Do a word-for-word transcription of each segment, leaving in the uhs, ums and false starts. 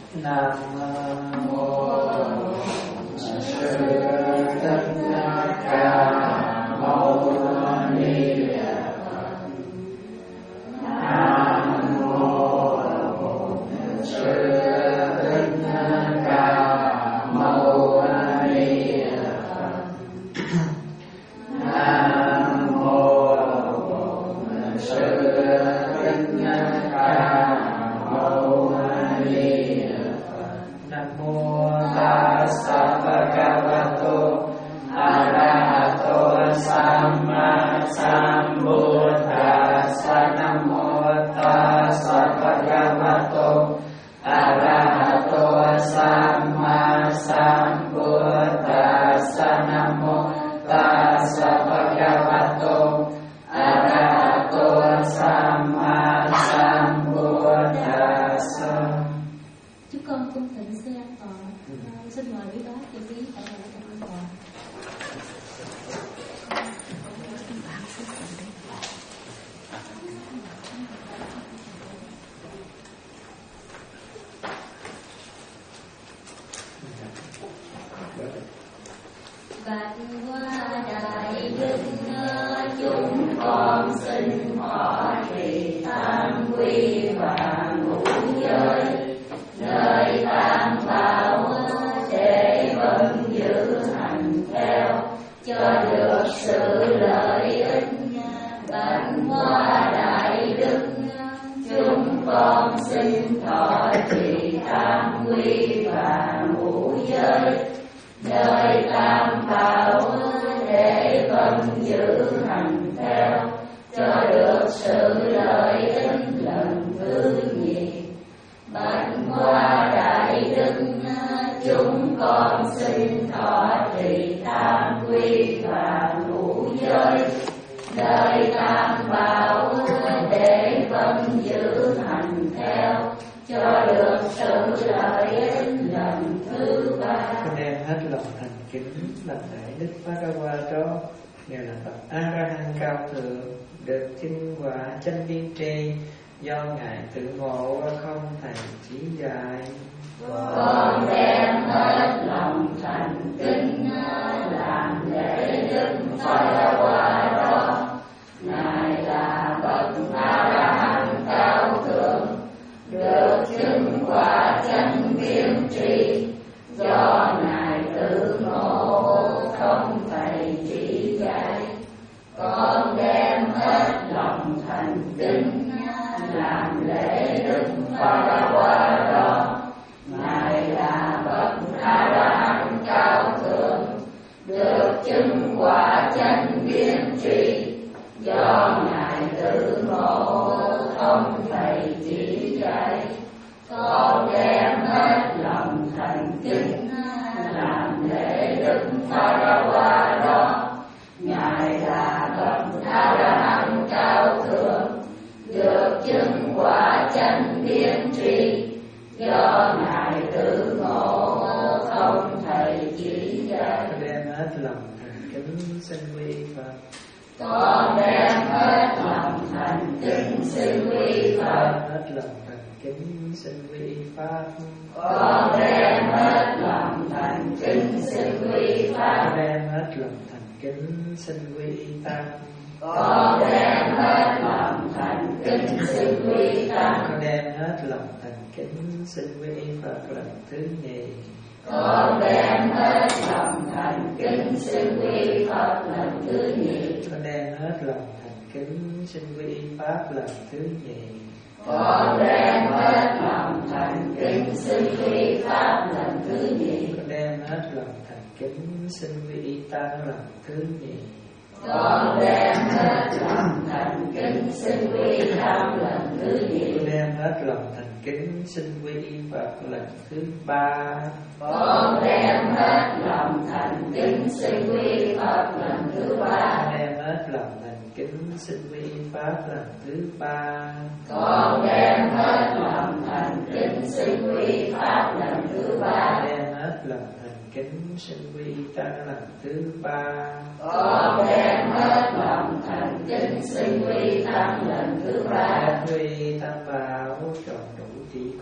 Nam mô Sư Thích Ca Mâu Ni Phật. Nam mô Sư Thích Ca Mâu Ni Phật. Nam mô Sư Thích Ca Mâu Ni Phật. Nam mô Tassa Bhagavato Arahato Samma Sambuddhassa. Nam mô Tassa Bhagavato Arahato Samma Sambuddhassa. Nam mô Tassa Bhagavato Arahato Samma Sambuddhassa. Chúng con cung thỉnh sư an tọa. Xin mời quý bác và quý tại nhà trong an tọa. Bạch Hoa Đại Đức chúng con xin thọ trì tam quy và ngũ giới, nơi tam bảo để vẫn giữ hành theo cho được sự lợi ích. Bạch Hoa Đại Đức chúng con xin thọ trì tam quy và ngũ giới, nơi tam bảo để vẫn giữ hành theo cho được sự lợi ích lần thứ nhì. Bạch Hoa Đại Đức chúng con xin thọ trì tam quy và ngũ giới, nơi tam bảo để vẫn giữ hành theo cho được sự lợi ích lần thứ ba. Con đem hết lòng thành kính làm lễ Đức Bhagavato, đều là bậc A La Hán cao thượng, được chứng quả chánh biên tri, do ngài tự ngộ không thầy chỉ dạy. Con đem hết lòng thành kính làm lễ Đức Bhagavato, ngài là bậc A La Hán cao thượng, được chứng quả chánh biên tri, do ngài tự ngộ không thầy chỉ dạy. Con đem hết lòng thành kính làm lễ Đức Bhagavato, ngài là bậc A La Hán cao thượng, được chứng quả chánh biên tri, do ngài tự ngộ không thầy chỉ dạy. Con đem hết lòng thành kính làm lễ Đức Bhagavato, ngài là bậc A La Hán cao thượng, được chứng quả chánh biên tri, do ngài tự ngộ không thầy chỉ dạy. Đem hết lòng thành kính xin quy Phật. Con đem hết lòng thành kính xin quy Phật. Hết lòng thành kính xin quy Pháp. Con đem hết lòng thành kính xin quy Pháp. Đem hết lòng thành kính xin quy Tăng. Con đem hết lòng thành kính xin quy Tăng. Con đem hết lòng thành kính xin quy Phật lần thứ nhì. Con đem hết lòng thành kính xin quy Phật lần thứ nhì. Con đem hết lòng thành kính xin quy Pháp lần thứ nhì. Con đem hết lòng thành kính xin quy Pháp lần thứ nhì. Con đem hết lòng thành kính xin quy Tăng lần thứ nhì. Con đem hết lòng thành kính xin quy Tăng lần thứ nhì. Con đem hết lòng thành kính xin quy Phật lần thứ ba. Con đem hết lòng thành kính xin quy Phật lần thứ ba. Con đem hết lòng thành kính xin quy Pháp lần thứ ba. Con đem hết lòng thành kính xin quy Pháp lần thứ ba. Con đem hết lòng thành kính xin quy Tăng lần thứ ba. Con đem hết lòng thành kính xin quy Tăng lần thứ ba. Quy Tăng vào tròn đủ chỉ có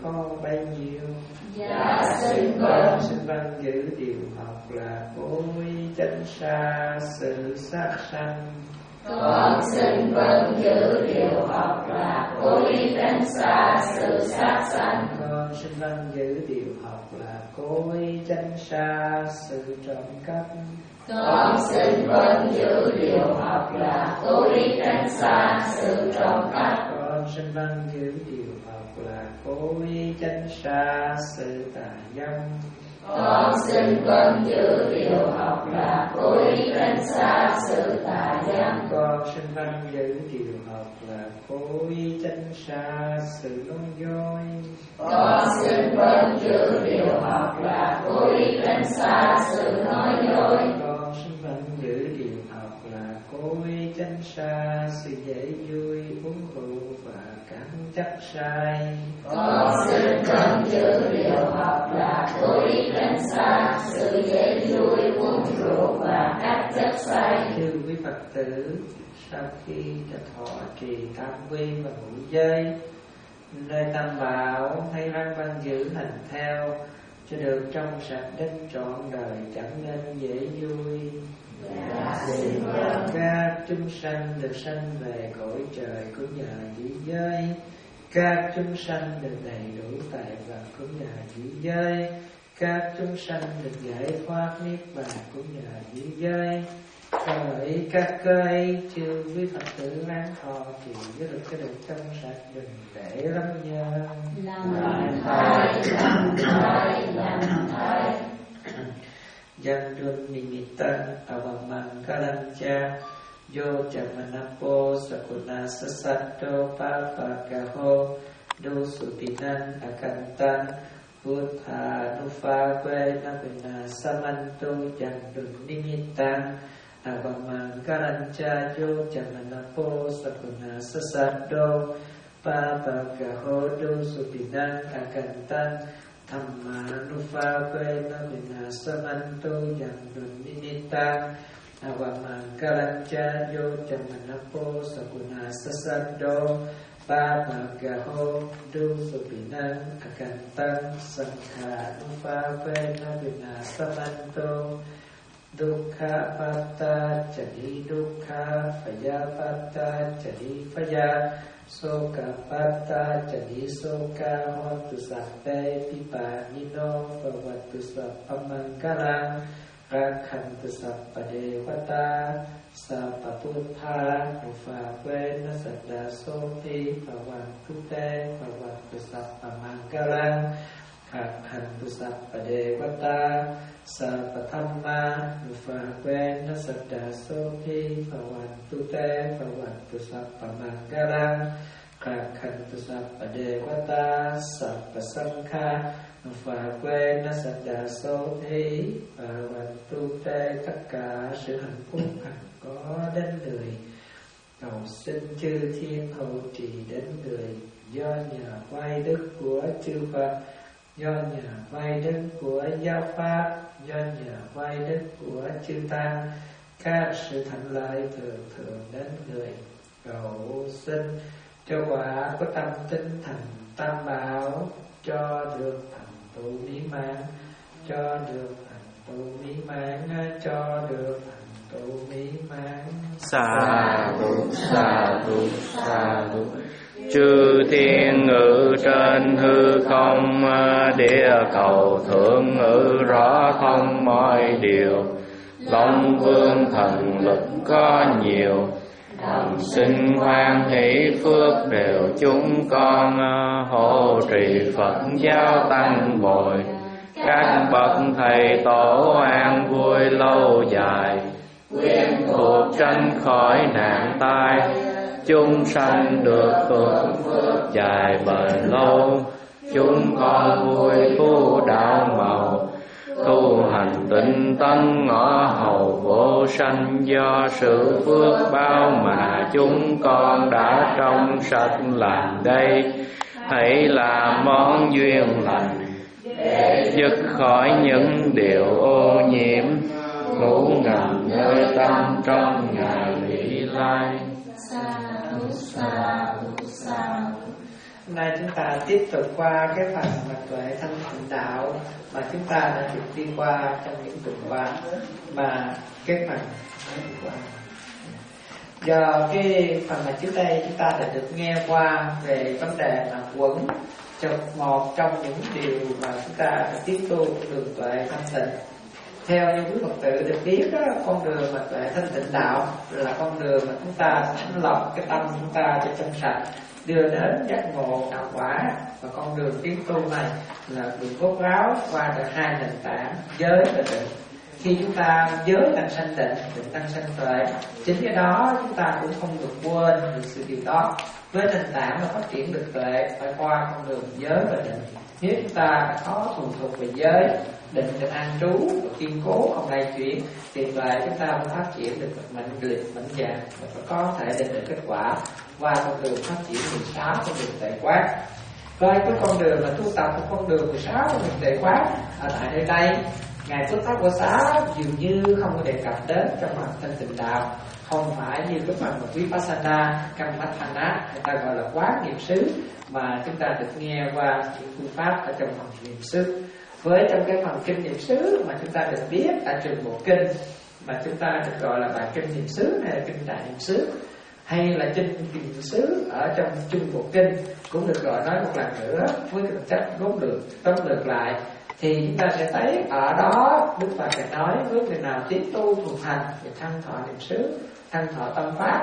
bấy nhiêu. Dạ xin vâng. Xin văn giữ điều học là cố ý tránh xa sự sát sanh. Con xin vâng giữ điều học là cố ý tránh xa sự sát sanh. Con xin văn giữ điều học là cố ý tránh xa sự trộm cắp. Con xin vâng giữ điều học là cố ý tránh xa sự trộm cắp. Con xin văn giữ điều học là cố ý tránh xa sự tà dâm. Con xin vâng giữ điều học là cố ý tránh xa sự tà dâm. Con xin văn giữ điều học là cố ý tránh xa sự nói dối. Con xin vâng giữ điều học là cố ý tránh xa sự nói dối. Con xin văn giữ điều học là cố ý tránh xa sự dễ vui uống rượu và cảm chấp sai. Con xin vâng giữ điều học là cố ý tránh xa sự dễ vui uống rượu và các chất say. Thưa quý Phật tử, sau khi đã thọ trì tam quy và ngũ giới, nơi tam bảo hay răng văn giữ hành theo, cho được trong sạch đến trọn đời chẳng nên dễ vui. Dạ xin vâng. Các chúng sanh được sanh về cõi trời cũng nhờ giữ giới. Các chúng sanh được đầy đủ tài vật cũng nhờ giữ giới. Các chúng sanh được giải thoát niết bàn cũng nhờ giữ giới. Bởi các cơ ấy chư quý Phật tử ráng thọ trì với được cái được trong sạch đừng để lắm nhơ. Làm thai, làm thai, làm thai. Jandun nimitan avamangkalancha yo jamanapo sakuna sasato papakaho dosupinan akantan buddha nufa venabina samanto jandun nimitan avamangkalancha yo jamanapo sakuna sasato papakaho dosupinan akantan Thammanufa venamina samanto yandun ninita avamangkalancha yo jamanapo sakuna sasado pamagaho dusupinan akantan sankhanufa venamina samanto dukkha patta chani dukkha phaya patta chani phaya Soka patta chani soka hotu satte pipanino bhavatu sappamangkalang rakhantu sappadevata sappaputtha nufavena saddasopi bhavantu te bhavantu sappamangkalang rakhantu sappadevata sappathamma nufavena saddasopi bhavantu te bhavantu sappamangkalang rakhantu sappadevata sappasangkha nufavena saddasopi bhavantu te. Tất cả sự hạnh phúc hằng có đến người, cầu xin chư thiên hậu trì đến người, do nhờ quay đức của chư Phật, do nhờ quay đức của giáo pháp, do nhờ quay đức của chư tăng, các sự thạnh lợi thường thường đến người. Cầu xin cho quả có tâm tinh thành tam bảo, cho được thành tựu mỹ mãn, cho được thành tựu mỹ mãn, cho được thành tựu mỹ mãn. Sa thụ sa thụ sa thụ. Chư thiên ngự trên hư không, địa cầu thượng ngự rõ thông mọi điều. Long vương thần lực có nhiều, đồng sinh hoan hỷ phước đều chúng con. Hộ trì Phật giáo tăng bồi, các bậc thầy tổ an vui lâu dài. Quyến thuộc tránh khỏi nạn tai, chúng sanh được hưởng phước dài bền lâu. Chúng con vui tu đạo màu, tu hành tinh tấn ngõ hầu vô sanh. Do sự phước bao mà chúng con đã trong sạch làm đây, hãy làm món duyên lành để dứt khỏi những điều ô nhiễm, ngủ ngầm nơi tâm trong ngày vị lai. Hôm nay chúng ta tiếp tục qua cái phần mà tuệ thanh tịnh đạo mà chúng ta đã được đi qua trong những tuần qua, mà cái phần qua do cái phần mà trước đây chúng ta đã được nghe qua về vấn đề là quẩn trong một trong những điều mà chúng ta đã tiếp tu đường tuệ thanh tịnh. Theo như quý Phật tử được biết đó, con đường mà tuệ thanh tịnh đạo là con đường mà chúng ta thanh lọc cái tâm chúng ta cho trong sạch, đưa đến giác ngộ đạo quả. Và con đường tiến tu này là đường cốt ráo qua được hai nền tảng giới và định. Khi chúng ta giới tăng sanh định, định tăng sanh tuệ, chính cái đó chúng ta cũng không được quên được sự điều đó. Với nền tảng mà phát triển được tuệ phải qua con đường giới và định. Nếu chúng ta có thuần thuộc về giới, định được an trú và kiên cố không lay chuyển, thì tuệ chúng ta mới phát triển được mạnh liệt mạnh dạn và có thể định được kết quả qua con đường phát triển mười sáu con đường tuệ quán. Coi cái con đường là tu tập của con đường mười sáu con đường tuệ quán ở tại nơi đây, ngài Phước Thác Quả Xá dường như không có đề cập đến trong mặt thanh tịnh đạo, không phải như cái phần quý Vipassana, Kammatthana, người ta gọi là quán niệm xứ mà chúng ta được nghe qua những phương pháp ở trong phần niệm xứ. Với trong cái phần kinh niệm xứ mà chúng ta được biết ở trường bộ kinh mà chúng ta được gọi là bài kinh niệm xứ hay là kinh đại niệm xứ, hay là kinh niệm xứ ở trong trung bộ kinh cũng được gọi nói một lần nữa với thực chất rốt lược tóm lược lại, thì chúng ta sẽ thấy ở đó Đức Phật đã nói với người nào tiến tu thuần thành về thân thọ niệm xứ, thân thọ tâm pháp,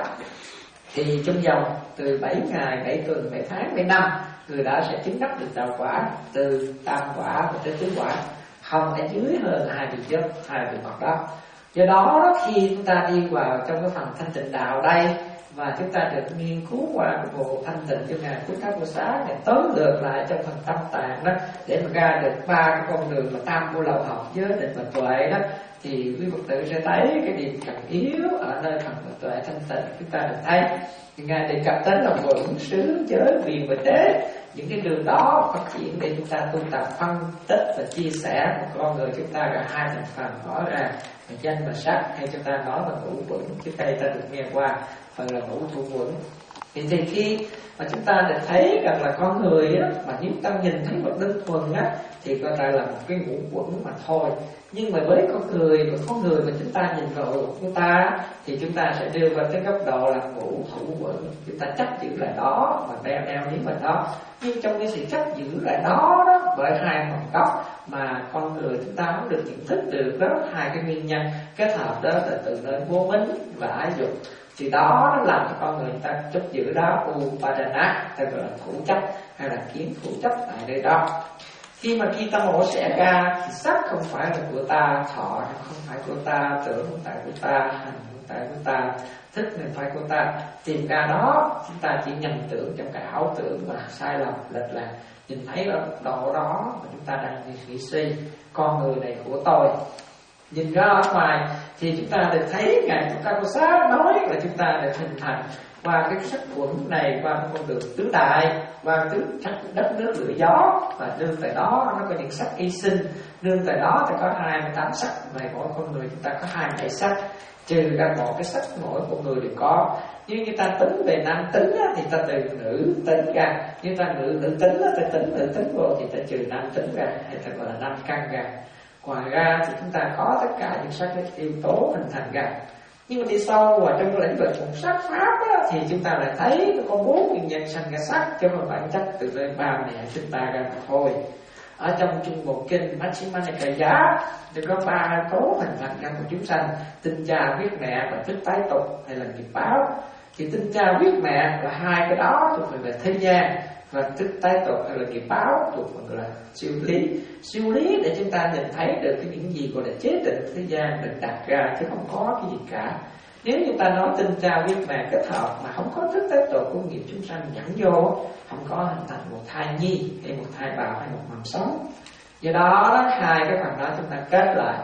thì trong vòng từ bảy ngày, bảy tuần, bảy tháng, bảy năm, người đã sẽ chứng đắc được đạo quả từ tam quả và tới tứ quả, không thể dưới hơn hai vị giới, hai vị Phật đó. Do đó khi chúng ta đi vào trong cái phần thanh tịnh đạo đây và chúng ta được nghiên cứu qua cái bộ thanh tịnh cho ngài Phước Thác Quả Xá để tóm lược lại trong phần tâm tạng đó, để mà ra được ba cái con đường mà tam vô lậu học, giới định và tuệ đó, thì quý Phật tử sẽ thấy cái điểm trọng yếu ở nơi phần tuệ thanh tịnh chúng ta được thấy. Thì ngài đề cập đến là quẩn xứ giới quyền và tế, những cái đường đó phát triển để chúng ta tu tập phân tích và chia sẻ một con người chúng ta cả hai thành phần rõ ràng là danh và sắc, hay chúng ta nói là ngũ quẩn. Trước đây ta được nghe qua phần là ngũ thủ quẩn. Thì, thì khi mà chúng ta được thấy rằng là con người á, mà nếu ta nhìn thấy một đơn thuần á, thì coi ta là một cái ngũ quẩn mà thôi. Nhưng mà với con người và con người mà chúng ta nhìn vào chúng ta thì chúng ta sẽ đưa vào cái góc độ là ngũ thủ quẩn. Chúng ta chấp giữ lại đó và đeo đeo níu vào đó. Nhưng trong cái sự chấp giữ lại đó đó, bởi hai phần gốc mà con người chúng ta không được nhận thức được đó, hai cái nguyên nhân kết hợp đó là từ nơi vô minh và ái dục. Thì đó nó làm cho con người ta chấp giữ đó upadana, ta gọi là thủ chấp hay là kiến thủ chấp tại đây đó. Khi mà khi tâm ổ xẻ ra thì sắc không phải là của ta, thọ không phải của ta, tưởng không phải của ta, hành không phải của ta, thức không phải của ta. Tìm ra đó chúng ta chỉ nhầm tưởng trong cái ảo tưởng và sai lầm lệch lạc. Nhìn thấy ở độ đó mà chúng ta đang nghĩ suy con người này của tôi. Nhìn ra ở ngoài thì chúng ta được thấy ngài Phước Thác Quả Xá nói là chúng ta được hình thành qua cái sắc quẩn này, qua con đường tứ đại, qua tứ sắc đất nước lửa gió, và nương tại đó nó có những sắc y sinh, nương tại đó thì có hai mươi tám sắc, này mỗi con người chúng ta có hai mươi bảy sắc, trừ ra một cái sắc mỗi con người đều có. Nếu như ta tính về nam tính á, thì ta từ nữ tính ra, nếu ta nữ nữ tính á, ta tính nữ tính vô thì ta trừ nam tính ra, hay ta gọi là nam căn ra. Ngoài ra thì chúng ta có tất cả những sắc yếu tố hình thành ra. Nhưng mà đi sâu vào trong cái lĩnh vực một sắc pháp á, thì chúng ta lại thấy nó có bốn nguyên nhân sanh ra sắc, chứ không phải chất từ nơi ba mẹ chúng ta ra mà thôi. Ở trong Trung Bộ Kinh Majjhima Nikaya thì có ba yếu tố hình thành ra của chúng sanh: tinh cha, huyết mẹ và thức tái tục hay là nghiệp báo. Thì tinh cha, huyết mẹ là hai cái đó thuộc về thế gian, và thức tái tục hay là nghiệp báo thuộc về là siêu lý. Siêu lý để chúng ta nhìn thấy được cái những gì gọi là chế định thế gian được đặt ra, chứ không có cái gì cả. Nếu như ta nói tinh cha huyết mẹ kết hợp mà không có thức tái tục của nghiệp chúng sanh dẫn vô, không có hình thành một thai nhi hay một thai bào hay một mầm sống. Do đó, đó hai cái phần đó chúng ta kết lại.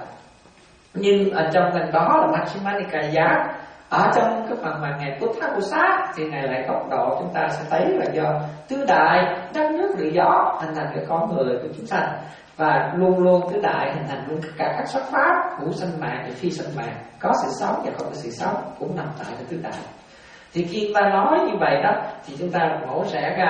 Nhưng ở trong phần đó là Majjhima Nikaya, ở trong cái phần mà ngài Phước Thác Quả Xá thì ngài lại góc độ chúng ta sẽ thấy là do tứ đại đất nước lửa gió hình thành cái con người của chúng sanh, và luôn luôn tứ đại hình thành luôn cả các sắc pháp ngũ sanh mạng và phi sanh mạng, có sự sống và không có sự sống cũng nằm tại cái tứ đại. Thì khi ta nói như vậy đó thì chúng ta mổ xẻ ra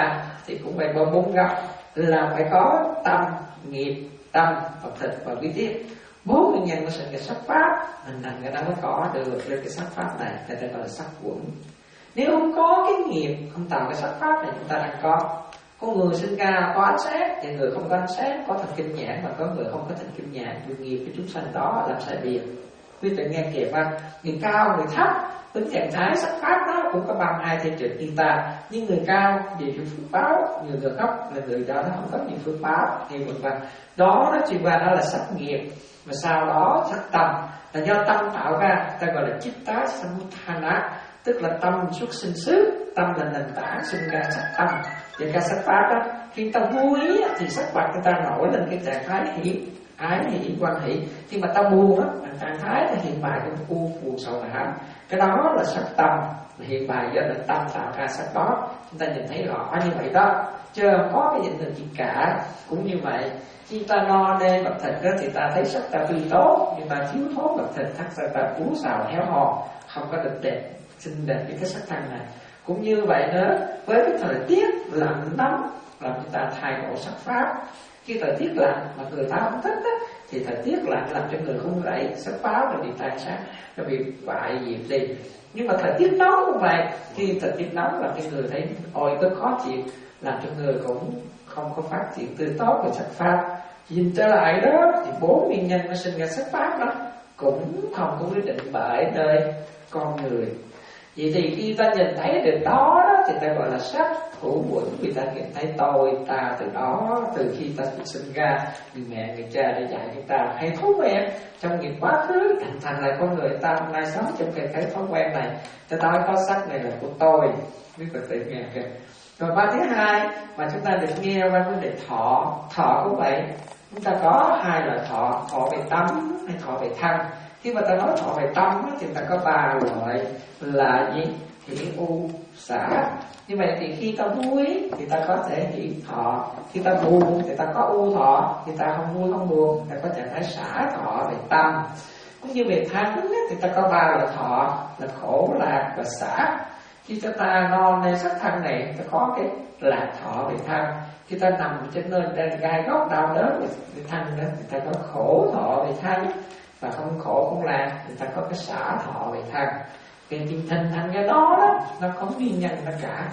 thì cũng phải có bốn góc, là phải có tâm, nghiệp, tâm, và thịt và bí tiết. Bốn nguyên nhân của sinh cái sắc pháp hình thành cái đó mới có được lên cái sắc pháp này, người ta gọi là sắc quẩn. Nếu không có cái nghiệp không tạo cái sắc pháp này chúng ta đang có. Con người sinh ra có ánh sáng thì người không có ánh sáng, có thần kinh nhãn mà có người không có thần kinh nhãn. Vì nghiệp của chúng sanh đó làm sai biệt. Quý vị nghe kịp ha, người cao người thấp với trạng thái sắc pháp đó cũng có bằng hai thể trực như ta, nhưng người cao vì cái phước báo, người người thấp là người đó nó không có nhiều phước báo thì vân vân. Đó nó chỉ qua đó là sắc nghiệp, mà sau đó sắc tâm là do tâm tạo ra, ta gọi là chitta samutthana, tức là tâm xuất sinh xứ, tâm là nền tảng sinh ra sắc tâm. Và cái sắc pháp đó khi ta vui thì sắc mặt người ta nổi lên cái trạng thái hỷ ái hỷ quan hỷ, khi mà ta buồn á trạng thái là hiện bài trong u buồn sầu hãm, cái đó là sắc tâm hiện bài do định tâm tạo ra sắc đó. Chúng ta nhìn thấy rõ như vậy đó, chứ không có cái hiện tượng gì cả. Cũng như vậy, khi ta no nê vật thịt đó thì ta thấy sắc ta tươi tốt, nhưng ta thiếu thốn vật thịt thắt ra ta uống xào héo hòn, không có được đẹp xinh đẹp như cái sắc thân này. Cũng như vậy nữa, với cái thời tiết lạnh nóng làm chúng ta thay đổi sắc pháp. Khi thời tiết lạnh mà người ta không thích đó, thì thời tiết lạnh làm cho người không dậy, sắc pháp nó bị tan sát, nó bị bại diệt đi. Nhưng mà thời tiết nóng cũng vậy, khi thời tiết nóng làm cho người thấy ôi tôi khó chịu, làm cho người cũng không có phát triển tươi tốt về sắc pháp. Nhìn trở lại đó thì bốn nguyên nhân nó sinh ra sắc pháp đó cũng không có quyết định bởi nơi con người. Vậy thì khi ta nhìn thấy được đó, đó thì ta gọi là sắc thủ quẩn, vì ta nhìn thấy tôi ta từ đó, từ khi ta sinh ra, người mẹ người cha đã dạy chúng ta hay thói quen trong nghiệp quá khứ hình thành lại con người ta hôm nay sống trong cái cái thói quen này. Ta nói có sắc này là của tôi, biết là tự nghe kìa. Rồi ba thứ hai mà chúng ta được nghe qua vấn đề thọ, thọ cũng vậy. Chúng ta có hai loại thọ, thọ về tâm hay thọ về thân. Khi mà ta nói thọ về tâm thì ta có ba loại là gì? Hỷ u xả. Như vậy thì khi ta vui thì ta có thể hỷ thọ, khi ta buồn thì ta có u thọ, khi ta không vui không buồn ta có trạng thái xả thọ về tâm. Cũng như về thân thì ta có ba loại thọ là khổ, lạc và xả. Khi cho ta no nê sắc thân này ta có cái lạc thọ về thân. Khi ta nằm trên nơi gai góc đau đớn về thân đó thì ta có khổ thọ về thân, và không khổ không lạc thì ta có cái xả thọ về thân. Vì hình thành cái đó đó nó có nguyên nhân nó cả,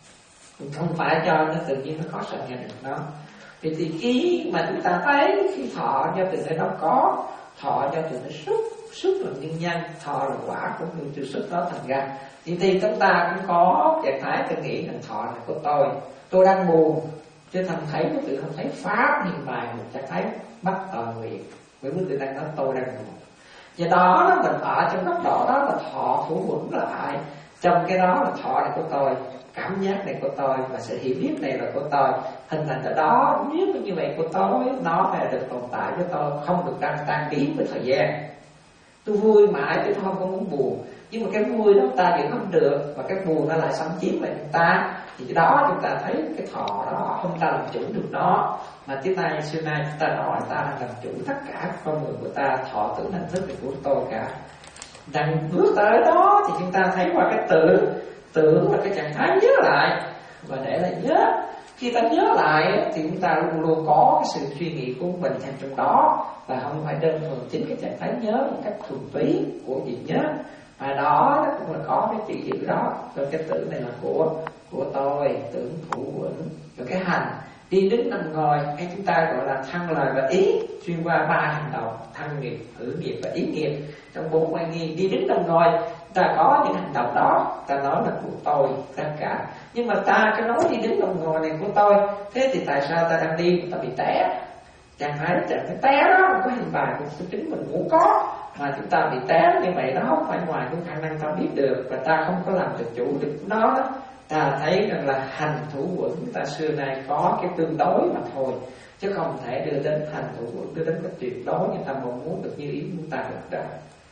không phải cho nó tự nhiên nó có sanh ra được nó. Vì thì khi mà chúng ta thấy khi thọ do từ nơi nó có, thọ do từ nó xuất, xuất là nguyên nhân, thọ là quả của người từ xuất đó thành ra. Thì thì chúng ta cũng có trạng thái tự nghĩ là thọ này của tôi, tôi đang buồn, chứ không thấy nó tự không thấy pháp hiện bài một trạng thái bắt tòa nguyện, bởi vì người ta nói tôi đang buồn. Và đó nó mình ở trong góc độ đó là thọ thủ quẩn lại, trong cái đó là thọ này của tôi, cảm giác này của tôi và sự hiểu biết này là của tôi, hình thành ở đó. Nếu như vậy của tôi nó phải được tồn tại với tôi, không được tan tan biến với thời gian. Tôi vui mãi tôi không có muốn buồn, nhưng mà cái vui đó ta vẫn không được, và cái buồn nó lại xâm chiếm về chúng ta. Thì cái đó chúng ta thấy cái thọ đó không ta làm chủ được nó, mà tới nay xưa nay chúng ta nói ta làm chủ tất cả con người của ta, thọ tưởng hành thức của tôi cả. Đang bước tới đó thì chúng ta thấy qua cái tưởng, tưởng là cái trạng thái nhớ lại, và để là nhớ. Khi ta nhớ lại thì chúng ta luôn luôn có cái sự suy nghĩ của mình thành trong đó, và không phải đơn thuần chính cái trạng thái nhớ một cách thuần túy của việc nhớ, mà đó nó cũng là có cái chữ giữ đó. Rồi cái tưởng này là của của tôi, tưởng thủ quẩn. Rồi cái hành đi đứng nằm ngồi hay chúng ta gọi là thân lời và ý, xuyên qua ba hành động thân nghiệp, ngữ nghiệp và ý nghiệp. Trong bốn quan nghi đi đứng nằm ngồi ta có những hành động đó, ta nói là của tôi tất cả. Nhưng mà ta cái nói đi đứng nằm ngồi này của tôi, thế thì tại sao ta đang đi ta bị té? Trạng thái trạng thái té đó không có hình bài của chính mình muốn có, mà chúng ta bị té như vậy đó không phải ngoài cái khả năng ta biết được, và ta không có làm được chủ được nó đó. Ta thấy rằng là hành thủ quẩn ta xưa nay có cái tương đối mà thôi, chứ không thể đưa đến hành thủ quẩn đưa đến cái tuyệt đối như ta mong muốn được như ý chúng ta được rồi.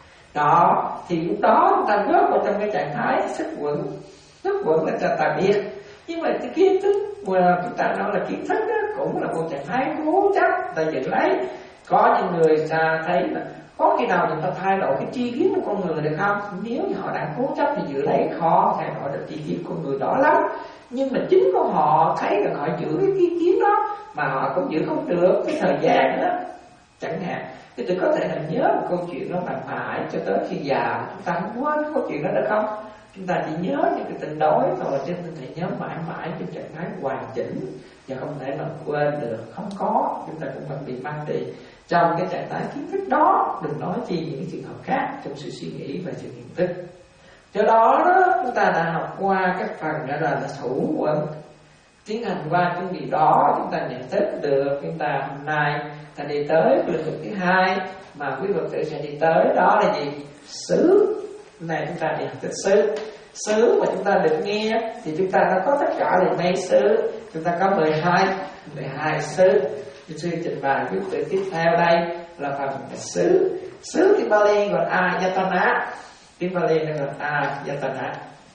Đó thì lúc đó chúng ta rớt vào trong cái trạng thái sức quẩn. Sức quẩn là cho ta biết, nhưng mà cái kiến thức mà chúng ta nói là kiến thức đó cũng là một trạng thái cố chấp ta giữ lấy. Có những người ta thấy là có khi nào người ta thay đổi cái chi kiến của con người được không? Nếu như họ đang cố chấp thì giữ lấy, khó thay đổi được chi kiến của người đó lắm. Nhưng mà chính của họ thấy rằng họ giữ cái ý kiến đó mà họ cũng giữ không được cái thời gian đó. Chẳng hạn thì tôi có thể là nhớ một câu chuyện đó mãi mãi cho tới khi già, chúng ta không quên cái câu chuyện đó được không? Chúng ta chỉ nhớ những cái tình đối thôi, cho nên thể nhớ mãi mãi trong trạng thái hoàn chỉnh và không thể nào quên được. Không có, chúng ta cũng phải bị mang đi trong cái trạng thái kiến thức đó, đừng nói chi những cái trường hợp khác trong sự suy nghĩ và sự nhận thức. Do đó, đó chúng ta đã học qua các phần đó là, là thủ quận, tiến hành qua những gì đó chúng ta nhận thức được. Chúng ta hôm nay ta đi tới lĩnh vực thứ hai mà quý Phật tử sẽ đi tới, đó là gì? Xứ. Này chúng ta đi học tới xứ. Xứ mà chúng ta được nghe thì chúng ta đã có tất cả là mấy xứ. Chúng ta có mười hai mười hai xứ. Chúng sư trình bày quý Phật tử tiếp theo đây là phần xứ. Xứ thì Bali gọi Ayatana, tiếng Bali nó gọi Ayatana.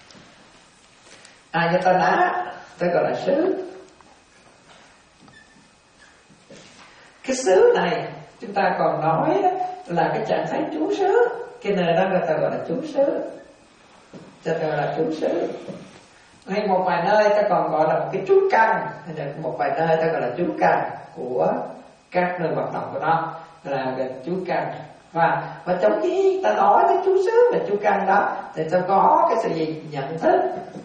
Ayatana tôi gọi là xứ. Cái xứ này chúng ta còn nói đó là cái trạng thái trú xứ. Cái nơi đó người ta gọi là trú xứ, cho ta gọi là trú xứ. Hay một vài nơi ta còn gọi là một cái trú căn, hay là một vài nơi ta gọi là trú căn của các nơi hoạt động của nó là cái trú căn. Và và trong khi ta nói cái trú xứ và trú căn đó thì ta có cái sự gì? Nhận thức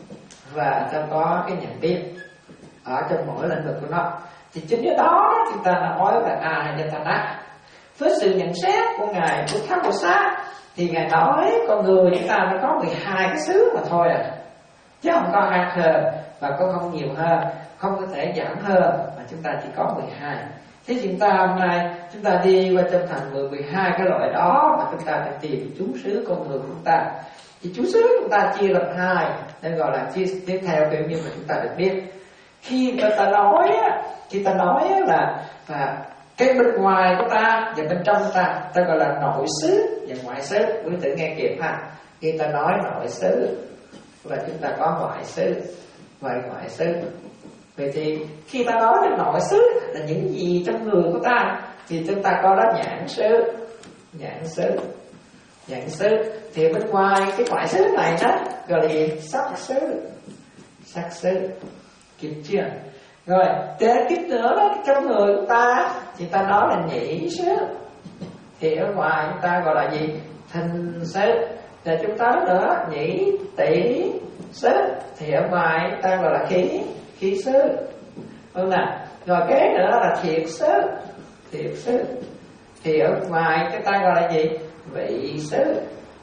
và ta có cái nhận biết ở trong mỗi lĩnh vực của nó. Thì chính cái đó chúng ta nói là Ayatana. Với sự nhận xét của ngài Buddha Bồ Sát thì ngài nói con người chúng ta nó có mười hai cái xứ mà thôi à, chứ không có hạt hơn và có không nhiều hơn, không có thể giảm hơn, mà chúng ta chỉ có mười hai. Thế chúng ta hôm nay chúng ta đi qua trong thành mười, mười hai cái loại đó mà chúng ta phải tìm trú xứ con người của chúng ta. Thì trú xứ chúng ta chia làm hai, nên gọi là chia tiếp theo kiểu như mà chúng ta được biết. Khi người ta nói khi ta nói là và cái bên ngoài của ta và bên trong của ta, ta gọi là nội xứ và ngoại xứ. Quý tử nghe kịp ha. Khi ta nói nội xứ và chúng ta có ngoại xứ và ngoại xứ. Vậy thì khi ta nói đến nội xứ là những gì trong người của ta thì chúng ta có đó nhãn xứ, nhãn xứ, nhãn xứ. Thì bên ngoài cái ngoại xứ này đó gọi là gì? Sắc xứ, sắc xứ. Kịp chưa? Rồi, kế tiếp nữa đó, trong người của ta thì ta nói là nhĩ xứ. Thì ở ngoài chúng ta gọi là gì? Thinh xứ. Rồi chúng ta nữa nhĩ tỷ xứ. Thì ở ngoài chúng ta gọi là khí, khí xứ. Đúng nào? Rồi kế nữa là thiệt xứ, thiệt xứ. Thì ở ngoài chúng ta gọi là gì? Vị xứ.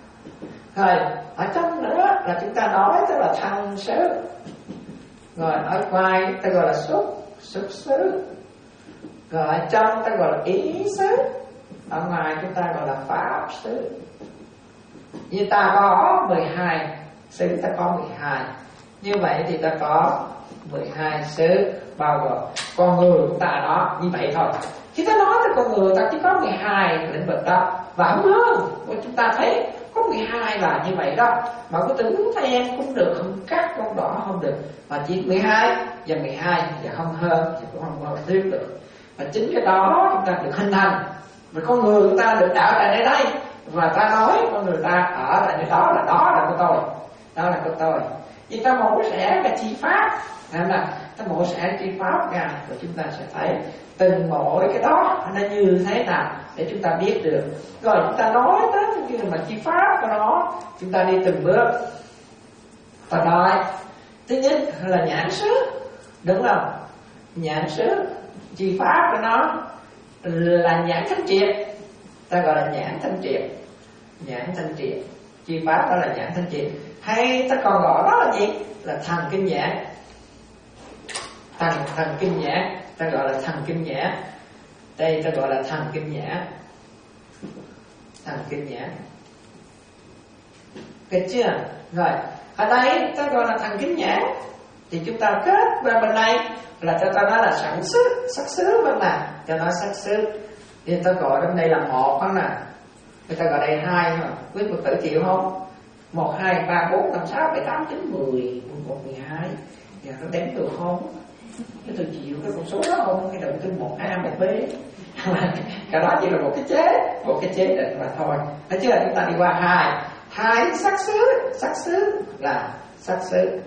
Rồi, ở trong nữa là chúng ta nói tức là thân xứ. Rồi ở ngoài ta gọi là xúc, xúc xứ. Rồi ở trong ta gọi là ý xứ. Ở ngoài chúng ta gọi là pháp xứ. Như ta có mười hai xứ, ta có mười hai. Như vậy thì ta có mười hai xứ, bao gồm con người của ta đó, như vậy thôi. Khi ta nói tới con người ta chỉ có mười hai lĩnh vực đó. Và không hơn, chúng ta thấy có mười hai là như vậy đó. Mà có tính thêm cũng được, không cắt, không đỏ không được. Mà chỉ mười hai và mười hai và không hơn thì cũng không bao thiếu được. Và chính cái đó chúng ta được hình thành. Và con người chúng ta được đạo tại nơi đây. Và ta nói con người ta ở tại nơi đó là đó là của tôi. Đó là của tôi. Vì ta mổ xẻ là chi pháp. Nên là ta mổ xẻ chi pháp ra. Và chúng ta sẽ thấy từng mỗi cái đó nó như thế nào để chúng ta biết được. Rồi chúng ta nói tới cái mà chi pháp của nó, chúng ta đi từng bước. Ta nói thứ nhất là nhãn xứ, đúng không? Nhãn xứ, chi pháp của nó là nhãn thanh triệt. Ta gọi là nhãn thanh triệt, nhãn thanh triệt. Chi pháp đó là nhãn thanh triệt. Hay ta còn gọi đó là gì? Là thần kinh nhãn. Thần thần kinh nhãn, ta gọi là thần kinh nhãn. Đây ta gọi là thần kinh nhãn. Thần kinh nhãn. Được chưa? Rồi, ở đây ta gọi là thần kinh nhãn. Thì chúng ta kết qua bên này là cho ta nói là sẵn xứ, sắc xứ bên này, cho nó sắc xứ. Thì ta gọi bên đây là một không nè. Người ta gọi đây hai thôi. Quý Phật tử chịu không? Một, hai, ba, bốn, năm, sáu, bảy, tám, chín, mười, một, mười hai. Giờ nó đếm được không? Cái tôi chịu cái con số đó không? Cái động từ một A, một B. Cái đó chỉ là một cái chế, một cái chế định mà thôi. Nói chứ là chúng ta đi qua hai. Hai sắc xứ, sắc xứ là sắc xứ.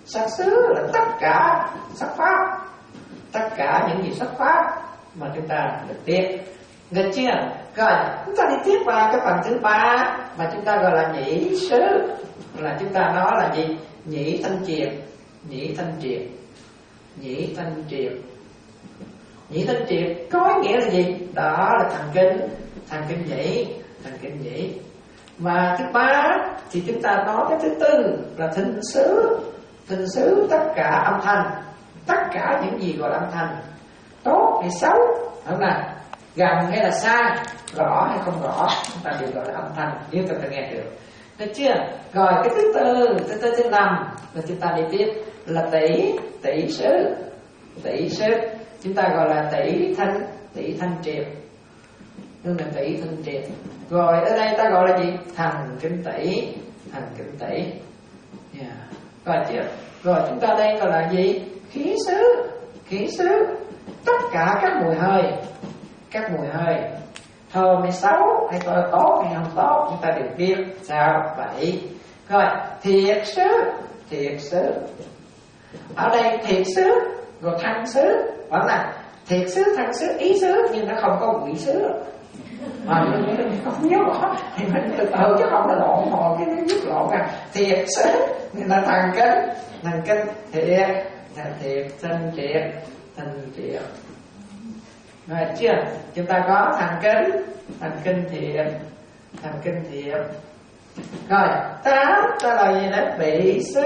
Sắc xứ là tất cả sắc pháp, tất cả những gì sắc pháp mà chúng ta được biết, được chưa? Rồi chúng ta đi tiếp vào cái phần thứ ba mà chúng ta gọi là nhĩ xứ, là chúng ta nói là gì? Nhĩ thanh triệt, nhĩ thanh triệt, nhĩ thanh triệt. Nhĩ thanh triệt có nghĩa là gì? Đó là thần kinh, thần kinh nhĩ, thần kinh nhĩ. Và thứ ba thì chúng ta nói cái thứ tư là thính xứ, thính xứ tất cả âm thanh, tất cả những gì gọi là âm thanh, tốt hay xấu, không nào, gần hay là xa, rõ hay không rõ, chúng ta đều gọi là âm thanh nếu chúng ta nghe được, được chưa? Rồi cái thứ tư, thứ tư thứ năm là chúng ta đi tiếp là tỷ, tỷ xứ, tỷ xứ chúng ta gọi là tỷ thanh, tỷ thanh triệt, nên là tỷ thanh triệt. Rồi ở đây ta gọi là gì? Thần kinh tỷ, thần kinh tỷ. Yeah. Rồi chưa? Rồi chúng ta đây gọi là gì? Khí xứ, khí xứ tất cả các mùi hơi, các mùi hơi thơm hay xấu hay tốt hay không tốt chúng ta đều biết sao vậy. Rồi thiệt xứ, thiệt xứ ở đây thiệt xứ, rồi thân xứ, vẫn là thiệt xứ, thân xứ, ý xứ, nhưng nó không có quỷ xứ mà không nhớ rõ thì mình từ từ chứ không là lộn hồ cái nó viết lộn à. Thiệt xứ là thần kinh, thần kinh thiệt, thiệt thanh triệt, thanh triệt. Rồi chưa? Chúng ta có thần kinh, thần kinh thiệt, thần kinh thiệt. Rồi tám ta là gì đó? Vị xứ,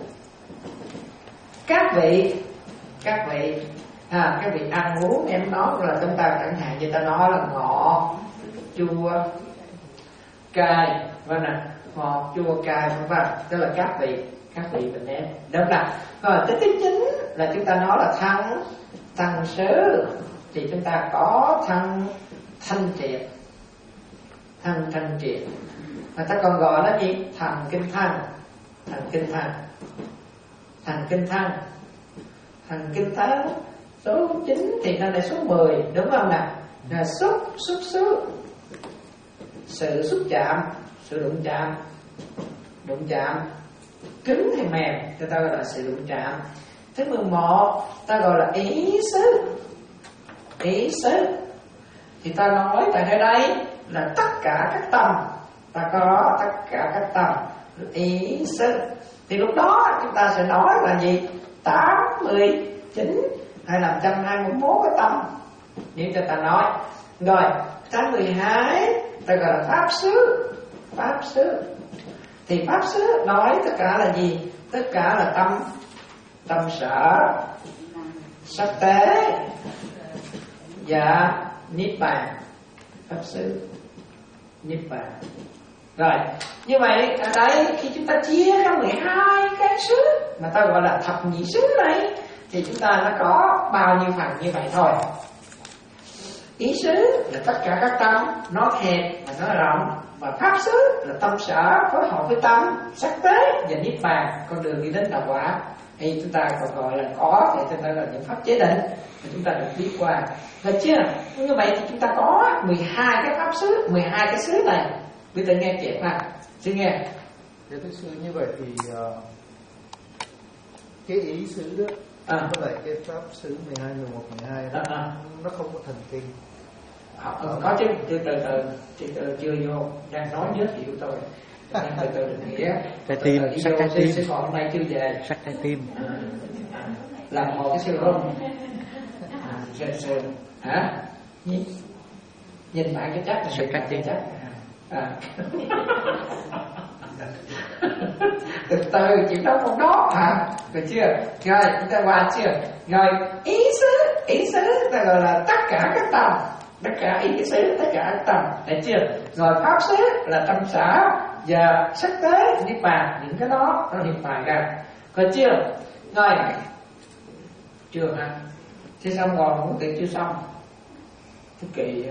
các vị, các vị à, các vị ăn uống em nói là chúng ta chẳng hạn như ta nói là ngọt, chua, cay, vâng nè, ngọt, chua, cay, vân vân, đó là các vị, các vị mình em, đúng không? Rồi cái thứ chín là chúng ta nói là thân, thân xứ, thì chúng ta có thân thanh triệt, thân thanh triệt, người ta còn gọi là gì? Thần kinh thân, thần kinh thân, thần kinh thân, thần kinh thân. Số chín thì nó là số mười, đúng không nào? Là xúc, xúc xứ, sự xúc chạm, sự đụng chạm, đụng chạm, cứng hay mềm, chúng ta gọi là sự đụng chạm. Thứ mười một ta gọi là ý xứ, ý xứ thì ta nói tại nơi đây là tất cả các tâm, ta có tất cả các tâm ý xứ. Thì lúc đó chúng ta sẽ nói là gì? Tám, mười, chín hay là một trăm hai mươi mốt cái tâm nếu cho ta nói. Rồi tháng mười hai ta gọi là pháp xứ, pháp xứ thì pháp xứ nói tất cả là gì? Tất cả là tâm, tâm sở, sắc tế và niết bàn, pháp xứ niết bàn. Rồi như vậy ở đây khi chúng ta chia ra mười hai cái xứ mà ta gọi là thập nhị xứ này thì chúng ta nó có bao nhiêu phần như vậy thôi. Ý xứ là tất cả các tâm, nó hẹp và nó rộng, và pháp xứ là tâm sở phối hợp với tâm, sắc tế và niết bàn, con đường đi đến đạo quả. Thì chúng ta còn gọi là có thì chúng ta là những pháp chế định thì chúng ta được biết qua. Được chưa? Như vậy thì chúng ta có mười hai cái pháp xứ, mười hai cái xứ này. Quý vị nghe chuyện ha, xin nghe. Cái thứ xứ như vậy thì uh, cái ý xứ đó à. Với lại cái pháp xứ mười hai, mười một, mười hai đó, à, à. Nó không có thần kinh. À, có chứ, từ từ từ, từ từ chưa vô, đang nói giới thiệu tôi. Đang từ từ định nghĩa. Trái tim, sắc trái tim. Sẽ còn hôm nay chưa về. Sắc trái tim. À, à, làm một cái siêu rung. Sơn sơn, hả? Nhìn, nhìn bạn cái chắc là sắc trái tim. Chắc. À. Từ từ chịu đau một đó hả? Được chưa? Rồi chúng ta qua chưa? Rồi ý xứ, ý xứ ta gọi là tất cả các tâm, tất cả ý xứ, tất cả các tâm, được chưa? Rồi pháp xứ là tâm sở và sắc tế niết bàn, những cái đó nó niết bàn ra, được chưa? Rồi chưa hả? Thế xong rồi muốn tiện chưa xong? Thế kỳ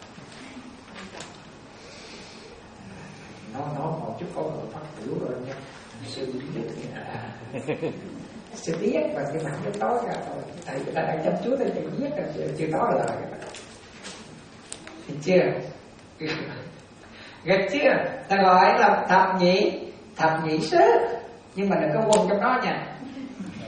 nó nó một chút có người phát biểu rồi nha, sư biết à, sư biết và cái mặt nó tối ra thôi, thầy người ta đang chăm chú tới chuyện biết rồi chưa, chưa nói lời thì chưa gạch chưa, ta gọi là thập nhị, thập nhị xứ, nhưng mà đừng có quên trong đó nha,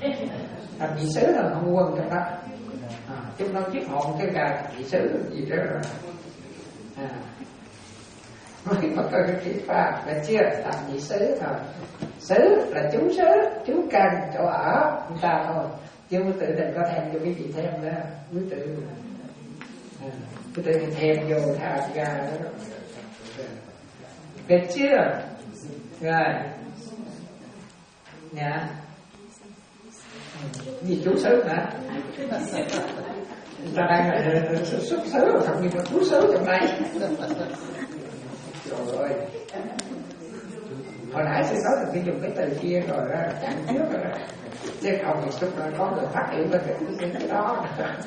Thập nhị xứ là không quân trong đó. À, chúng nó chiếc hồn cái gà thập nhị xứ gì đó rồi. À. Mới có cái kỹ pháp là chưa thập nhị xứ thôi. Xứ là chú xứ, chú căn chỗ ở chúng ta thôi, chứ không tự đừng có thêm vô cái gì thêm nữa, quý tự à, cứ tự thêm vô thà ra đó. Được chưa? Rồi nha. Gì chú xứ hả? Ta đang là xuất xứ, thật như là chú xứ trong đây. Trời ơi, hồi nãy tôi nói là cái dùng cái từ kia rồi đó, chẳng trước rồi đó. Chứ không thì lúc đó có người phát hiện ra cái cái đó.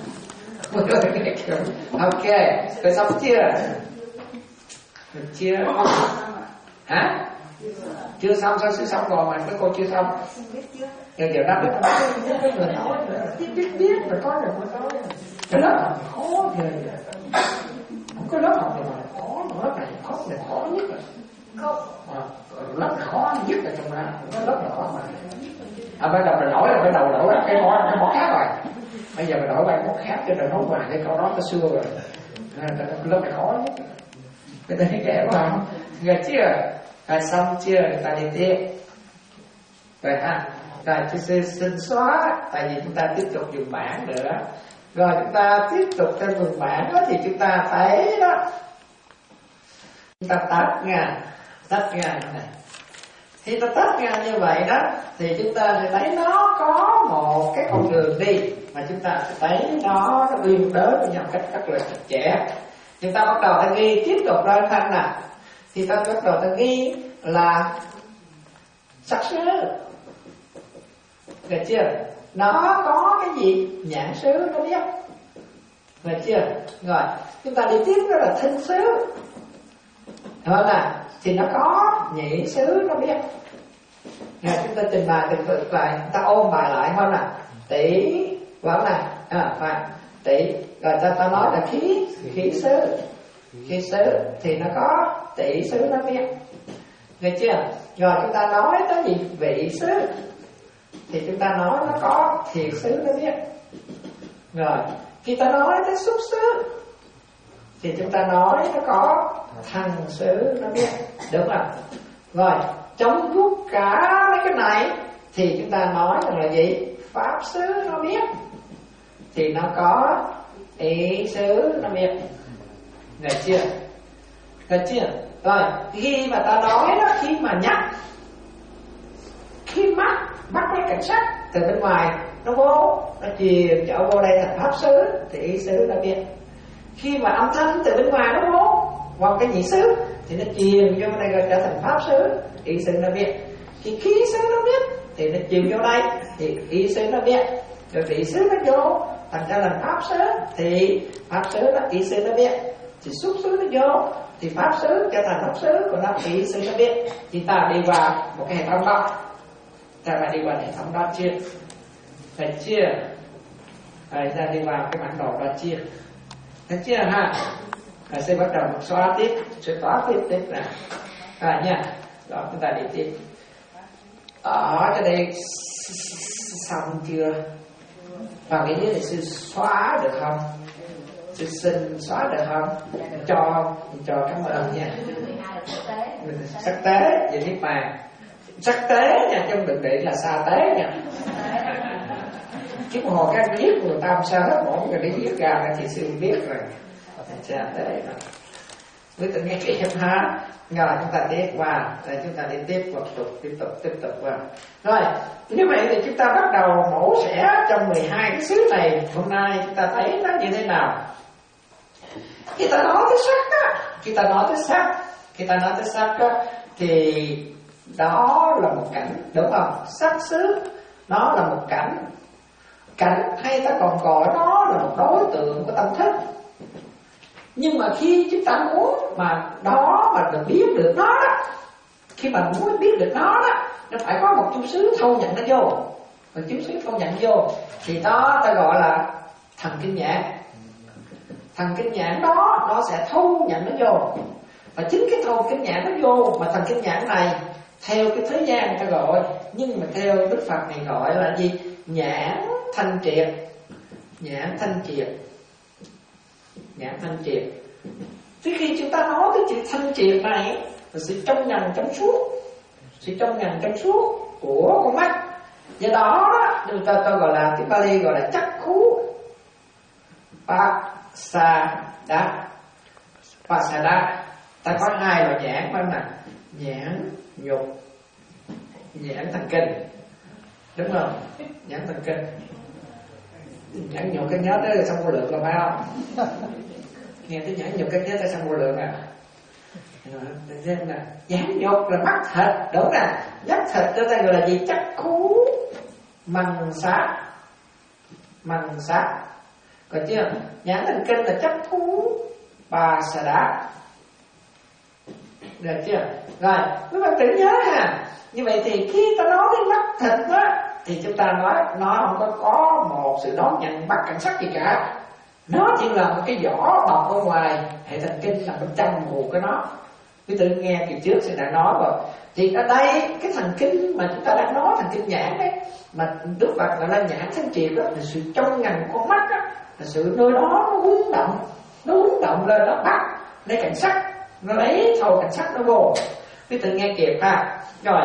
Ok, rồi xong chưa? Được chưa? Hả? Chưa xong sao chưa xong rồi mà mấy cô chưa xong. Giờ giờ đó người nói biết biết biết rồi có rồi mới nói. Cái lớp học khó ghê. Không có lớp học này mà khó, mà lớp này khó là khó nhất rồi. À, lớp khó nhất là trong đó, có lớp là khó mà. À bây giờ mình đổi là cái đầu đổi là cái món cái món khác rồi. Bây giờ mình đổi qua món khác cho rồi nói hoài cái câu đó nó xưa rồi. À, cái lớp này khó nhất. Cái này ghẻ quá không? Nghe chưa? Rồi xong chưa? Người ta đi tiếp. Rồi ha. Rồi tôi sẽ xin xóa, tại vì chúng ta tiếp tục dùng bảng nữa. Rồi chúng ta tiếp tục trên vùng bảng đó thì chúng ta thấy đó. Chúng ta tách nha, tách nha này. Khi ta tách ra như vậy đó thì chúng ta sẽ thấy nó có một cái con đường đi mà chúng ta sẽ thấy nó nó liên đới với nhau cách rất là chặt chẽ. Chúng ta bắt đầu ta ghi tiếp tục ra thanh nè. Thì ta bắt đầu ta ghi là sắc xứ. Được chưa? Nó có cái gì? Nhãn xứ nó biết. Được chưa? Rồi, chúng ta đi tiếp đó là thính xứ. Hiểu không nào? Thì nó có nhị xứ nó biết. Rồi chúng ta trình bày từng tự lại, chúng ta ôn bài lại không nào? Tỷ, vẫn này, à, phải, tỷ. Rồi ta, ta nói là khí, khí xứ. Khí xứ thì nó có tỷ xứ nó biết. Được chưa? Rồi chúng ta nói tới gì? Vị xứ. Thì chúng ta nói nó có thiệt xứ nó biết. Rồi khi ta nói tới xúc xứ thì chúng ta nói nó có thân xứ nó biết. Đúng không? Rồi trong suốt cả mấy cái này thì chúng ta nói là gì? Pháp xứ nó biết. Thì nó có ý xứ nó biết. Được chưa? Được chưa? Rồi khi mà ta nói đó, khi mà nhắc, khi mắt bắt cái cảnh sát từ bên ngoài nó vô, nó truyền trở vô đây thành pháp xứ thì ý xứ nó biết. Khi mà âm thanh từ bên ngoài nó vô vào cái nhị xứ thì nó truyền vô đây trở thành pháp xứ, ý xứ nó biết. Khi khí xứ nó biết thì nó truyền vô đây thì ý xứ nó biết. Rồi vị xứ nó vô thành ra là pháp xứ thì pháp xứ nó ý xứ nó biết. Thì xúc xứ nó vô thì pháp xứ trở thành pháp xứ của nó ý xứ nó biết. Thì ta đi vào một cái hệ thống đó. Ta phải đi vào hệ thống đó chưa? Phải chưa? Rồi ta đi vào cái bản đồ đó chưa? Thấy chưa ha? Rồi sẽ bắt đầu xóa tiếp, sẽ xóa tiếp tiếp nè. Rồi nha. Rồi chúng ta đi tiếp. Ở cái đây xong chưa? Và cái dưới này xin xóa được không? Xin xin xóa được không? Cho cho cảm ơn nha. Sắc tế về niết bàn. Sắc tế nha, trong định địa là xa tế nha. Chứ hồ các biết người ta không sao hết, mỗi người đi viết ra thì sư biết rồi. Xa tế rồi. Với tự nghe kỹ thêm ha. Rồi chúng ta tiếp qua, rồi chúng ta đi tiếp tục tục tiếp tục tiếp tục qua. Rồi như vậy thì chúng ta bắt đầu mổ xẻ trong mười hai cái xứ này. Hôm nay chúng ta thấy nó như thế nào? Khi ta nói tới sắc á, khi ta nói tới sắc, khi ta nói tới sắc á, thì đó là một cảnh, đúng không? Sắc xứ nó là một cảnh. Cảnh hay ta còn gọi nó là một đối tượng của tâm thức. Nhưng mà khi chúng ta muốn mà đó mà được biết được nó đó, khi mà muốn biết được nó đó, nó phải có một chút xứ thâu nhận nó vô. Một chút xứ thâu nhận vô thì đó ta gọi là thần kinh nhãn. Thần kinh nhãn đó nó sẽ thâu nhận nó vô. Và chính cái thâu kinh nhãn nó vô mà thần kinh nhãn này theo cái thế gian người ta gọi, nhưng mà theo Đức Phật này gọi là gì? nhãn thanh triệt, nhãn thanh triệt, nhãn thanh triệt. Thì khi chúng ta nói tới chữ thanh triệt này là sự trong ngần trong suốt, sự trong ngần trong suốt của con mắt. Do đó người ta ta gọi là tiếng Pali gọi là chắc khú Pasada. Pasada ta có hai loại nhãn phải không nào? Nhãn nhục, nhãn thần kinh, đúng không? Nhãn thần kinh, nhãn nhục cái nhớ tới sông vô lượng là phải không? Nghe tới nhãn nhục cái nhớ tới sông vô lượng à? Nhãn nhục là mắt thịt, đúng nè. Mắt thịt cho ta gọi là gì? Chắc khú mằng sát, mằng sát, còn chưa? Nhãn thần kinh là chắc khú bà xà đá, được chưa? Rồi các bạn tự nhớ ha. Như vậy thì khi ta nói đến mắt thịt á, thì chúng ta nói nó không có có một sự đón nhận bắt cảnh sắc gì cả. Nó chỉ là một cái vỏ bọc ở ngoài, hệ thần kinh nằm bên trong ruột của nó. Quý tự nghe kỳ trước sẽ đã nói rồi. Thì ở đây cái thần kinh mà chúng ta đang nói, thần kinh nhãn đấy, mà Đức Phật gọi là nhãn thanh triệt đó, là sự trong ngần con mắt đó, là sự nơi đó nó hướng động, nó hướng động lên, nó bắt lấy cảnh sắc, nó lấy thầu cảnh sắc nó vô. Quý tự nghe kịp ha. Rồi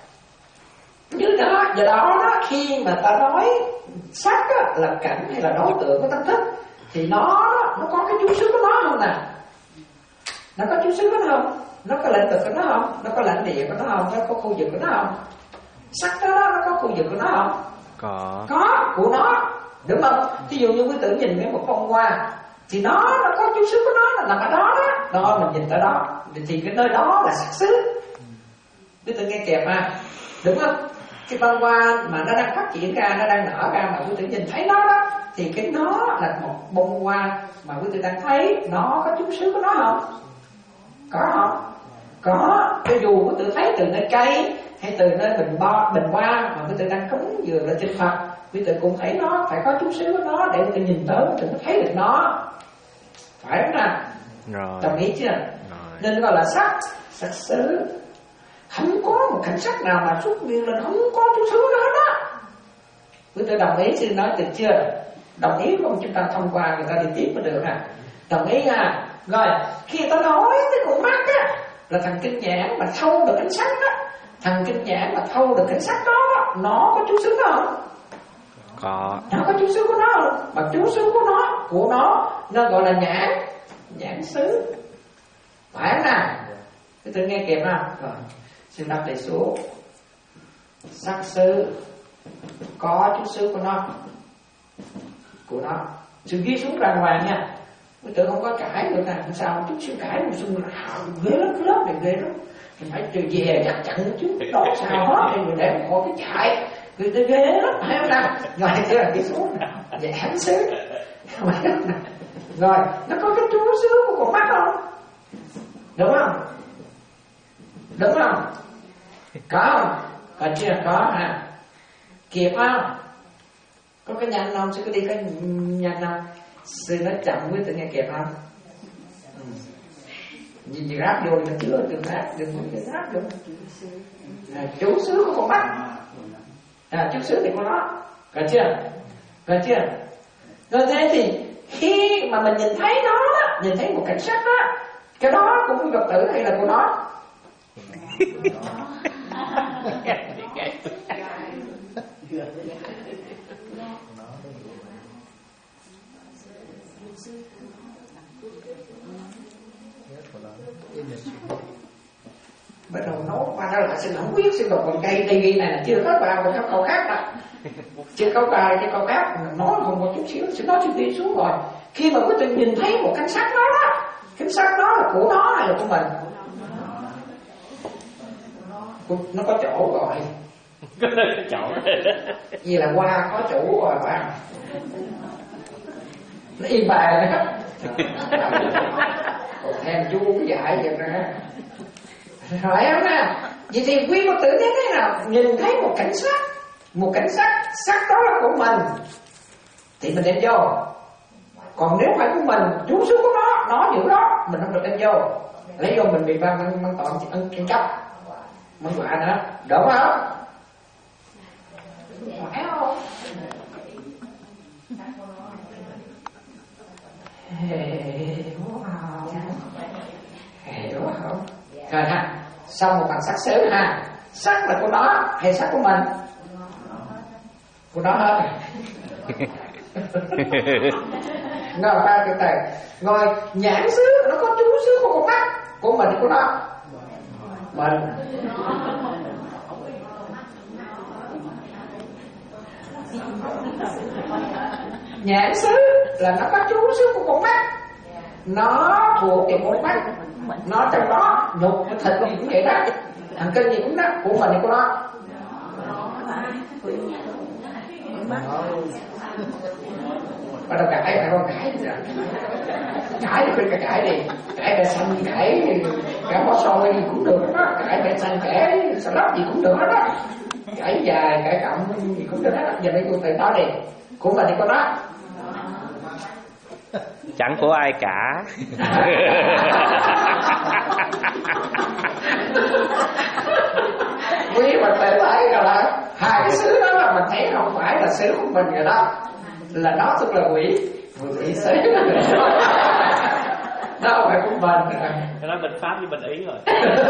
như đó, do đó, đó khi mà ta nói sắc đó, là cảnh hay là đối tượng của tâm thức, thì nó nó có cái chú xứ của nó không nè? Nó có chú xứ của nó không? Nó có lãnh vực của nó không? Nó có lãnh địa của nó không? Nó có khu vực của nó không? Sắc đó, nó có khu vực của nó không? Có. Có của nó, đúng không? Ví dụ như quý tử nhìn cái một bông hoa, thì nó nó có chú xứ của nó, là nằm ở đó đó. Đó mình nhìn tới đó, thì cái nơi đó là sắc xứ. Quý tử nghe kẹp ha, đúng không? Cái bông hoa mà nó đang phát triển ra, nó đang nở ra mà quý tử nhìn thấy nó đó, thì cái nó là một bông hoa mà quý tử đang thấy, nó có chú xứ của nó không? Có không? Có. Cho dù quý tử thấy từ nơi cây hay từ nơi bình bo, bình hoa mà quý tử đang cúng dường lên trên Phật, quý tử cũng thấy nó, phải có chú xứ của nó để quý tử nhìn tới, quý tử mới thấy được nó, phải không nào? Rồi. Đồng ý chưa? Rồi. Nên gọi là sắc, sắc xứ. Không có một cảnh sắc nào mà xuất hiện lên không có chú xứ đó hết á. Quý tử đồng ý xin nói được chưa? Đồng ý không? Chúng ta thông qua người ta đi tiếp mới được à? Đồng ý ha. Rồi khi ta nói cái con mắt á, là thần kinh nhãn mà thâu được ánh sắc á, thần kinh nhãn mà thâu được ánh sắc đó, đó, nó có chú xứ đó không? Có. Nó có chú xứ của nó không? Mà chú xứ của nó, của nó, nó gọi là nhãn, nhãn xứ, phải không nào? Cái tự nghe kịp không? Rồi xin đọc lại xuống. Sắc xứ có chú xứ của nó, của nó. Sự ghi xuống đàng hoàng nha. Quý tử không có cãi được nào, sao chút xíu cãi một xung là ghê lắm, cái lớp này ghê lắm. Thì phải từ về chắc chắn một chút, đó sao hết, thì người để một cái chạy, người ta ghê lắm, phải không nào? Rồi thế là cái số giảm xứ. Rồi, nó có cái chú xứ của con mắt không? Đúng không? Đúng không? Có không? Có chưa? Có hả? Kịp không? Có cái nhanh không? Sư có đi cái nhanh không? Sư nói chậm với tự nghe kịp không? Ừ. Nhìn gì ráp vô là chưa đừng ráp, đừng muốn gì ráp vô. À, chú xứ của con mắt. À, chú xứ thì của nó. Có chưa? Có chưa? Rồi thế thì khi mà mình nhìn thấy nó, nhìn thấy một cảnh sắc đó, cái đó của cái vật tử hay là của nó? Bắt đầu nấu qua đó là xin không biết, xin đọc còn cây tê ghi này là chưa có vào, còn có câu khác đó, chưa câu vào cái câu khác nói còn một chút xíu, xin nói xin đi xuống rồi. Khi mà quý vị nhìn thấy một cảnh sắc đó đó, cảnh sắc đó là của nó hay là của mình? Nó có chỗ rồi. Chỗ vì là hoa có chủ rồi phải không? Nó im bài đó. Còn thêm chú dạy vậy ra. Phải không nè? Vậy thì quý Phật tử thấy thế nào? Nhìn thấy một cảnh sắc, một cảnh sắc, sắc đó là của mình thì mình đem vô. Còn nếu phải của mình, chú xứ của nó, nó giữ đó, mình không được đem vô. Lấy vô mình bị ban mang, mang tội ăn ăn cắp, mang quả nữa, đúng không? Phải không? Hiểu không? Hiểu không? Rồi ha, xong một phần sắc xứ ha. Sắc là của nó hay sắc của mình? Của nó hết. Ngồi ba cái từ ngồi nhãn xứ, nó có chú xứ của con mắt, của mình của nó mình. Nhãn xứ là nó có chú xứ của con mắt, nó thuộc về con mắt, nó trong đó nhục thịt nó cũng vậy đó, thần kinh gì cũng đó, của mình thì của nó. Bắt đầu cãi, phải con cãi cãi thì phải cãi đi, cãi bẹ xanh, cãi cả bó xôi gì cũng được đó, cãi bẹ xanh, cãi salad gì cũng được đó, cãi dài, cãi cộng gì cũng được đó. Giờ đây cô tự nói đi, của mình thì con đó chẳng của ai cả. Quý mà tự thấy rồi là hai cái xứ đó là mình thấy không phải là xứ của mình rồi đó, là nó tức là quỷ, quỷ xứ nó không phải của mình. Cái đó mình Pháp với mình Ý rồi.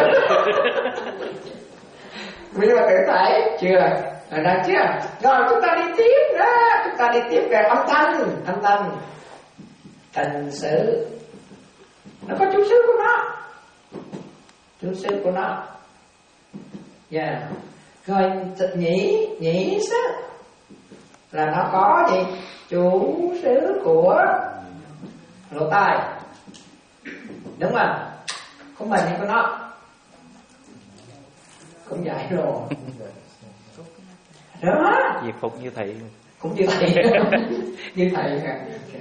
Quý mà tự thấy chưa? Rồi đó chưa? Rồi chúng ta đi tiếp đó, chúng ta đi tiếp về âm thanh, âm thanh, thành xứ, nó có chút xứ của nó, chút xứ của nó. Yeah. Rồi nhĩ, nhĩ xứ là nó có gì? Chủ xứ của lỗ tai, đúng không? Của mình hay của nó? Cũng vậy rồi. Đó. Diệt phục như thầy. Cũng như thầy. Như thầy kìa.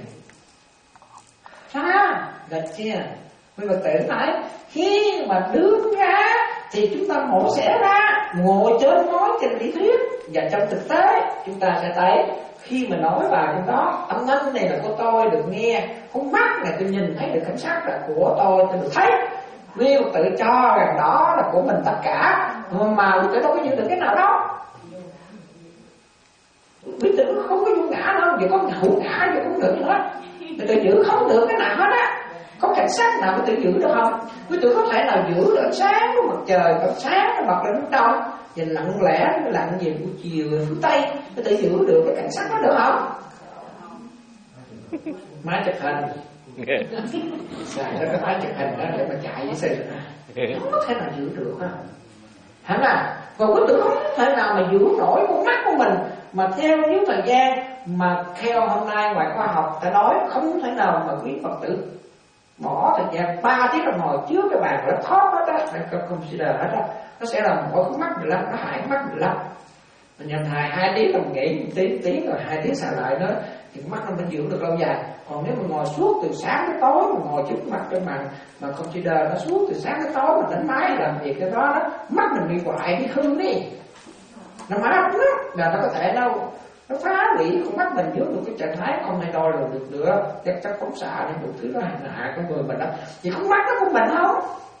Sao? Được chưa? Mình tự nói khi mà đứng ra thì chúng ta mổ xẻ ra, ngồi trên nói trên lý thuyết, và trong thực tế chúng ta sẽ thấy khi mà nói vào trong đó, âm thanh này là của tôi được nghe, con mắt này tôi nhìn thấy được cảnh sắc là của tôi, tôi được thấy. Nếu tự cho rằng đó là của mình tất cả, mà tự đâu có giữ được cái nào đâu. Biết tự không có vô ngã đâu, vì có hữu ngã thì cũng được nữa. Tự giữ không được cái nào hết á. Có cảnh sắc nào mà tự giữ được không? Quý tự có thể nào giữ được ánh sáng của mặt trời, ánh sáng nó bật lên phía đông, và lặng lẽ nó lặng về buổi chiều phía tây, quý tự giữ được cái cảnh sắc đó được không? Máy chụp hình, xài đó cái máy chụp hình đó để mà chạy với sự, không có thể nào giữ được ha. Hả nào? Và quý tự không thể nào mà giữ nổi con mắt của mình, mà theo những thời gian mà theo hôm nay ngoài khoa học ta nói không thể nào mà quý Phật tử bỏ thời gian ba tiếng đồng hồ trước cái bàn laptop hết á, cái computer hết á, nó sẽ làm mỗi con mắt mười lăm, nó hại mắt mười lăm. Mình nhầm hai hai tiếng đồng nghỉ một tiếng tiếng rồi hai tiếng xả lại nữa thì mắt nó mới giữ được lâu dài. Còn nếu mình ngồi suốt từ sáng đến tối, mình ngồi trước mặt trên bàn mà computer nó suốt từ sáng đến tối, mình đánh máy làm việc cái đó đó, mắt mình bị hoại, bị hư đi, nó má đó, là nó có thể đâu nó phá hủy con mắt mình, giữ được cái trạng thái không thể đo lường được nữa, chắc chắc phóng xạ nên đủ thứ nó hành hạ con người mình đó. Thì con mắt nó của mình không?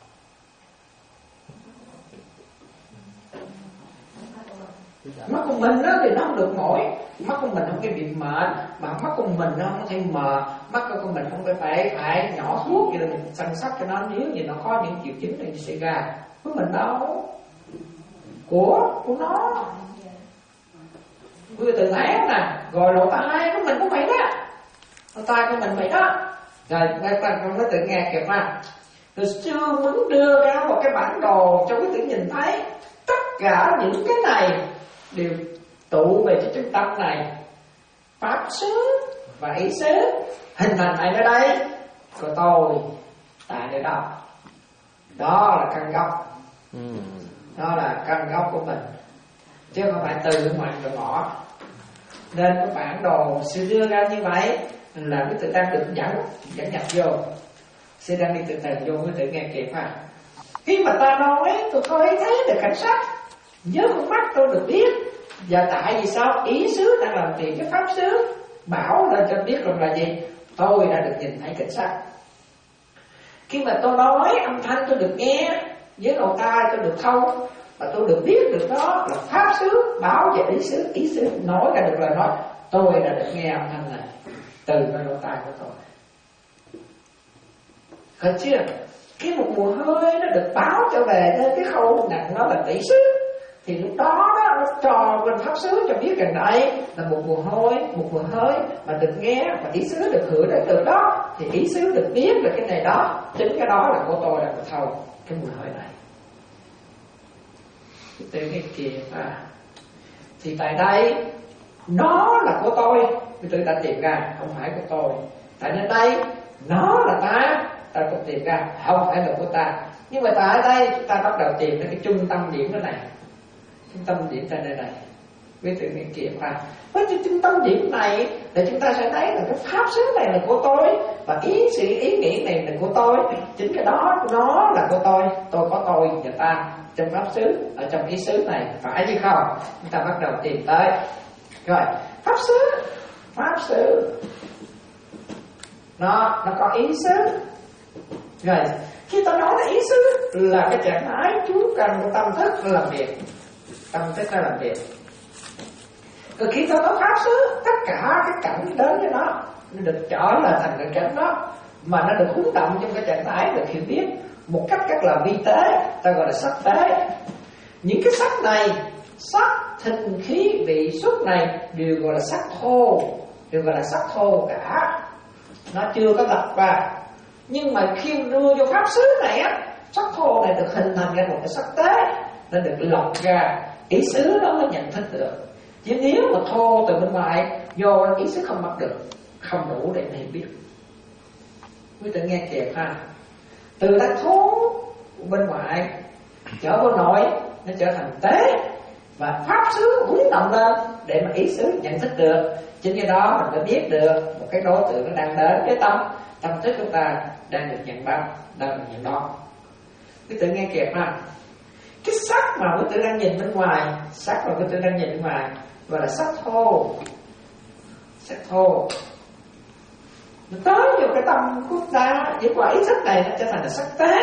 Mắt của mình đó thì nó không được nổi, mắt của mình không cái bị mệt, mà mắt của mình nó không có thể mờ, mắt của mình không phải phải nhỏ thuốc vậy là mình săn sóc cho nó, nếu như nó có những triệu chứng này xảy ra với mình đâu, của của nó. Quý vị tự thấy nè, rồi lỗ tai của mình cũng vậy đó, lỗ tai của mình vậy đó. Rồi các bạn không có tự nghe kịp ha. Rồi sư muốn đưa ra một cái bản đồ cho quý vị nhìn thấy tất cả những cái này đều tụ về cho trung tâm này, pháp xứ và ý xứ, hình thành này ở đây của tôi tại nơi đó. Đó là căn gốc, đó là căn gốc của mình, chứ không phải từ ngoài từ ngõ. Nên cái bản đồ sư đưa ra như vậy là cái tự đang được dẫn dẫn nhập vô. Sư đang đi từ từ vô cái tự nghe kịp ha. Khi mà ta nói tôi thấy thấy được cảnh sắc, nhớ con mắt tôi được biết. Và tại vì sao ý xứ đang làm việc cái pháp xứ bảo lên cho biết rằng là gì? Tôi đã được nhìn thấy cảnh sắc. Khi mà tôi nói âm thanh tôi được nghe, với lỗ tai tôi được thâu, và tôi được biết được đó là pháp xứ báo về ý xứ, ý xứ nói ra được lời nói, tôi đã được nghe âm thanh này từ cái lỗ tai của tôi. Hiểu chưa? Cái một mùi hơi nó được báo trở về nên cái khâu nặng nó là tỷ xứ, thì lúc đó, đó nó cho bên pháp xứ cho biết rằng đây là một mùi hôi, một mùi hơi mà được nghe và ý xứ được hưởng đến từ đó, thì ý xứ được biết là cái này đó, chính cái đó là của tôi, là của thầu cái mùi hơi này. Từ cái kia à, thì tại đây nó là của tôi, tôi đã tìm ra không phải của tôi. Tại nên đây nó là ta, ta cũng tìm ra không phải là của ta. Nhưng mà tại đây chúng ta bắt đầu tìm đến cái trung tâm điểm đó này, trung tâm điểm tại đây này, với tự nhiên kiểm ra với cái trung tâm điểm này là chúng ta sẽ thấy là cái pháp xứ này là của tôi và ý sự ý nghĩ này là của tôi. Chính cái đó nó là của tôi, tôi có tôi và ta trong pháp xứ, ở trong ý xứ này, phải hay không? Chúng ta bắt đầu tìm tới rồi pháp xứ, pháp xứ nó nó có ý xứ. Rồi khi ta nói là ý xứ là cái trạng thái chú cần của tâm thức làm việc, tâm thức nó làm việc. Rồi khi ta nói pháp xứ, tất cả cái cảnh đến với nó nó được trở lại thành cái cảnh đó, mà nó được hứng động trong cái trạng thái được hiểu biết một cách rất là vi tế, ta gọi là sắc tế. Những cái sắc này, sắc, thịnh, khí, vị, xúc này đều gọi là sắc thô, đều gọi là sắc thô cả, nó chưa có lập vào. Nhưng mà khi đưa vô pháp xứ này á, sắc thô này được hình thành ra một cái sắc tế, nó được lọc ra, ý xứ đó mới nhận thức được. Chứ nếu mà thô từ bên ngoài vô, ý xứ không bắt được, không đủ để mình biết. Quý tự nghe kịp ha, từ đã thô bên ngoài trở vô nội, nó trở thành tế, và pháp xứ hướng động lên để mà ý xứ nhận thức được. Chính cái đó mình mới biết được một cái đối tượng nó đang đến với tâm, tâm thức của ta đang được nhận bắt, đang được nhận đo. Quý tự nghe kịp ha, cái sắc mà quý tự đang nhìn bên ngoài, sắc mà quý tự đang nhìn bên ngoài gọi là sắc thô, sắc thô. Nó tới vào cái tâm của ta, chỉ qua ý thức này nó trở thành là sắc tế.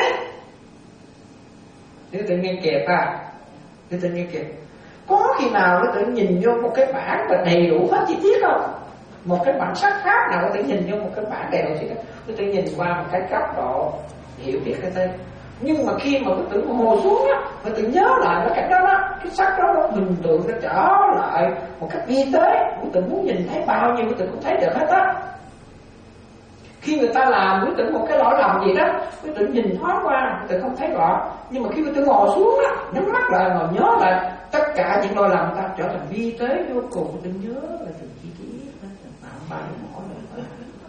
Quý tự nghe kịp ha, quý tự nghe kịp. Có khi nào quý tự nhìn vô một cái bảng và đầy đủ hết chi tiết không? Một cái bản sắc khác nào quý tự nhìn vô một cái bảng đầy đủ chi tiết? Quý tự nhìn qua một cái cấp độ hiểu biết cái tên. Nhưng mà khi mà quý tự ngồi xuống á, quý tự nhớ lại cái đó đó, cái sắc đó nó bình tượng nó trở lại một cách vi tế. Quý tự muốn nhìn thấy bao nhiêu quý tự cũng thấy được hết á. Khi người ta làm quý tự một cái lỗi lầm gì đó, quý tự nhìn thoáng qua, quý tự không thấy rõ. Nhưng mà khi quý tự ngồi xuống á, nhắm mắt lại mà nhớ lại tất cả những lỗi lầm ta trở thành vi tế vô cùng. Quý tự nhớ là từng chi tiết tạm bài mỏ rồi.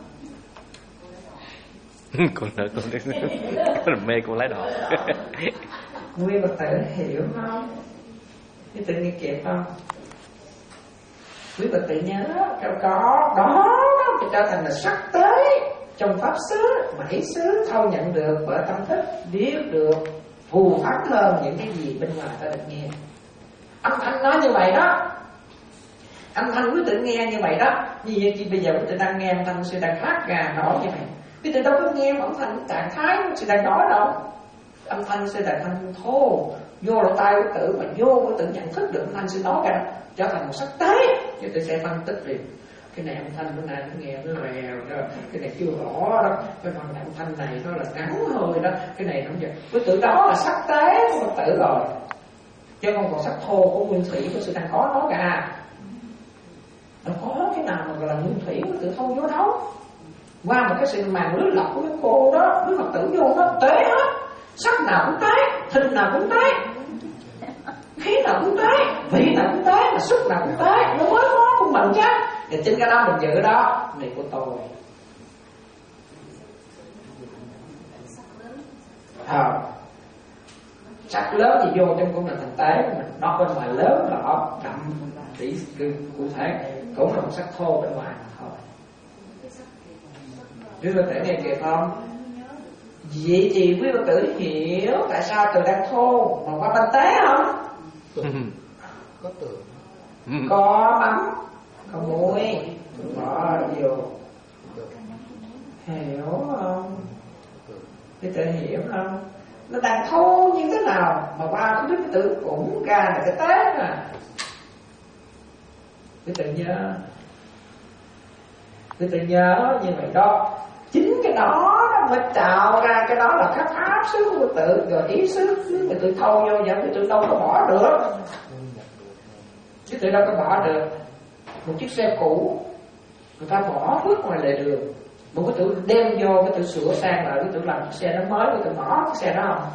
Con nữa con nữa mê con lái đỏ. Nguyên Phật tử hiểu không? Quý tự nghe kịp không? Quý Phật tử nhớ câu có đó nó trở thành là sắc tế trong pháp xứ mà ý xứ thâu nhận được bởi tâm thức, biết được phù phán hơn những cái gì bên ngoài ta được nghe. Âm thanh nói như vậy đó, âm thanh quý tự nghe như vậy đó. Như vậy bây giờ quý tự đang nghe âm thanh sư đang phát ra nói như vậy, quý tự đâu có nghe âm thanh trạng thái sư đang nói đâu. Âm thanh sư đang thanh thô vô lỗ tai quý tự, mà vô quý tự nhận thức được âm thanh sư nói ra trở thành một sắc tế. Quý tự sẽ phân tích liền cái này âm thanh bữa nay nó nghe nó rèo đó, cái này chưa rõ đó, cái phần âm thanh này nó là ngắn hơi đó, cái này nó quý tự đó là sắc tế của Phật tử rồi, chứ không còn sắc thô của nguyên thủy của sư đang có nó cả. Nó có cái nào mà gọi là nguyên thủy quý tự không vô đâu. Qua một cái sự màn lưới lọc của cái cô đó, với Phật tử vô nó tế hết, sắc nào cũng tế, thịnh nào cũng tế, khí nào cũng tế, vị nào cũng tế, mà xúc nào cũng tế, nó mới có của mình chứ. Thì chính cái đó mình giữ đó, này của tôi. À, sắc lớn thì vô trong cũng là thành tế của mình, nó bên ngoài lớn đỏ đậm tỷ cụ thể, cũng là một sắc thô bên ngoài thôi. Quý Phật tử nghe kịp không? Vậy thì quý Phật tử hiểu tại sao từ đang thô mà qua bên tế không? Có tưởng, có mắm, có muối, có nhiều. Hiểu không? Quý tự hiểu không? Nó đang thô như thế nào mà qua cái quý tự cũng ra là cái tế mà. Quý tự nhớ, quý tự nhớ như vậy đó. Chính cái đó mới tạo ra cái đó là các pháp xứ của quý tử, rồi ý xứ quý tử thâu vô vậy quý tử đâu có bỏ được. Quý tử đâu có bỏ được. Một chiếc xe cũ người ta bỏ vứt ngoài lề đường, một quý tử đem vô, quý tử sửa sang lại, quý tử làm chiếc xe nó mới, quý tử bỏ chiếc xe đó không?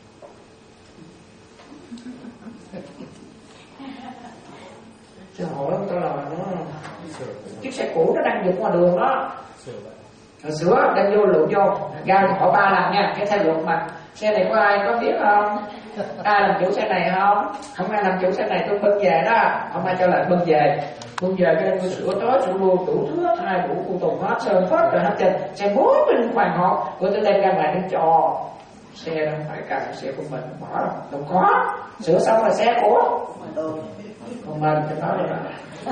Chứ hỏi tôi là nó chiếc xe cũ nó đang dựng ngoài đường đó, rồi sửa đem vô lượng vô ra hỏi ba lần nha, cái theo luật mà xe này có ai có biết không, ai làm chủ xe này không, không ai làm chủ xe này tôi bưng về đó, không ai cho lại bưng về, bưng về cái tôi sửa tới sửa luôn đủ thứ hết, hai đủ phụ tùng hết sơn hết rồi hết trên xe bốn bên khoan hộp, rồi tôi đem ra ngoài đem cho xe đâu phải cả xe của mình bỏ đâu, đâu có sửa xong là xe của còn mình thì nói là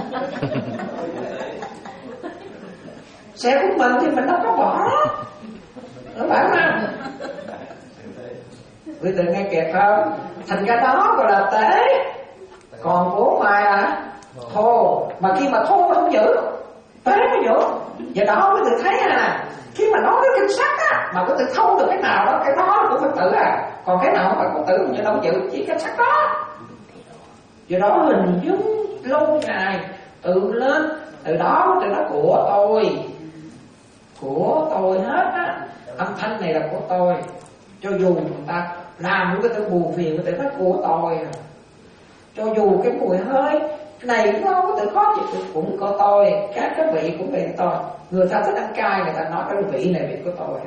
xe của mình thì mình đâu có bỏ, nó bảo mà quý tử nghe kịp không? Thành cái đó gọi là tế, còn của mày à thô, mà khi mà thô không giữ tế mới giữ. Giờ đó quý tử thấy à, khi mà nói cái kinh sách á mà quý tử thâu được cái nào đó, cái đó là của quý tử à, còn cái nào không phải của quý tử thì đâu giữ chỉ kinh sách đó. Do đó hình dung lâu ngày tự lên, từ đó từ đó của tôi, của tôi hết á, âm thanh này là của tôi. Cho dù người ta làm những cái tự buồn phiền, người ta nói của tôi, cho dù cái mùi hơi này nó tự có gì cũng của tôi, các cái vị cũng vị tôi. Người ta thích ăn cay, người ta nói cái vị này vị của tôi,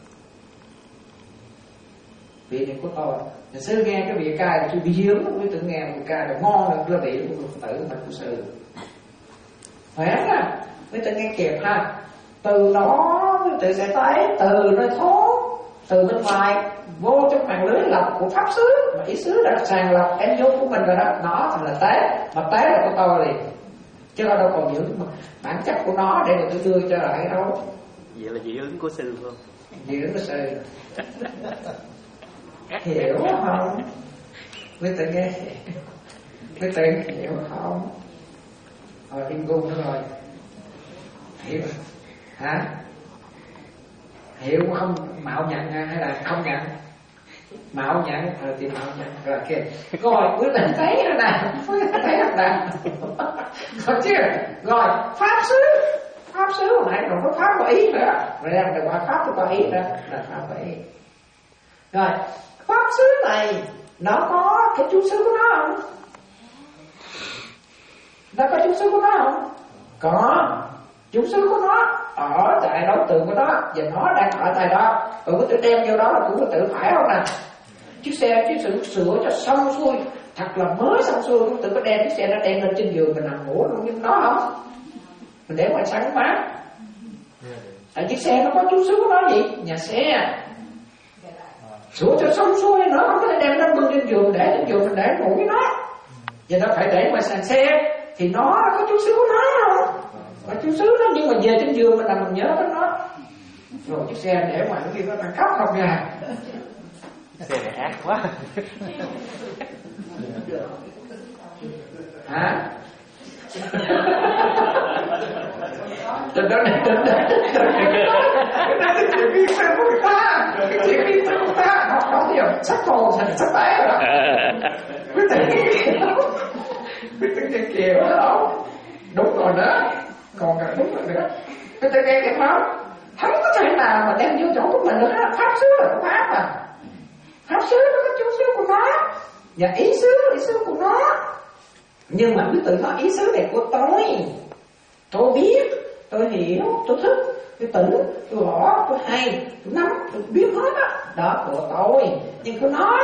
vị này của tôi. Ngày xưa nghe cái vị cay là tôi bị dướng, tôi tự nghe vị cay là ngon là cái vị của Phật tử mình của sư. Khỏe á, mới tự nghe kịp ha. Từ đó mới tự sẽ thấy từ nơi thốt, từ bên ngoài vô trong màn lưới lọc của pháp xứ, mà ý xứ đã sàng lọc em vô của mình rồi đó, nó thành là tế, mà tế là của tôi liền, chứ đâu còn giữ bản chất của nó để người tôi đưa cho lại đâu. Vậy là dị ứng của sư không? Dị ứng của sư. Hiểu không? Quý tự nghe, quý tự hiểu không? Rồi im gung nữa rồi. Hiểu hả? Hiểu không? Mạo nhận hay là không nhận? Mạo nhận rồi thì mạo nhận rồi kìa. Rồi quý tự thấy rồi nè, quý tự thấy rồi nè. Còn chứ, rồi pháp xứ, pháp xứ hồi nãy còn có pháp có ý nữa, rồi đang từ qua pháp có ý nữa, là pháp có ý. Rồi pháp xứ này nó có cái chú xứ của nó không? Nó có chú xứ của nó không? Có. Chú xứ của nó ở tại đối tượng của nó, và nó đang ở tại đó, rồi quý tử đem vô đó là cũng quý tử phải không nè? Chiếc xe, chiếc sự sửa cho xong xuôi, thật là mới xong xuôi, quý tử có đem chiếc xe nó đem lên trên giường mình nằm ngủ luôn nhưng nó không? Mình để ngoài sáng mát. Tại chiếc xe nó có chú xứ của nó gì? Nhà xe. Sửa cho xong xuôi nó không có thể đem nó bưng trên giường, để trên giường mình để ngủ với nó. Và nó phải để ngoài sàn xe thì nó có chú xứ của nó không? Có chú xứ đó, nhưng mà về trên giường mình nằm mình nhớ đến nó. Rồi chiếc xe để ngoài nó kia nó đang khóc không nha. Xe này ác quá. Hả? Đừng đó này, đừng đó. Cái này là chuyện viên sân của người ta. Cái chuyện viên sân của người ta. Nó không hiểu, sắp thô thành sắp bé rồi đó. Quý tử cái kiểu. Quý tử cái kiểu đó. Đúng rồi đó. Còn cả đúng rồi nữa. Quý tử nghe cái pháp. Không có thể nào mà đem vô chỗ của mình nữa. Pháp xứ là của pháp à. Pháp xứ nó có chú xứ của nó. Và ý xứ là ý xứ của nó. Nhưng mà quý tử nói ý xứ này của tôi. Tôi biết, tôi hiểu, tôi thích, tôi tỉnh, tôi bỏ, tôi hay, tôi nắm, tôi biết hết á. Đó của tôi, nhưng của nó.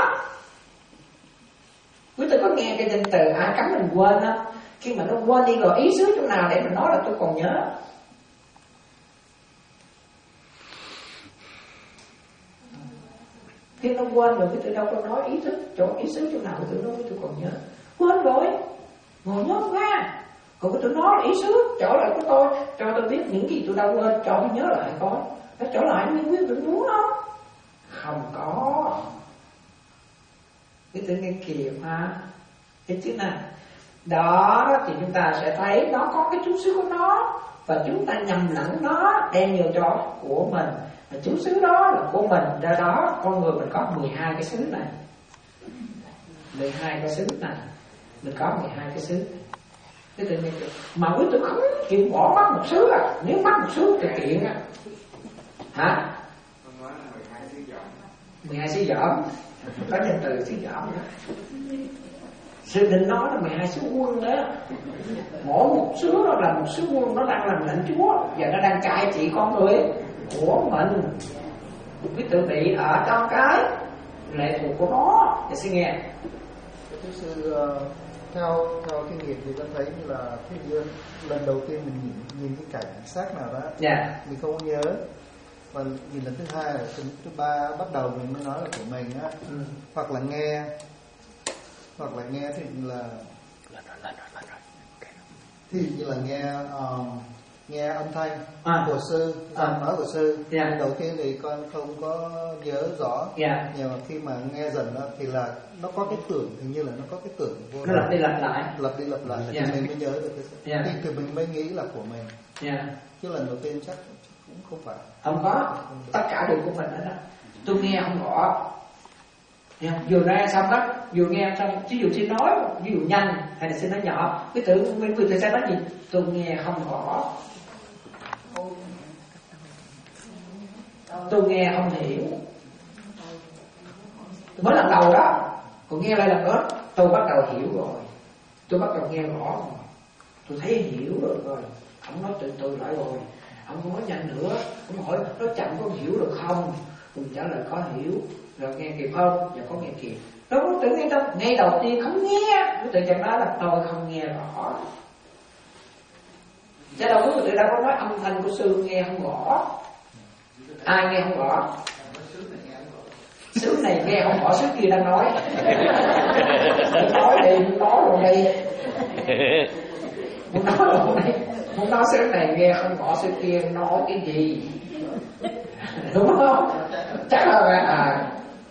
Quý tử có nghe cái danh từ ai cấm mình quên á. Khi mà nó quên đi rồi ý xứ chỗ nào để mình nói là tôi còn nhớ. Khi nó quên rồi quý tử đâu có nói ý thức chỗ ý xứ chỗ nào, quý tử nói tôi còn nhớ. Quên rồi, ngồi nhớ ra. Còn cái tôi nói ý xứ trở lại của tôi, cho tôi biết những gì tôi đâu quên, cho tôi nhớ lại coi. Nó trở lại như quý vị muốn không? Không có. Quý tử nghe kìa ha. Thế chứ nào. Đó thì chúng ta sẽ thấy nó có cái chú xứ của nó, và chúng ta nhầm lẫn nó đem vô cho của mình. Mà chú xứ đó là của mình, ra đó con người mình có mười hai cái xứ này, mười hai cái xứ này, mình có mười hai cái xứ. Cái tự nhiên mà quý tôi không chịu bỏ mất một xứ à, nếu mất một xứ thì kiện á, hả? mười hai xứ dỏm, có danh từ xứ dỏm nữa. Sư định nói là mười hai xứ quân đó, mỗi một xứ nó là một xứ quân, nó đang làm lệnh chúa và nó đang cai trị con người của mình. Quý tự bị ở trong cái lệ thuộc của nó. Thì xin nghe. Thưa sư, theo theo kinh nghiệm thì ta thấy như là cái lần đầu tiên mình nhìn, nhìn cái cảnh xác nào đó, yeah. mình không nhớ, và nhìn lần thứ hai, lần thứ ba bắt đầu mình mới nói là của mình á, ừ. hoặc là nghe, hoặc là nghe thì là thì như là nghe uh, nghe âm thanh à. của sư, à. nói của sư. Yeah. Đầu tiên thì con không có nhớ rõ, yeah. nhưng mà khi mà nghe dần đó thì là nó có cái tưởng, hình như là nó có cái tưởng vô nó lặp đi lặp lại, lặp đi lặp lại, yeah. thì mình mới nhớ được cái yeah. thì mình mới nghĩ là của mình, yeah. chứ lần đầu tiên chắc cũng không phải. Không có, tất cả đều của mình hết đó. Tôi nghe không rõ, vừa nghe xong đó, vừa nghe xong, ví dụ xin nói, ví dụ nhanh hay là xin nói nhỏ, cái tự mình vừa tự say nói gì, tôi nghe không rõ, tôi nghe không hiểu. Mới lần đầu đó, còn nghe lại lần nữa, tôi bắt đầu hiểu rồi, tôi bắt đầu nghe rõ rồi, tôi thấy hiểu rồi rồi. Ông nói từ từ lại rồi, ông không nói nhanh nữa, ông hỏi nói chậm có hiểu được không? Tôi trả lời có hiểu, rồi nghe kịp không? Dạ có nghe kịp. Nó có tự nghe đâu, ngay đầu tiên không nghe, nó tự chẳng nói là tôi không nghe rõ. Chứ đâu có tự đâu có nói âm thanh của sư nghe không rõ. Ai nghe không rõ? Xứ này nghe không rõ, xứ kia đang nói. Nói đi, nói rồi đây. Muốn nói rồi đây. Muốn nói xứ này nghe không rõ, xứ kia nói cái gì? Đúng không? Chắc là bạn à.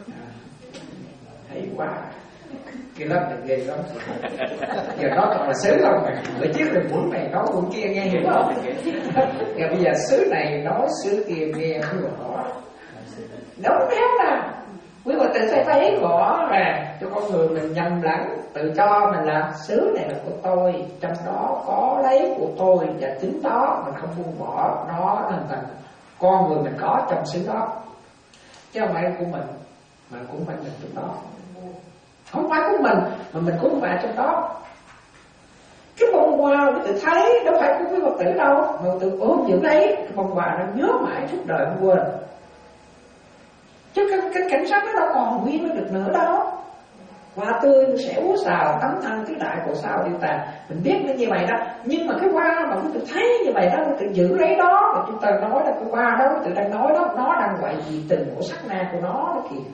Hay quá. Cái lớp này ghê lắm. Giờ nó còn là xứ không? Ở trước là muốn này nói muốn kia nghe hiểu không? Giờ bây giờ xứ này nói xứ kia nghe không rõ. Đúng thế nào? Quý vị tự sẽ thấy rõ ràng cho con người mình nhầm lẫn, tự cho mình là xứ này là của tôi, trong đó có lấy của tôi, và chính đó mình không buông bỏ nó thành thành con người mình có trong xứ đó, chứ không phải của mình, mà cũng phải mình trong đó. Không phải của mình mà mình cũng phải trong đó. Cái bông hoa quý tự thấy đâu phải của quý Phật tử đâu, mà tự ôm giữ lấy cái bông hoa nó nhớ mãi suốt đời không quên. Chứ cái, cái cảnh sắc nó đâu còn nguyên nó được nữa đâu. Hoa tươi sẽ úa xào tấm thân tứ đại của sao điều tàn, mình biết nó như vậy đó. Nhưng mà cái hoa mà quý tự thấy như vậy đó, quý tự giữ lấy đó, và chúng ta nói là cái hoa đó quý tự đang nói đó, nó đang gọi gì tình của sắc na của nó đó kìa.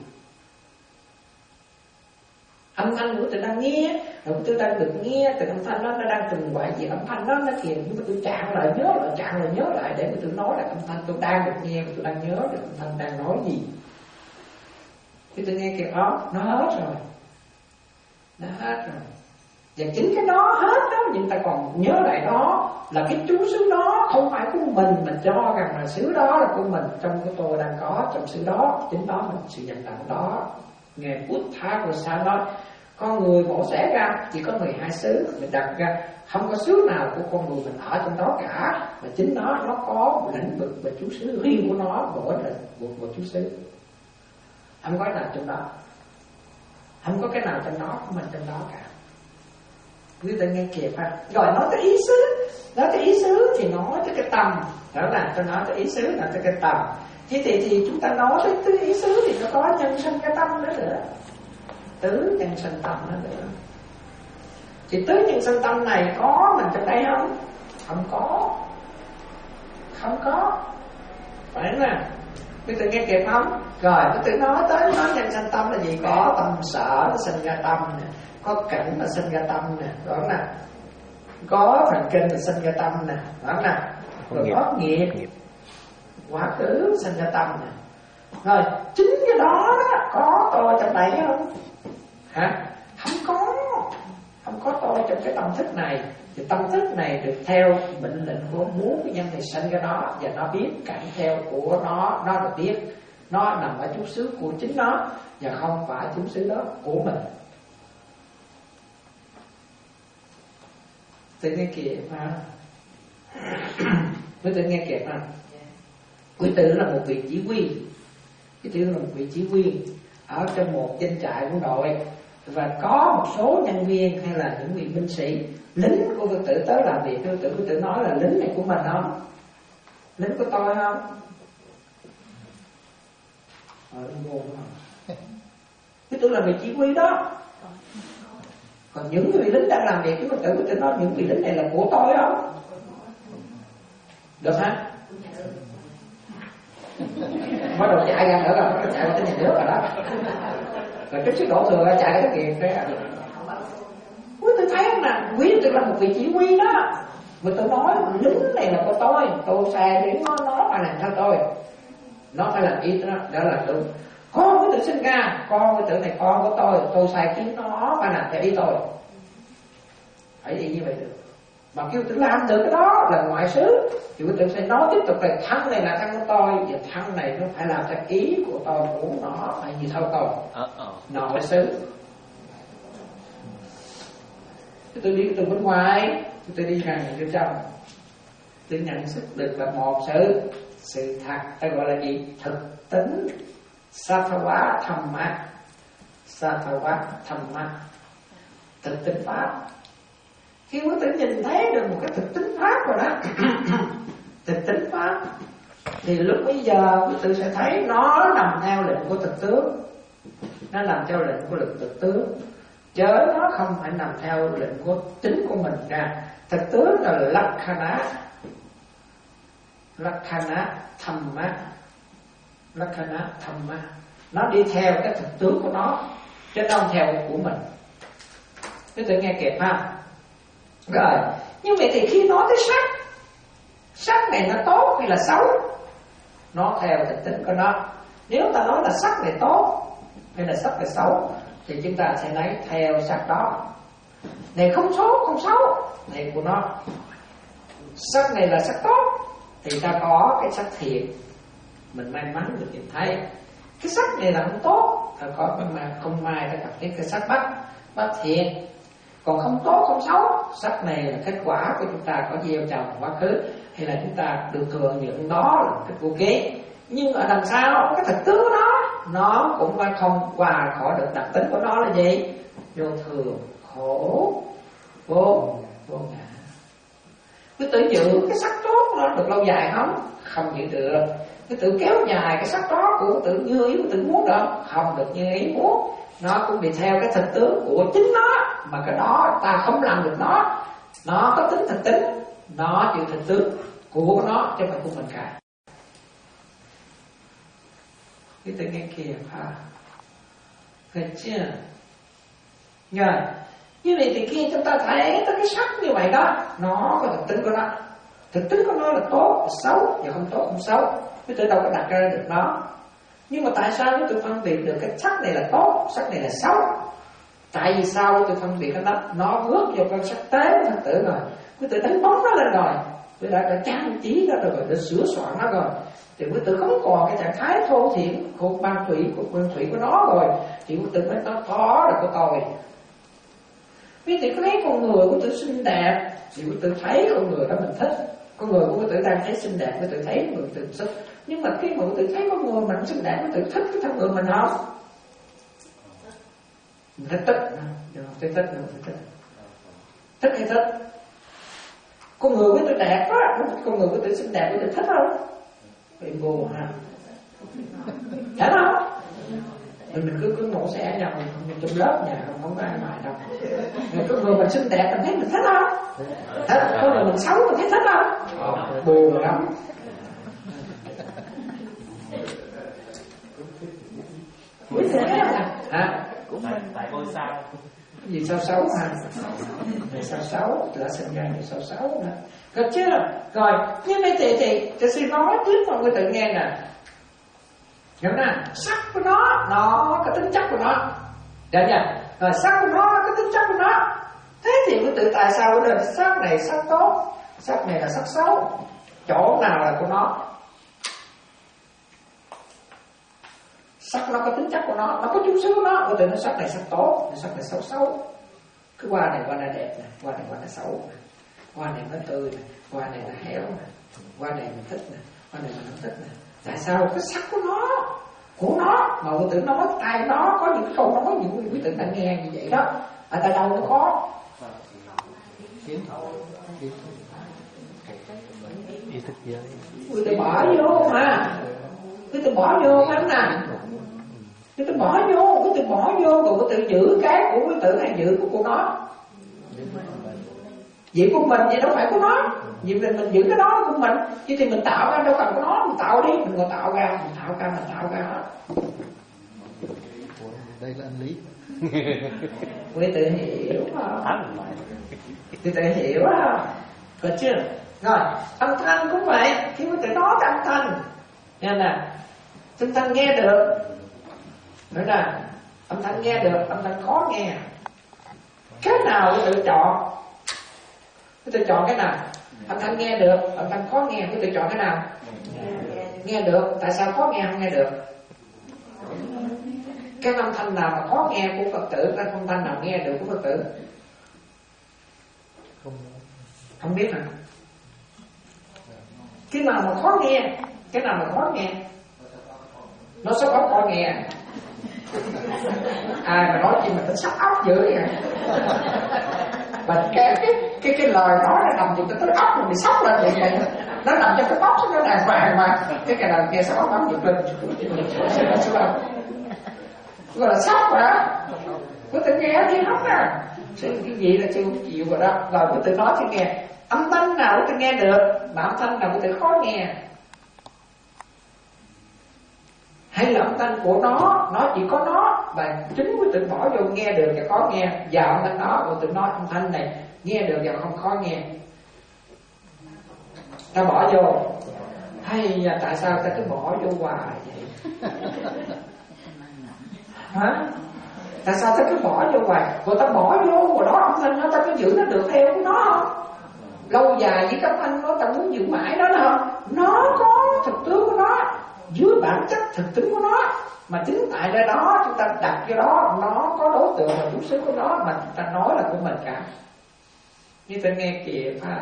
Âm thanh của tôi đang nghe, rồi tôi đang được nghe từ âm thanh đó, nó đang từng gọi gì âm thanh đó nó kìa. Nhưng mà tôi chạm lại nhớ lại, chạm lại nhớ lại để mà tôi nói là âm thanh tôi đang được nghe, và tôi đang nhớ được âm thanh đang nói gì. Thì tôi nghe kìa đó, nó hết rồi, nó hết rồi. Và chính cái đó hết đó, nhưng ta còn nhớ lại đó là cái chú xứ đó không phải của mình, mình cho rằng là xứ đó là của mình, trong cái tôi đang có trong xứ đó, chính đó mình sự nhận tặng đó. Nghe Buddha của sao nói con người mổ xẻ ra chỉ có mười hai xứ, mình đặt ra không có xứ nào của con người mình ở trong đó cả, mà chính đó nó có một lĩnh vực và chú xứ riêng của nó, mỗi là một, một chú xứ, không có nào trong đó, không có cái nào trong đó của mình trong đó cả. Quý vị nghe kịp ha. Rồi nói tới ý xứ, nói tới ý xứ thì nói tới cái tâm, đó là tôi nói tới ý xứ là tới cái tâm. Thì, thì, thì chúng ta nói tới, tới ý xứ thì nó có nhân sinh cái tâm đó nữa, tứ nhân sinh tâm đó nữa. Thì tứ nhân sinh tâm này có mình trong đây không? Không có, không có, phải nè. Quý vị nghe kịp không? Rồi quý vị nói tới nói nhân sinh tâm là gì? Có tâm sở nó sinh ra tâm nè, có cảnh mà sinh ra tâm nè, đó nè, có thần kinh mà sinh ra tâm nè, đó nè, rồi có nghiệp, quá khứ sinh ra tâm nè. Rồi chính cái đó, đó có tôi trong đây không? Hả? Không có, không có tôi trong cái tâm thức này. Thì tâm thức này được theo mệnh lệnh của muốn cái nhân này sanh ra đó, và nó biết cảnh theo của nó, nó được biết nó nằm ở chúng xứ của chính nó và không phải chúng xứ đó của mình. Tự nghe kịp ha. Quý tử nghe kịp ha. Quý tử là một vị chỉ huy. Quý tử là một vị chỉ huy ở trong một doanh trại quân đội, và có một số nhân viên hay là những vị binh sĩ, lính của quý tử tới làm việc. Quý tử quý tử nói là lính này của mình không? Lính của tôi không? Ờ, ngon không? Quý tử là vị chỉ huy đó. Còn những vị lính đang làm việc với quý tử, quý tử nói những vị lính này là của tôi không? Được hả? Bắt đầu chạy ra nữa rồi, bắt đầu chạy qua tới nhà nước rồi đó. Rồi chút xíu đổ thừa chạy ra cái kìa cái. Quý tử thấy không nè, quý tử là một vị chỉ huy đó. Quý tử nói lính này là của tôi, tôi sai đến nó, nó phải làm theo tôi, nó phải làm ý đó, đó là đúng. Con quý tử sinh ra, con quý tử này con của tôi, tôi sai khiến nó phải làm theo ý tôi. Phải đi như vậy được. Mà kêu tự làm được cái đó là ngoại xứ, thì quý tử sẽ nói tiếp tục là thân này là thân của tôi, và thân này nó phải làm theo ý của tôi, muốn nó phải như theo tôi. Nội xứ. Quý tử đi từ bên ngoài, quý tử đi hàng bên trong, quý tử nhận thức được là một sự sự thật, ta gọi là gì? Thực tính. Sattva Dhamma. Sattva Dhamma, thực tính pháp. Khi quý tử nhìn thấy được một cái thực tính pháp rồi đó, thực tính pháp, thì lúc bây giờ quý tử sẽ thấy nó nằm theo lệnh của thực tướng, nó nằm theo lệnh của lực thực tướng, chứ nó không phải nằm theo lệnh của tính của mình ra. Thực tướng là Lakkhana, Lakkhana Dhamma, Lakkhana Dhamma, nó đi theo cái thực tướng của nó chứ nó không theo của mình. Quý tử nghe kịp ha. Rồi, như vậy thì khi nói tới sắc, sắc này nó tốt hay là xấu, nó theo thực tính của nó. Nếu ta nói là sắc này tốt hay là sắc này xấu, thì chúng ta sẽ lấy theo sắc đó. Này không xấu, không xấu, này của nó. Sắc này là sắc tốt, thì ta có cái sắc thiện, mình may mắn được nhìn thấy. Cái sắc này là không tốt, ta có mà không may ta gặp cái cái sắc bất bất thiện. Còn không tốt, không xấu, sắc này là kết quả của chúng ta có gieo trồng quá khứ, hay là chúng ta được thừa nhận đó là cái vô kế. Nhưng ở đằng sau cái thực tướng của nó, nó cũng phải không qua khỏi được đặc tính của nó là gì? Vô thường, khổ, vô vô ngã. Quý tử giữ cái sắc tốt của nó được lâu dài không? Không giữ được. Quý tử kéo dài cái sắc đó của quý tử như ý quý tử muốn được, không được như ý muốn. Nó cũng bị theo cái thực tướng của chính nó, mà cái đó ta không làm được nó. Nó có tính thực tính, nó chịu thực tướng của nó chứ không phải của mình cả. Quý tử nghe kìa ha. Được chưa? Rồi, như vậy thì khi chúng ta thấy cái sắc như vậy đó, nó có thực tính của nó. Thực tính của nó là tốt, là xấu, và không tốt, không xấu. Quý tử đâu có đặt ra được nó. Nhưng mà tại sao quý tử phân biệt được cái sắc này là tốt, sắc này là xấu? Tại vì sao quý tử phân biệt cái đó? Nó vướng vào con sắc tế của thân tử rồi. Quý tử đánh bóng nó lên rồi, quý tử đã trang trí nó rồi, đã sửa soạn nó rồi, thì quý tử không còn cái trạng thái thô thiển của ban thủy, của nguyên thủy của nó rồi, thì quý tử mới nó có được của tôi. Quý tử thấy con người của quý tử xinh đẹp, thì quý tử thấy con người đó mình thích. Con người của quý tử đang thấy xinh đẹp, quý tử thấy người tự thích. Nhưng mà khi mà quý tử thấy con người mình xinh đẹp, quý tử thích cái thân người mình không? Mình thích thích, thích thích, thích thích hay thích? Con người quý tử đẹp quá, con người quý tử xinh đẹp, quý tử thích không? Bị ngu ha. Phải không? Mình, mình cứ cứ ngủ xe nhau, mình không trong lớp nhà không, không có ai ngoài đâu. Rồi có người mình xinh đẹp mình thấy mình thích không? Thích. Có người mình xấu mình thấy thích không? Buồn lắm. Quý vị thấy không? Hả? Cũng tại ngôi sao. Vì sao xấu hả? Vì sao xấu? Là sinh ra vì sao xấu hả? Được chưa? Rồi, như vậy thì thì thì sư nói tiếp mọi người tự nghe nè. Hiểu nè, sắc của nó, nó có tính chất của nó. Được chưa? Rồi sắc của nó có tính chất của nó. Thế thì quý tử tại sao cái sắc này sắc tốt, sắc này là sắc xấu, chỗ nào là của nó? Sắc nó có tính chất của nó, nó có chút xíu của nó. Quý tử nói sắc này sắc tốt, sắc này xấu xấu. Cái hoa này hoa này đẹp nè, hoa này hoa này xấu nè, hoa này nó tươi nè, hoa này nó héo nè, hoa này mình thích nè, hoa này mình không thích nè. Tại sao? Cái sắc của nó, của nó mà quý tử nói tai nó có những câu nó có những quý tử ta nghe như vậy đó. À, tại đâu nó có ý thức giới. Quý tử bỏ vô mà, quý tử bỏ vô lắm nè, quý tử bỏ vô, quý tử bỏ vô rồi quý tử giữ cái của quý tử hay giữ của, của nó. Vậy của mình vậy đâu phải của nó. Vậy mình mình giữ cái đó của mình, chứ thì mình tạo ra đâu cần của nó, mình tạo đi, mình còn tạo ra, mình tạo ra, mình tạo ra đó. Đây là anh lý. Quý tử hiểu không? Quý tử hiểu không? Có chưa? Rồi, âm thanh cũng vậy. Khi quý tử nói cái âm thanh, nghe nè, chúng ta nghe được, nói nè, âm thanh nghe được, âm thanh khó nghe. Cái nào quý tử chọn? Quý tử chọn cái nào? Âm thanh nghe được, âm thanh khó nghe, quý tử chọn cái nào? Nghe được. Tại sao khó nghe không nghe được? Cái âm thanh nào mà khó nghe của Phật tử, cái âm thanh nào nghe được của Phật tử? Không, không biết hả? Cái nào mà khó nghe, cái nào mà khó nghe? Nó sắp óc khó nghe. Ai mà nói gì mà nó sắp óc dữ vậy? Và cái cái cái cái lời nói nó nằm trong cái óc mình bị sốc lên vậy vậy. Nó nằm trong cái óc nó đàng hoàng mà cái cái nào nghe sắp óc óc giật lên. Gọi là sốc hả? Có thể nghe gì không à? Cái gì là chưa chịu rồi đó. Rồi có thể nói cho nghe. Âm thanh nào có thể nghe được, mà âm thanh nào có thể khó nghe. Hay là âm thanh của nó, nó chỉ có nó, và chính quý tử bỏ vô nghe được và khó nghe. Và âm thanh đó, quý tử nói âm thanh này nghe được và không khó nghe. Ta bỏ vô. Hay là tại sao ta cứ bỏ vô hoài vậy? Hả? Tại sao ta cứ bỏ vô hoài? Rồi ta bỏ vô rồi đó âm thanh nó, ta cứ giữ nó được theo của nó không? Lâu dài với các anh nó, ta muốn giữ mãi đó không? Nó có thực tướng của nó, dưới bản chất thực tính của nó. Mà chính tại ra đó chúng ta đặt cái đó, nó có đối tượng và chủ xứ của nó, mà chúng ta nói là của mình cả. Như ta nghe kìa ha,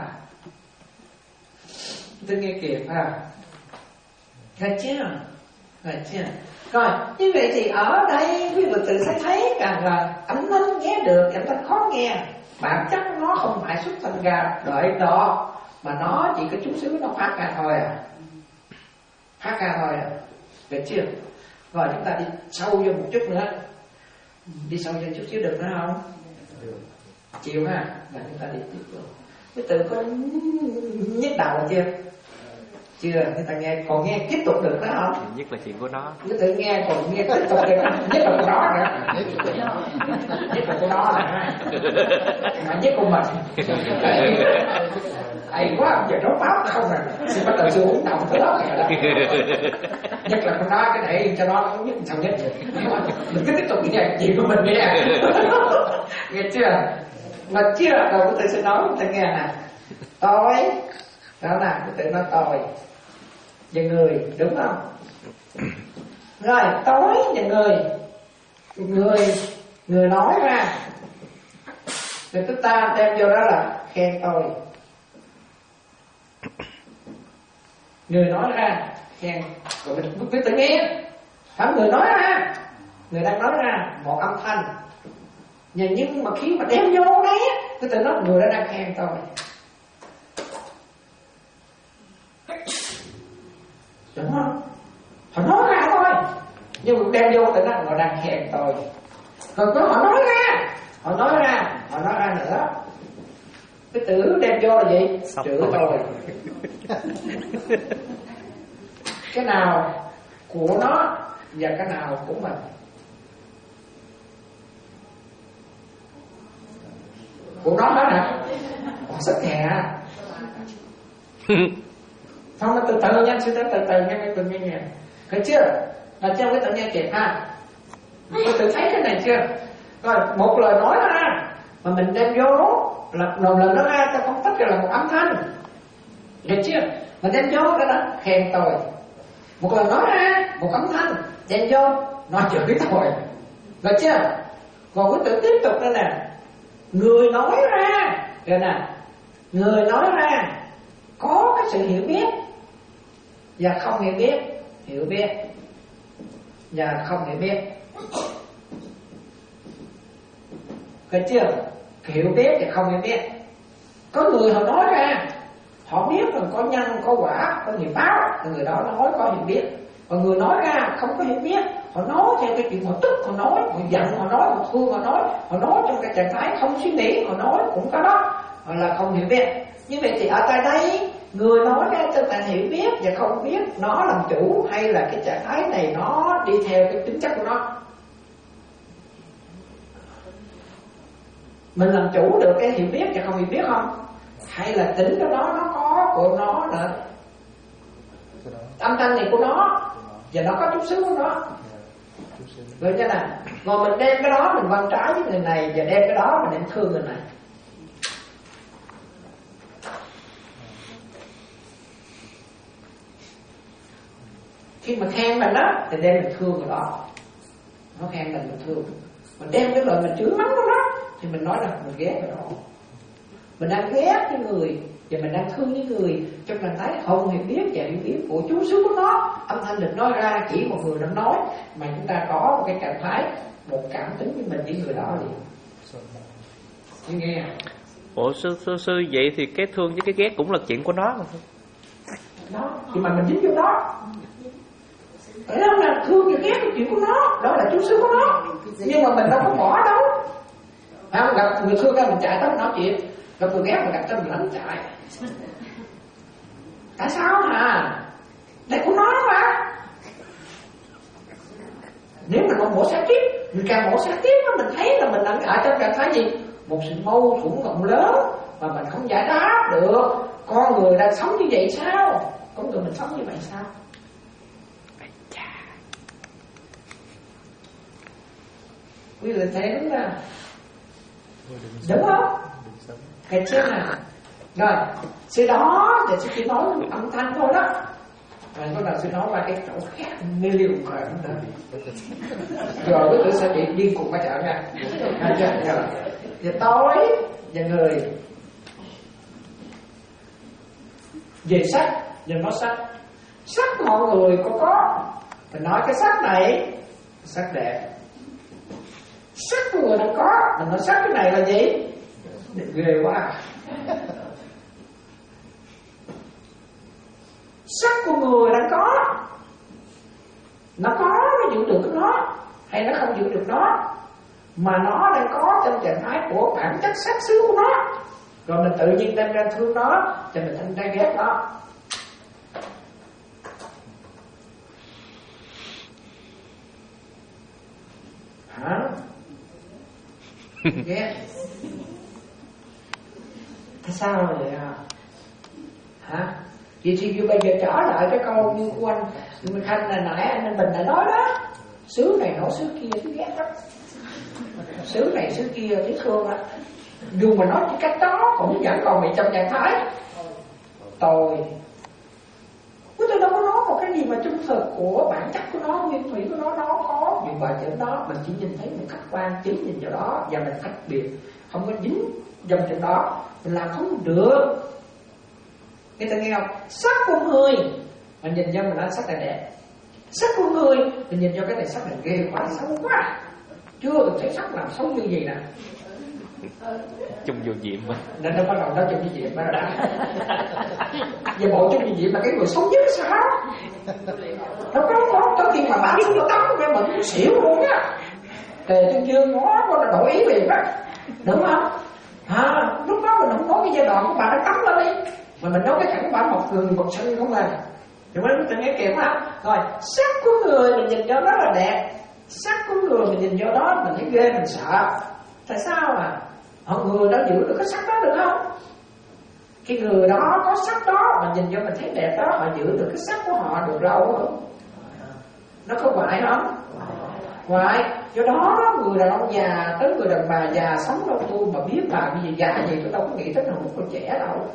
ta nghe kìa ha, nghe chưa? Nghe chưa? Rồi, như vậy thì ở đây quý vị tự sẽ thấy rằng là âm thanh nghe được, âm thanh khó nghe. Bản chất nó không phải xuất thành ra đợi đó, mà nó chỉ có chút xíu nó phát ra thôi à. Phát ra thôi à. Được chưa? Rồi chúng ta đi sâu vô một chút nữa. Đi sâu vô chút xíu được nữa không? Được. Chịu ha. Và chúng ta đi tiếp tục. Quý tử có nhức đầu chưa? Chưa, người ta nghe, còn nghe tiếp tục được đó không? Nhất là chuyện của nó. Quý tử nghe còn nghe tiếp tục được, nhất là của nó nữa. Nhất là của nó là mà nhất của mình. Hay quá, giờ nó pháp không rồi. Xin bắt đầu sư uống đồng tới đó rồi đó. Nhất là con nói cái này cho nó không nhất sao nhất. Mình cứ tiếp tục nghe chuyện của mình nghe. Nghe chưa? Mà chưa, rồi quý tử sẽ nói quý tử nghe nè. Tôi, đó là quý tử nói tôi và người, đúng không? Rồi, tối và người. Người, người nói ra. Rồi chúng ta đem vô đó là khen tôi. Người nói ra khen. Rồi mình biết tự nghe. Phải người nói ra. Người đang nói ra một âm thanh. Nhưng mà khi mà đem vô đấy, cái tự nói người đã đang khen tôi. Đúng không? Họ nói ra thôi. Nhưng mà đem vô tự nói người đang khen tôi. Rồi có họ nói ra. Họ nói ra. Họ nói ra nữa. Cái tử đem vô là gì? Chửi tôi. Cái nào của nó và cái nào của mình? Của nó hết hả? Họ sức nhẹ. Không, nó từ từ nha, sư từ từ nghe, từ nghe nghe. Thấy chưa? Là cho cái tự nghe kịp ha. Tôi tự thấy cái này chưa? Rồi, một lời nói ra, mà mình đem vô là một lần nó ra ta không tách ra là một âm thanh, được chưa? Mình đem vô đó là khen tôi, một lần nói ra một âm thanh, đem vô nó chửi tôi, được chưa? Còn cái tự tiếp tục đây nè, người nói ra rồi nè, người nói ra có cái sự hiểu biết và không hiểu biết, hiểu biết và không hiểu biết, được chưa? Hiểu biết và không hiểu biết. Có người họ nói ra, họ biết là có nhân có quả, có nghiệp báo, người đó nói có hiểu biết. Còn người nói ra không có hiểu biết, họ nói theo cái chuyện họ tức, họ nói, họ giận, họ nói, họ thương, họ nói, họ nói trong cái trạng thái không suy nghĩ, họ nói cũng có đó, họ là không hiểu biết. Như vậy thì ở tại đây, người nói ra cho ta hiểu biết và không biết nó làm chủ, hay là cái trạng thái này nó đi theo cái tính chất của nó. Mình làm chủ được cái hiểu biết và không hiểu biết không? Hay là tính của nó, nó có của nó là âm thanh này của nó và nó có chút xíu của nó, rồi như này. Rồi mình đem cái đó mình quan trái với người này, và đem cái đó mình đem thương người này. Khi mà khen mình đó thì đem mình thương người đó, nó khen mình mình thương. Mình đem cái lời mình chửi mắng nó đó thì mình nói là mình ghét người đó. Mình đang ghét cái người và mình đang thương những người trong trạng thái không hiểu biết và hiểu biết của chú xứ của nó. Âm thanh được nói ra chỉ một người đang nói, mà chúng ta có một cái trạng thái, một cảm tính với mình với người đó liền. Chị nghe? Ủa sư, sư, sư vậy thì cái thương với cái ghét cũng là chuyện của nó mà. Đó, thì mà mình dính vô đó. Cái đó là thương và ghét là chuyện của nó, đó là chú xứ của nó. Nhưng mà mình đâu có bỏ đâu. À, gặp người thương ra mình chạy tới mình nói chuyện, gặp người ghét mình gặp tới mình đánh chạy. Tại sao hả? Đây của nó mà. Nếu mình không bỏ sát tiếp, mình càng bỏ sát tiếp mình thấy là mình đang ở trong trạng thái gì? Một sự mâu thuẫn rộng lớn mà mình không giải đáp được. Con người đang sống như vậy sao? Con người mình sống như vậy sao? Quý vị thấy đúng là đúng không? Cái chết nào? Rồi, sự đó để sư chỉ nói âm thanh thôi đó. Rồi có là sư nói qua cái chỗ khác million rồi nữa. Rồi quý vị sẽ bị đi cùng qua chợ nha. Và tối và người về sắc, đừng nói sắc. Sắc mọi người có có. Mình nói cái sắc này sắc đẹp. Sắc của người đang có, mình nói sắc cái này là gì? Ghê quá. Sắc của người đang có, nó có, nó giữ được nó, hay nó không giữ được nó, mà nó đang có trong trạng thái của bản chất sắc xứ của nó. Rồi mình tự nhiên đem ra thương nó, cho mình thành ra ghét nó. Hả? Ghét. Thế sao rồi à? Hả? Vậy thì bây giờ trở lại cái câu như của anh Minh Khanh là nãy anh Bình đã nói đó. Xứ này nói xứ kia thấy ghét lắm. Xứ này xứ kia thấy thương lắm. Dù mà nói cái cách đó cũng vẫn còn bị trong trạng thái tôi. Tôi đâu có nói một cái gì mà trung thực của bản chất của nó, nguyên thủy của nó, nó có những bài chữ đó. Mình chỉ nhìn thấy một khách quan, chỉ nhìn vào đó và mình cách biệt, không có dính dòng trên đó. Mình làm không được. Người ta nghe không? Sắc của người mình nhìn cho mình nói sắc này đẹp. Sắc của người mình nhìn cho cái này sắc này ghê quá, xấu quá. Chưa được thấy sắc làm xấu như vậy nè. Chung vô diệm mà. Nên nó bắt đầu nói chung vô diệm đó đã. Và bộ chung vô diệm là cái người xấu nhất sao? Nó có có có khi mà bạn xuống nó tắm với mình cũng xỉu luôn á. Tề Trương Dương ngó có là đổi ý liền á. Đúng không? À, lúc đó mình không nói cái giai đoạn của bạn nó tắm lên đi, mà mình nói cái cảnh bạn một người một sân không à. Thì mới mình nghe kịp không? Rồi, sắc của người mình nhìn vô đó là đẹp. Sắc của người mình nhìn vô đó mình thấy ghê, mình sợ. Tại sao mà họ người đó giữ được cái sắc đó được không? Cái người đó có sắc đó, mình nhìn vô mình thấy đẹp đó, họ giữ được cái sắc của họ được đâu không? Nó có hoại không? Right. Do đó người đàn ông già tới người đàn bà già sống đâu tôi mà biết bà bây giờ già vậy tôi đâu có nghĩ tới là một con trẻ đâu.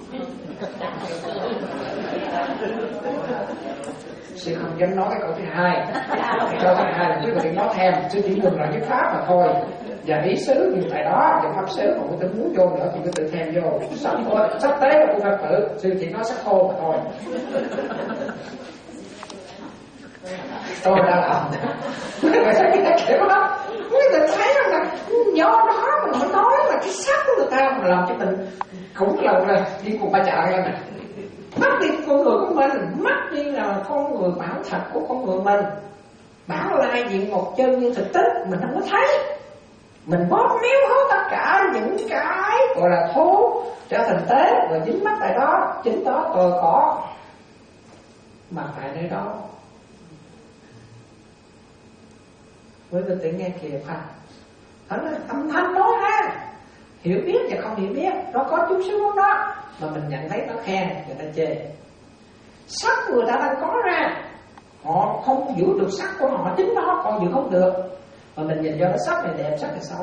Sư không dám nói cái câu thứ hai. Cái câu thứ hai là chứ có thể nói thêm, sư chỉ dùng lại cái pháp mà thôi. Và ý xứ như tại đó, và pháp xứ mà người ta muốn vô nữa thì cứ tự thêm vô. Sắp thôi, sắp tế là của Phật tử, sư chỉ nói sắc khô mà thôi. Tôi đã làm. Mà sao người ta kiểu đó? Người ta thấy rằng là do đó mình mới nói là cái sắc của người ta mà làm cho mình cũng là đi cùng ba chợ ra nè. Mất đi con người của mình, mất đi là con người bản thật của con người mình. Bản lai diện một chân như thực tích mình không có thấy. Mình bóp méo hết tất cả những cái gọi là thô trở thành tế và dính mắt tại đó. Chính đó tôi có mà tại nơi đó. Với người tự nghe kìa phải Thật là âm thanh nói ra. Hiểu biết và không hiểu biết nó có chút xíu đó mà mình nhận thấy nó khen, người ta chê. Sắc người ta đang có ra, họ không giữ được sắc của họ, chính nó còn giữ không được. Mà mình nhìn cho nó sắc này đẹp, sắc này xấu.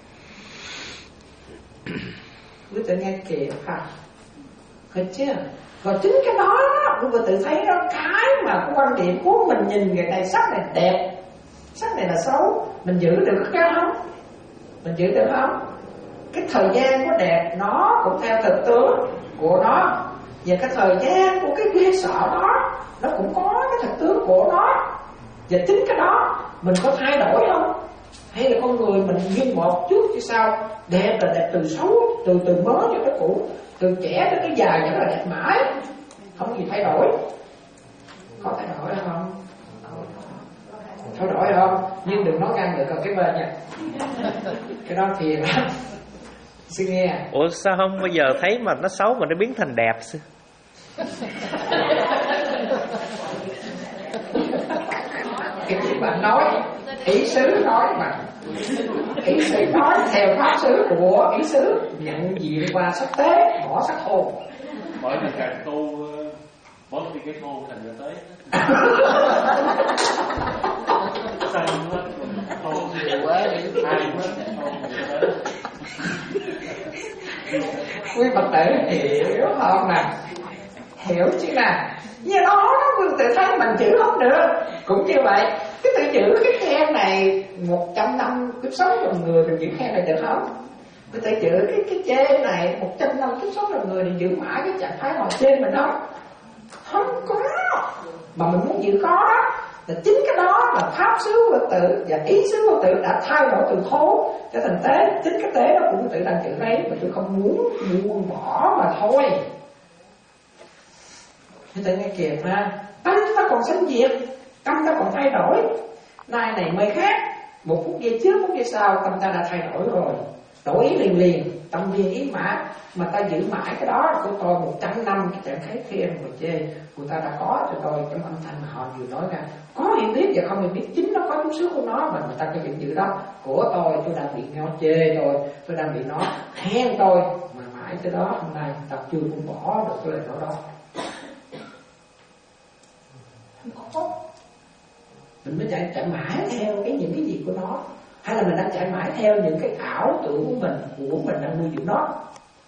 Quý tự nghe kìa phải Thật chưa? Rồi chính cái đó quý vị tự thấy đó, cái mà quan điểm của mình nhìn người này sắc này đẹp, sắc này là xấu, mình giữ được cái không? Mình giữ được không? Cái thời gian của đẹp nó cũng theo thực tướng của nó. Và cái thời gian của cái ghê sợ đó nó cũng có cái thực tướng của nó. Và chính cái đó mình có thay đổi không? Hay là con người mình nguyên một chút chứ sao? Đẹp là đẹp từ xấu, từ từ mới cho tới cũ, từ trẻ tới cái già vẫn là đẹp mãi, không gì thay đổi. Có thay đổi không? Thay đổi không? Nhưng đừng nói ngang ngược cái bên nha. Cái đó phiền lắm. Xin nghe. Ủa sao không bao giờ thấy mà nó xấu mà nó biến thành đẹp sư? Cái chuyện bạn nói ý xứ nói mà ý xứ nói theo pháp xứ của ý xứ nhận diện qua sắc tế, bỏ sắc hồn. Bởi vì càng tu bớt đi cái thô thành ra tới xanh hết thô nhiều quá đi hai hết thô nhiều tới. Quý Phật tử hiểu không nè? Hiểu chứ nè? Như đó nó quý tự thấy mình chữ không được. Cũng như vậy, cái tự chữ cái khen này một trăm năm kiếp sống trong người mình giữ khen này được không? Cái tự chữ cái cái chê này một trăm năm kiếp sống trong người mình giữ mãi cái trạng thái họ chê mình không? Không có. Mà mình muốn giữ có đó là chính cái đó là pháp xứ Phật tử và ý xứ Phật tử đã thay đổi từ thô cho thành tế. Chính cái tế đó cũng tự đang chữ đấy mà tôi không muốn buông bỏ mà thôi. Chúng ta nghe kìa ha, tâm nó còn sanh diệt, tâm nó còn thay đổi. Nay này mới khác, một phút giây trước, phút giây sau tâm ta đã thay đổi rồi. Đổi ý liền liền, tâm viên ý mã. Mà ta giữ mãi cái đó của tôi một trăm năm cái trạng thái khen mà chê người ta đã có cho tôi trong âm thanh mà họ vừa nói ra. Có hiểu biết và không hiểu biết, chính nó có chút xíu của nó mà người ta có giữ giữ đó. Của tôi, tôi đang bị nó chê rồi, tôi đang bị nó khen tôi. Mà mãi tới đó hôm nay ta chưa cũng bỏ được cái lời nói đó. Không có. Mình mới chạy, chạy mãi theo cái những cái gì của nó. Hay là mình đang chạy mãi theo những cái ảo tưởng của mình, của mình đang nuôi dưỡng nó.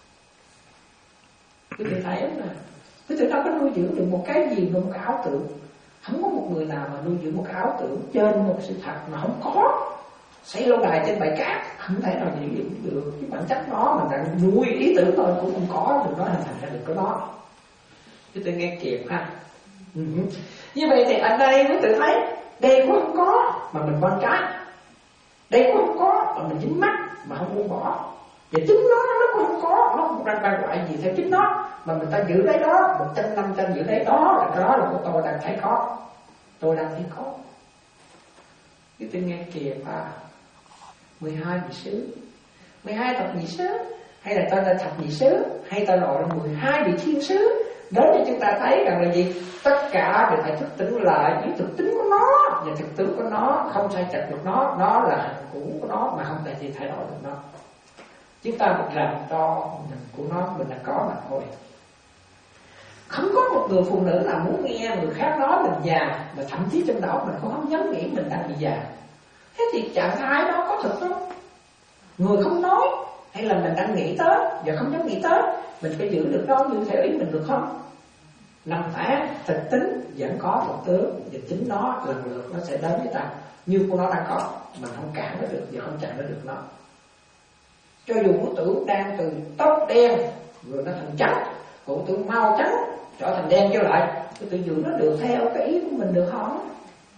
Quý vị thấy không nè? Quý vị đâu có nuôi dưỡng được một cái gì mà một cái ảo tưởng. Không có một người nào mà nuôi dưỡng một cái ảo tưởng trên một sự thật mà không có. Xây lâu đài trên bãi cát không thể nào nuôi dưỡng được. Cái bản chất nó mình đang nuôi ý tưởng thôi cũng không có được, nó hình thành ra được cái đó. Quý vị nghe kịp ha. Ừ. Như vậy thì ở đây quý vị thấy đây cũng không có mà mình quan trái, đây cũng không có mà mình dính mắt mà không buông bỏ. Và chính nó nó cũng không có, nó không đang ban loại gì theo chính nó mà mình ta giữ lấy đó một trăm năm trăm giữ lấy đó là cái đó là của tôi đang thấy có, tôi đang thấy có. Cái tôi nghe kìa và mười hai vị xứ, mười hai thập nhị xứ, hay là ta là thập nhị xứ, hay ta gọi là mười hai vị thiên xứ. Đến cho chúng ta thấy rằng là gì? Tất cả đều phải thức tỉnh lại với thực tính của nó và thực tướng của nó, không sai chặt được nó, nó là hạnh cũ của nó mà không thể gì thay đổi được nó. Chúng ta một làm cho mình của nó mình đã có mà thôi. Không có một người phụ nữ nào muốn nghe người khác nói mình già, mà thậm chí trong đó mình cũng không dám nghĩ mình đang bị già. Thế thì trạng thái đó có thực không? Người không nói, hay là mình đang nghĩ tới và không dám nghĩ tới, mình phải giữ được đó như theo ý mình được không? Năm tháng thực tính vẫn có một tướng, và chính nó lần lượt nó sẽ đến với ta như của nó đang có, mình không cản nó được và không chặn nó được nó. Cho dù của tưởng đang từ tóc đen rồi nó thành trắng, của tưởng mau trắng trở thành đen trở lại, cái tự giữ nó được theo cái ý của mình được không?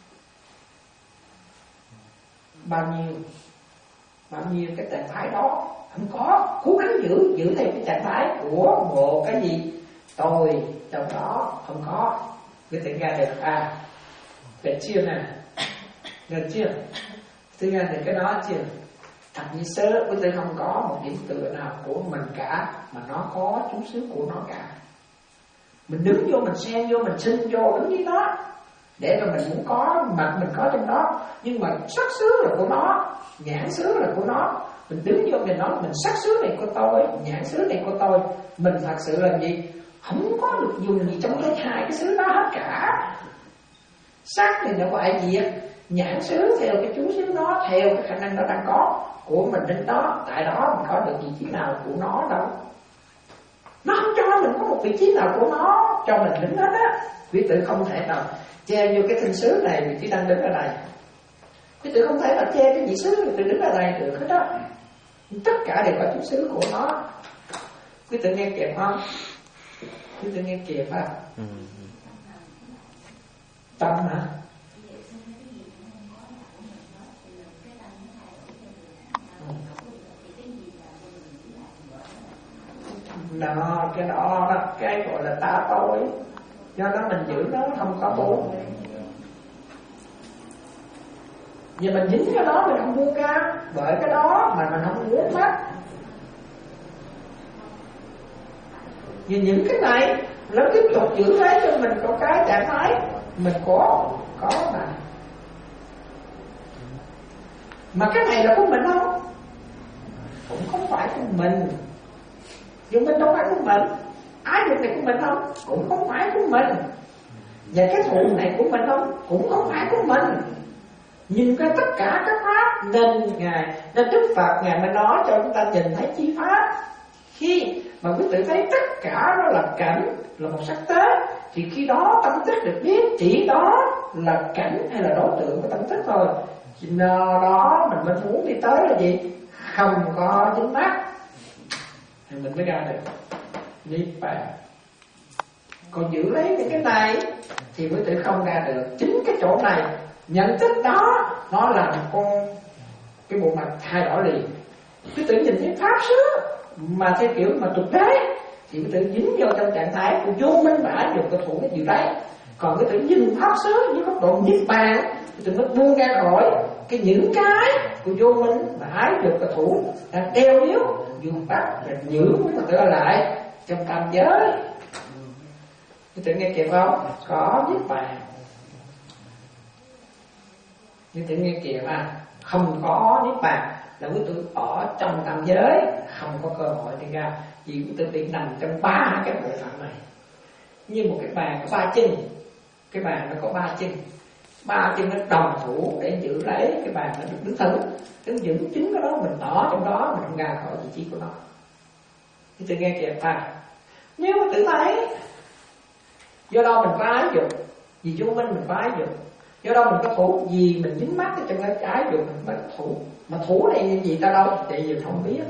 Bao nhiêu bao nhiêu cái trạng thái đó không có, cố gắng giữ giữ theo cái trạng thái của một cái gì tôi trong đó không có, cái tự ra được à để chia nè, được chưa? Tự ra được cái đó chưa? Thật như sơ của tôi không có một điểm tựa nào của mình cả, mà nó có chút xíu của nó cả. Mình đứng vô, mình xen vô, mình xin vô đứng với nó để mà mình muốn có mặt mình có trong đó, nhưng mà sắc xứ là của nó, nhãn xứ là của nó. Mình đứng vô mình nói mình sắc xứ này của tôi, nhãn xứ này của tôi, mình thật sự là gì? Không có được dùng gì trong cái hai cái xứ đó hết cả. Sắc thì nó phải gì á? Nhãn xứ theo cái chú xứ nó, theo cái khả năng nó đang có của mình đến đó, tại đó mình có được vị trí nào của nó đâu. Nó không cho mình có một vị trí nào của nó cho mình đứng hết á. Quý tử không thể nào che vô cái thân xứ này vị trí đang đứng ở đây. Quý tử không thể nào che cái vị xứ vị tử đứng ở đây được hết đó. Tất cả đều có chú xứ của nó. Quý tử nghe kịp không? Quý tử nghe kịp không? Ừ. Tâm hả? Đó, cái đó đó, cái gọi là ta tôi. Do đó mình giữ nó không có tốt. Vì mình dính cái đó mình không buông ra, bởi cái đó mà mình không muốn mất. Vì những cái này nó tiếp tục giữ lấy cho mình có cái trạng thái mình có có mà. Mà cái này là của mình không? Cũng không phải của mình. Nhưng mình đâu phải của mình. Ái dục này của mình không? Cũng không phải của mình. Và cái thụ này của mình không? Cũng không phải của mình. Nhìn cái tất cả các pháp nên Ngài, nên Đức Phật Ngài mới nói cho chúng ta nhìn thấy chi pháp. Khi mà quý tử thấy tất cả đó là cảnh, là một sắc tế, thì khi đó tâm thức được biết chỉ đó là cảnh hay là đối tượng của tâm thức thôi. Nhờ đó mình mới muốn đi tới là gì? Không có dính mắc thì mình mới ra được niết bàn. Còn giữ lấy những cái này thì quý tử không ra được. Chính cái chỗ này nhận thức đó nó làm con cái bộ mặt thay đổi liền. Quý tử nhìn thấy pháp xứ mà theo kiểu mà tục đế thì quý tử dính vô trong trạng thái của vô minh và ái dục của thủ cái gì đấy. Còn quý tử nhìn pháp xứ với góc độ niết bàn, quý tử mới buông ra khỏi cái những cái của vô minh và ái dục của thủ đang đeo níu dùng bắt và giữ quý tử ở lại trong tam giới. Quý tử nghe kịp không? Có niết bàn. Quý tử nghe kịp à? Không có niết bàn là quý tử ở trong tam giới, không có cơ hội đi ra. Vì quý tử bị nằm trong ba cái bộ phận này. Như một cái bàn có ba chân. Cái bàn nó có ba chân. Ba chân nó đồng thủ để giữ lấy cái bàn nó được đứng thẳng. Đứng vững chính cái đó mình ở trong đó, mình không ra khỏi vị trí của nó. Quý tử nghe kịp à? Nếu quý tử thấy do đâu mình có ái dục, vì vô minh mình có ái dục, do đâu mình có thủ, vì mình dính mắc trong cái ái dục mình có thủ. Mà thủ này như gì ta đâu? Tại vì không biết.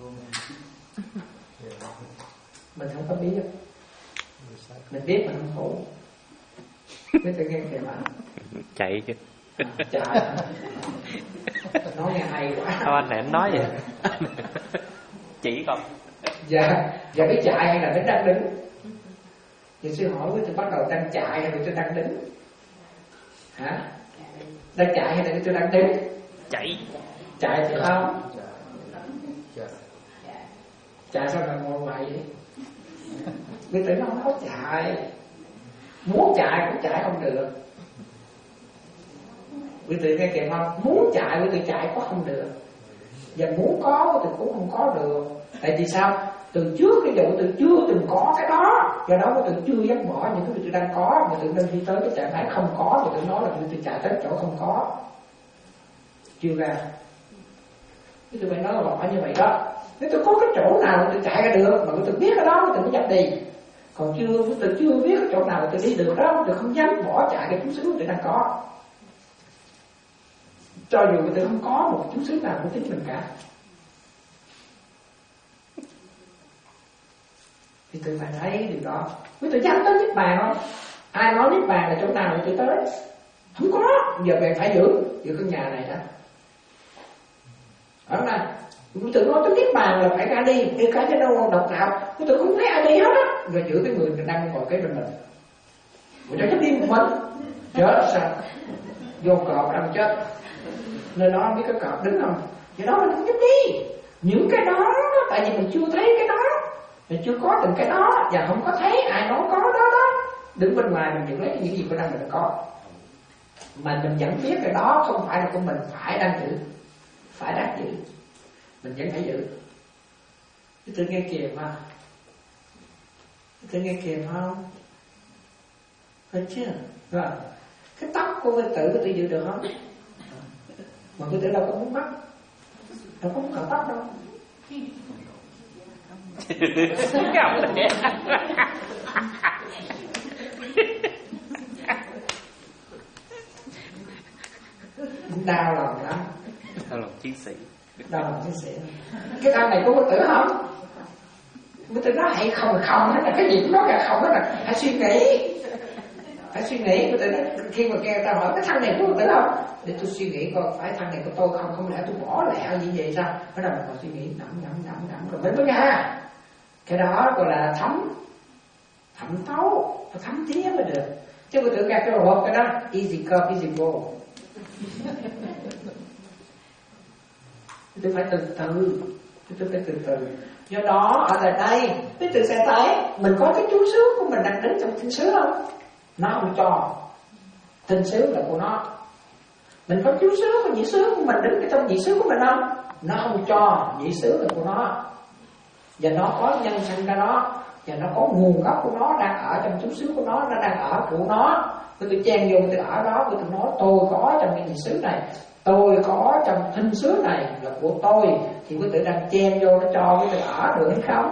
Mình không có biết. Mình biết mình không thủ. Cái tự nhiên kìa mà chạy chứ. Chạy. Nói nghe hay quá. Sao anh này anh nói vậy? Chỉ con. Dạ, dạ biết chạy hay là biết đang đứng? Thì sư hỏi với tôi bắt đầu đang chạy hay là tôi đang đứng? Hả? Đang chạy hay là tôi đang đứng? Chạy. Chạy thì không? Chạy sao mà ngồi vậy? Quý tử nó không có chạy. Muốn chạy cũng chạy không được. Quý tử nghe kịp không? Muốn chạy quý tử chạy có không được. Và muốn có quý tử cũng không có được. Tại vì sao? Từ trước cái vụ quý tử chưa từng có cái đó. Do đó quý tử chưa dám bỏ những cái quý tử đang có. Quý tử đang đi tới cái trạng thái không có. Quý tử nói là quý tử chạy tới chỗ không có. chưa ra. Quý vị phải nói rõ như vậy đó. Nếu tôi có cái chỗ nào tôi chạy ra được mà tôi biết ở đó tôi mới dám đi. Còn chưa tôi chưa biết cái chỗ nào tôi đi được đó, tôi không dám bỏ chạy cái chúng xứ tôi đang có. Cho dù tôi không có một chúng xứ nào của chính mình cả, thì tôi phải thấy điều đó. Quý tôi dám tới Niết Bàn không? Ai nói Niết Bàn là chỗ nào thì tôi tới. Không có. Giờ bạn phải giữ giữ căn nhà này đó. Ở đây tôi tưởng nói tới Niết Bàn là phải ra đi, đi cái cho đâu độc đạo. Tôi tưởng không thấy ai đi hết á. Rồi giữ cái người đang ngồi kế bên mình. Rồi cho chắc đi một mình. Chết sao? Vô cọp đang chết. Nơi đó biết cái cọp đứng không? Vậy đó mình không dám đi. Những cái đó, tại vì mình chưa thấy cái đó, mình chưa có từng cái đó, và không có thấy ai nói có đó đó. Đứng bên ngoài mình nhận lấy những gì của đang mình có, mà mình vẫn biết cái đó không phải là của mình, phải đang giữ, phải đang giữ, mình vẫn phải giữ. Cái tự nghe kìa mà, cái tự nghe kìa không? Thấy chưa? Rồi, cái tóc của người tử có tự giữ được không? Mà người tử đâu có muốn bắt, đâu có muốn cạo tóc đâu. Đau lòng lắm. Đau lòng chiến sĩ. Đau lòng chiến sĩ. Cái đau này có có tử không? Người tử nói hay không không hết là cái gì cũng nói là không hết là hãy suy nghĩ. Phải suy nghĩ. Người tử nói, khi mà nghe ta hỏi cái thằng này có tử không? Để tôi suy nghĩ coi phải thằng này của tôi không, không lẽ tôi bỏ lẹ gì vậy sao? Bắt đầu mình suy nghĩ ngẫm ngẫm ngẫm ngẫm rồi mới mới ra. Cái đó gọi là thấm, thấm thấu, phải thấm thía mới được. Chứ người tử gạt cái hộp cái đó easy come easy go. Tôi phải từ từ, tôi phải từ từ. Do đó ở đây tôi tự sẽ thấy mình có cái chú xứ của mình đang đứng trong thiên xứ không? Nó không cho. Thiên xứ là của nó. Mình có chú xứ của nhị xứ của mình đứng trong nhị xứ của mình không? Nó không cho. Nhị xứ là của nó, và nó có nhân sinh ra đó, và nó có nguồn gốc của nó đang ở trong chú xứ của nó, nó đang ở của nó. Tôi chen vô tôi ở đó, tôi nói tôi có trong cái nhị xứ này, tôi có trong thinh xứ này là của tôi, thì quý tử đang chen vô nó cho quý tử ở được hay không?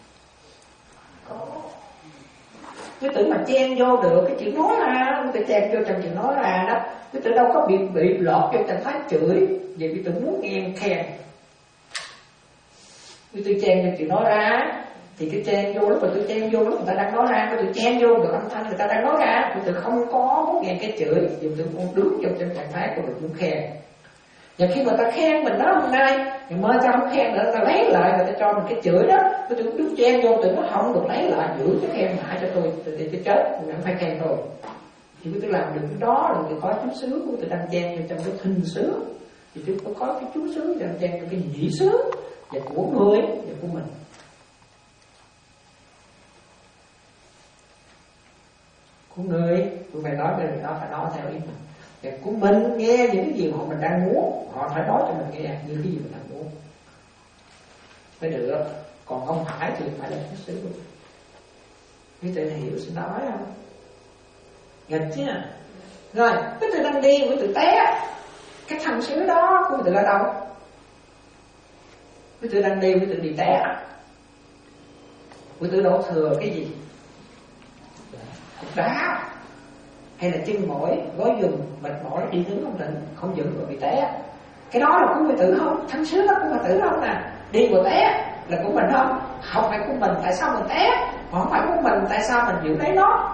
Quý tử mà chen vô được cái chữ nói ra, quý tử chen vô trong chữ nói ra đó, quý tử đâu có bị bị lọt vô trạng thái chửi, vì quý tử muốn nghe khen. Quý tử chen vô chữ nói ra, thì cái chen vô lúc mà tôi chen vô lúc người ta đang nói ra, tôi chen vô được âm thanh người ta đang nói ra, tôi không có muốn nghe cái chửi, vì tôi muốn đứng vô trong trạng thái của được muốn khen. Và khi mà ta khen mình nói hôm nay, thì mới cho không khen nữa, ta lấy lại người ta cho mình cái chửi đó, tôi tôi đứng chen vô tôi nó không được lấy lại, giữ cái khen lại cho tôi, tôi tôi, tôi chết, tôi vẫn phải khen thôi. Thì tôi làm được cái đó là tôi có chú xứ của tôi đang chen vô trong cái thinh xứ, thì tôi có cái chú xứ đang chen vô cái nhị xứ, và của người và của mình. Của người, tôi phải nói về người đó phải nói theo ý mình. Và của mình nghe những cái gì mà mình đang muốn, họ phải nói cho mình nghe những cái gì mình đang muốn mới được. Còn không phải thì phải là cái xứ của mình. Quý tự hiểu xin nói không? Gặp chứ? Rồi, quý tự đang đi, quý tự té. Cái thằng xứ đó của quý tự ở đâu? Quý tự đang đi, quý tự đi té. Quý tự đổ thừa cái gì? Đá hay là chân mỏi, gối dùng, mệt mỏi, đi đứng không định, không vững rồi bị té. Cái đó là của người tử không? Thánh xứ đó của người tử không nè? Đi rồi té là của mình không? Không phải của mình, tại sao mình té? Còn không phải của mình, tại sao mình giữ lấy nó?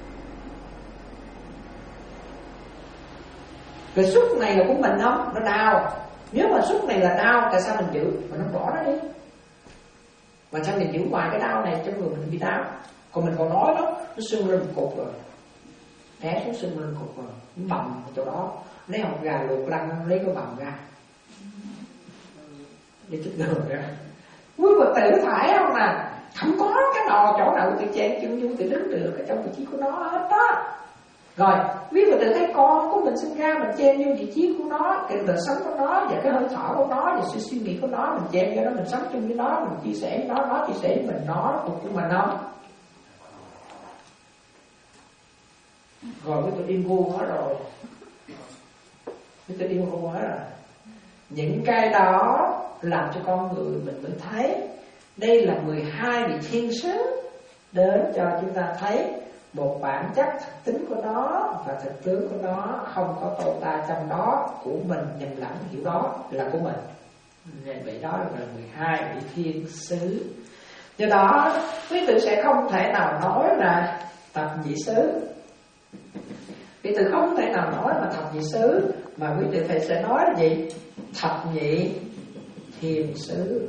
Cái xúc này là của mình không? Nó đau. Nếu mà xúc này là đau, tại sao mình giữ? Mà nó bỏ nó đi. Mà sao mình giữ hoài cái đau này trong người mình bị đau? Còn mình còn nói đó, nó sưng lên một cục rồi, té xuống sưng lên cục rồi, nó bầm ở chỗ đó, lấy hột gà luộc lăn, lấy cái bầm ra, để chích đường ra. Quý Phật tử phải không nè? Không có cái nò chỗ nào tự chen chân vô tự đứng được ở trong vị trí của nó hết đó. Rồi, quý Phật tử thấy con của mình sinh ra, mình chen vô vị trí của nó, cái đời sống của nó và cái hơi thở của nó và sự suy nghĩ của nó, mình chen vô nó, mình sống chung với nó, mình chia sẻ với nó, nó chia sẻ với mình, nó thuộc của mình không? Rồi cái tôi im vô hết rồi, cái tôi im vô hết rồi, Những cái đó làm cho con người mình mới thấy. Đây là mười hai vị thiên sứ đến cho chúng ta thấy một bản chất thực tính của nó và thực tướng của nó, không có tôi ta trong đó, của mình nhầm lẫn hiểu đó là của mình. Nên vậy đó là mười hai vị thiên sứ. Do đó quý tử sẽ không thể nào nói là thập nhị xứ. Quý tử không thể nào nói là thập nhị xứ, mà quý tử thầy sẽ nói là gì? Thập nhị thiên sứ.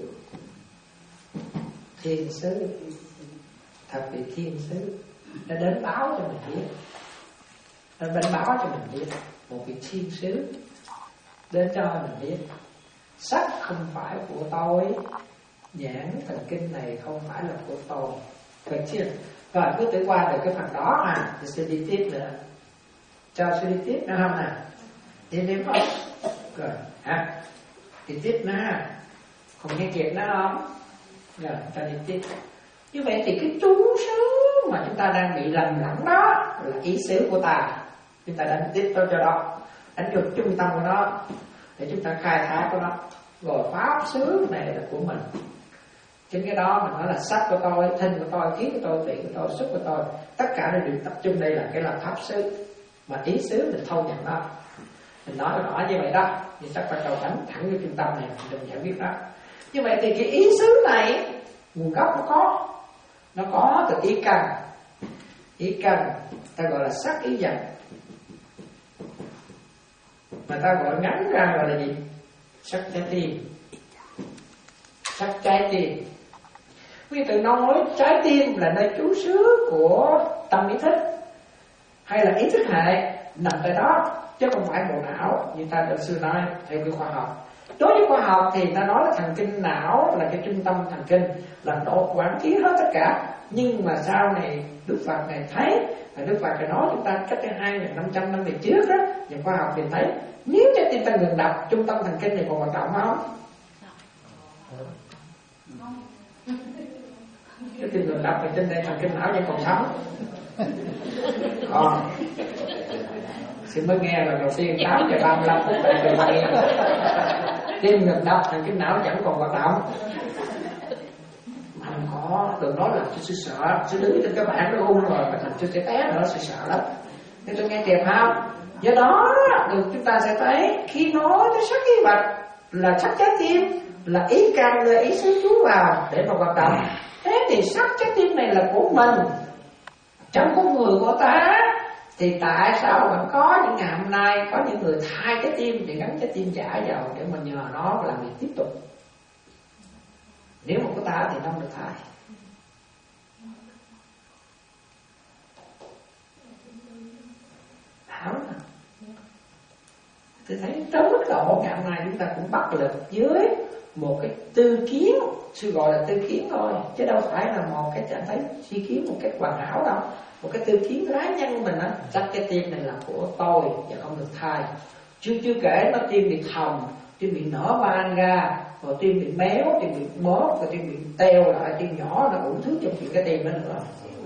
Thiên sứ, thập vị thiên sứ đã đến báo cho mình biết, đã đến báo cho mình biết một vị thiên sứ đến cho mình biết sắc không phải của tôi, nhãn thần kinh này không phải là của tôi. Được chưa? Rồi cứ tự qua được cái phần đó à, thì sẽ đi tiếp nữa. Cho sẽ đi tiếp nữa không nè? Đi tiếp không? Rồi ha, đi tiếp nữa ha. Không nghe kịp nữa không? Rồi cho đi tiếp. Như vậy thì cái chú xứ mà chúng ta đang bị lầm lẫn đó là ý xứ của ta. Chúng ta đánh tiếp cho đó, đánh vô trung tâm của nó để chúng ta khai thác của nó. Rồi pháp xứ này là của mình. Chính cái đó mình nói là sắc của tôi, thân của tôi, khí của tôi, vị của tôi, xúc của tôi, tất cả đều tập trung đây là cái là pháp xứ. Mà ý xứ mình thâu nhận đó. Mình nói rõ như vậy đó, thì chắc phải cầu đánh thẳng vô trung tâm này mình giải quyết đó. Như vậy thì cái ý xứ này nguồn gốc nó có, nó có từ ý căn. Ý căn ta gọi là sắc ý vật, mà ta gọi ngắn ra gọi là gì? Sắc trái tim. Sắc trái tim. Quý tự nói trái tim là nơi trú xứ của tâm ý thức, hay là ý thức hệ nằm tại đó, chứ không phải bộ não như ta được xưa nói theo cái khoa học. Đối với khoa học thì ta nói là thần kinh não là cái trung tâm thần kinh, là độ quản lý hết tất cả. Nhưng mà sau này Đức Phật này thấy, và Đức Phật này nói chúng ta cách đây hai nghìn năm trăm năm về trước đó, nhà khoa học thì thấy nếu trái tim ta ngừng đập, trung tâm thần kinh này còn hoạt động không? Cái tim ngừng đập thì trên đây thần kinh não vẫn còn sống. Còn xin mới nghe là đầu tiên tám giờ ba mươi lăm phút tại trường nghe tim ngừng đập, thần kinh não vẫn còn hoạt động. Mà không có, đừng nói là tôi sợ, sẽ đứng trên các bạn nó ung rồi mà thành tôi sẽ té nữa, sẽ sợ lắm. Nên tôi nghe kịp không? Do đó được chúng ta sẽ thấy khi nói tới sắc ý vật là sắc trái tim, là ý căn, là ý xứ chú vào để mà hoạt động. Thế thì sắc trái tim này là của mình, trong con người của ta. Thì tại sao vẫn có những ngày hôm nay có những người thay trái tim để gắn trái tim giả vào để mà nhờ nó làm việc tiếp tục? Nếu mà của ta thì nó không được thay. Hảo nè. Tôi thấy tới mức độ ngày hôm nay chúng ta cũng bắt lực dưới một cái tư kiến, sư gọi là tư kiến thôi, chứ đâu phải là một cái trạng thái suy kiến một cách hoàn hảo đâu. Một cái tư kiến cá nhân mình á, chắc cái tim này là của tôi và không được thay. Chưa chưa kể nó tim bị thòng, tim bị nở van ra, rồi tim bị méo, tim bị móp, rồi tim bị teo lại, tim nhỏ nó đủ thứ trong chuyện cái tim đó nữa.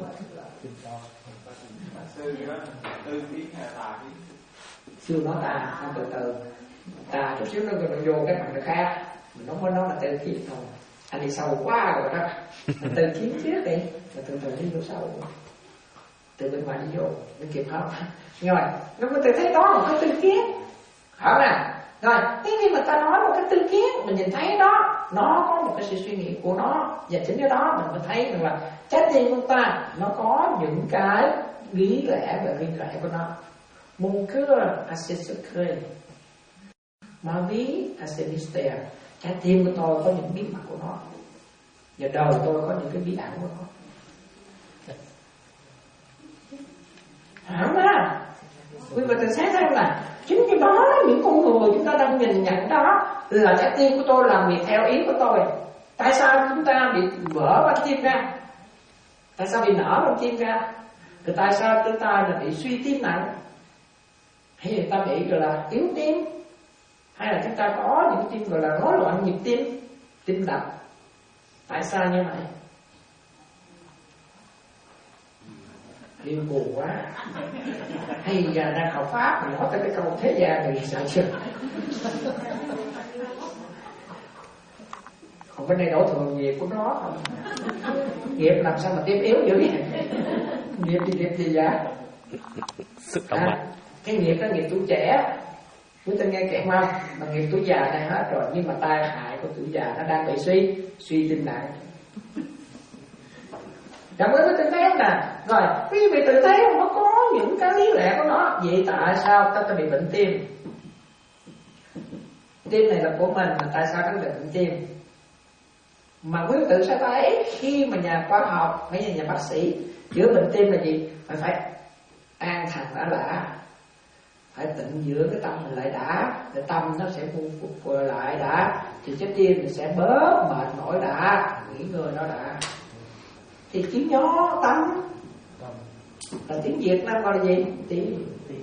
Sư nói ta, không từ từ. Ta chút xíu nó còn vô cái mặt nó khác. Mình không có nói là tư kiến thôi. Anh đi sâu quá rồi đó. Mình tư kiến trước đi, rồi từ từ đi vô sâu. Từ bên ngoài đi vô, mình kịp không? Rồi, nó có thể thấy đó là một cái tư kiến. Hả nè? Rồi, thế khi mà ta nói một cái tư kiến, mình nhìn thấy đó, nó có một cái sự suy nghĩ của nó. Và chính cái đó mình mới thấy rằng là trái tim của ta, nó có những cái lý lẽ và riêng rẽ của nó. Mon cœur a ses secrets, ma vie a ses mystères. Trái tim của tôi có những bí mật của nó, và đời tôi có những cái bí ẩn của nó. Hả mà quý vị tự xét xem là chính cái đó, những con người chúng ta đang nhìn nhận đó là trái tim của tôi làm việc theo ý của tôi. Tại sao chúng ta bị vỡ van tim ra? Tại sao bị nở van tim ra? Rồi tại sao chúng ta là bị suy tim nặng? Hay là ta bị gọi là yếu tim? Hay là chúng ta có những tim gọi là rối loạn nhịp tim, tim đập? Tại sao như vậy? Yêu buồn quá. Hay là đang học pháp mà nói tới cái câu thế gian thì sao chưa? bên này đổ thừa nghiệp của nó không. Nghiệp làm sao mà tiếp yếu dữ vậy? Nghiệp gì nghiệp gì vậy? Sức động à, mạnh. Cái nghiệp đó nghiệp tuổi trẻ, quý ta nghe kẹt không? Mà nghiệp tuổi già này hết rồi, nhưng mà tai hại của tuổi già nó đang bị suy suy tinh nặng. Cảm ơn quý tự thấy không nè? Rồi quý vị tự thấy không? Nó có những cái lý lẽ của nó. Vậy tại sao ta ta bị bệnh tim? Tim này là của mình, mà tại sao nó bị bệnh tim? Mà quý tử sẽ thấy khi mà nhà khoa học hay nhà bác sĩ chữa bệnh tim là gì? Phải phải an thần đã lạ, phải tịnh dưỡng cái tâm mình lại đã, để tâm nó sẽ phục phục lại đã, thì trái tim mình sẽ bớt mệt mỏi đã, nghỉ ngơi nó đã. Thì chữ nho tâm là tiếng Việt Nam gọi là gì? Tiếng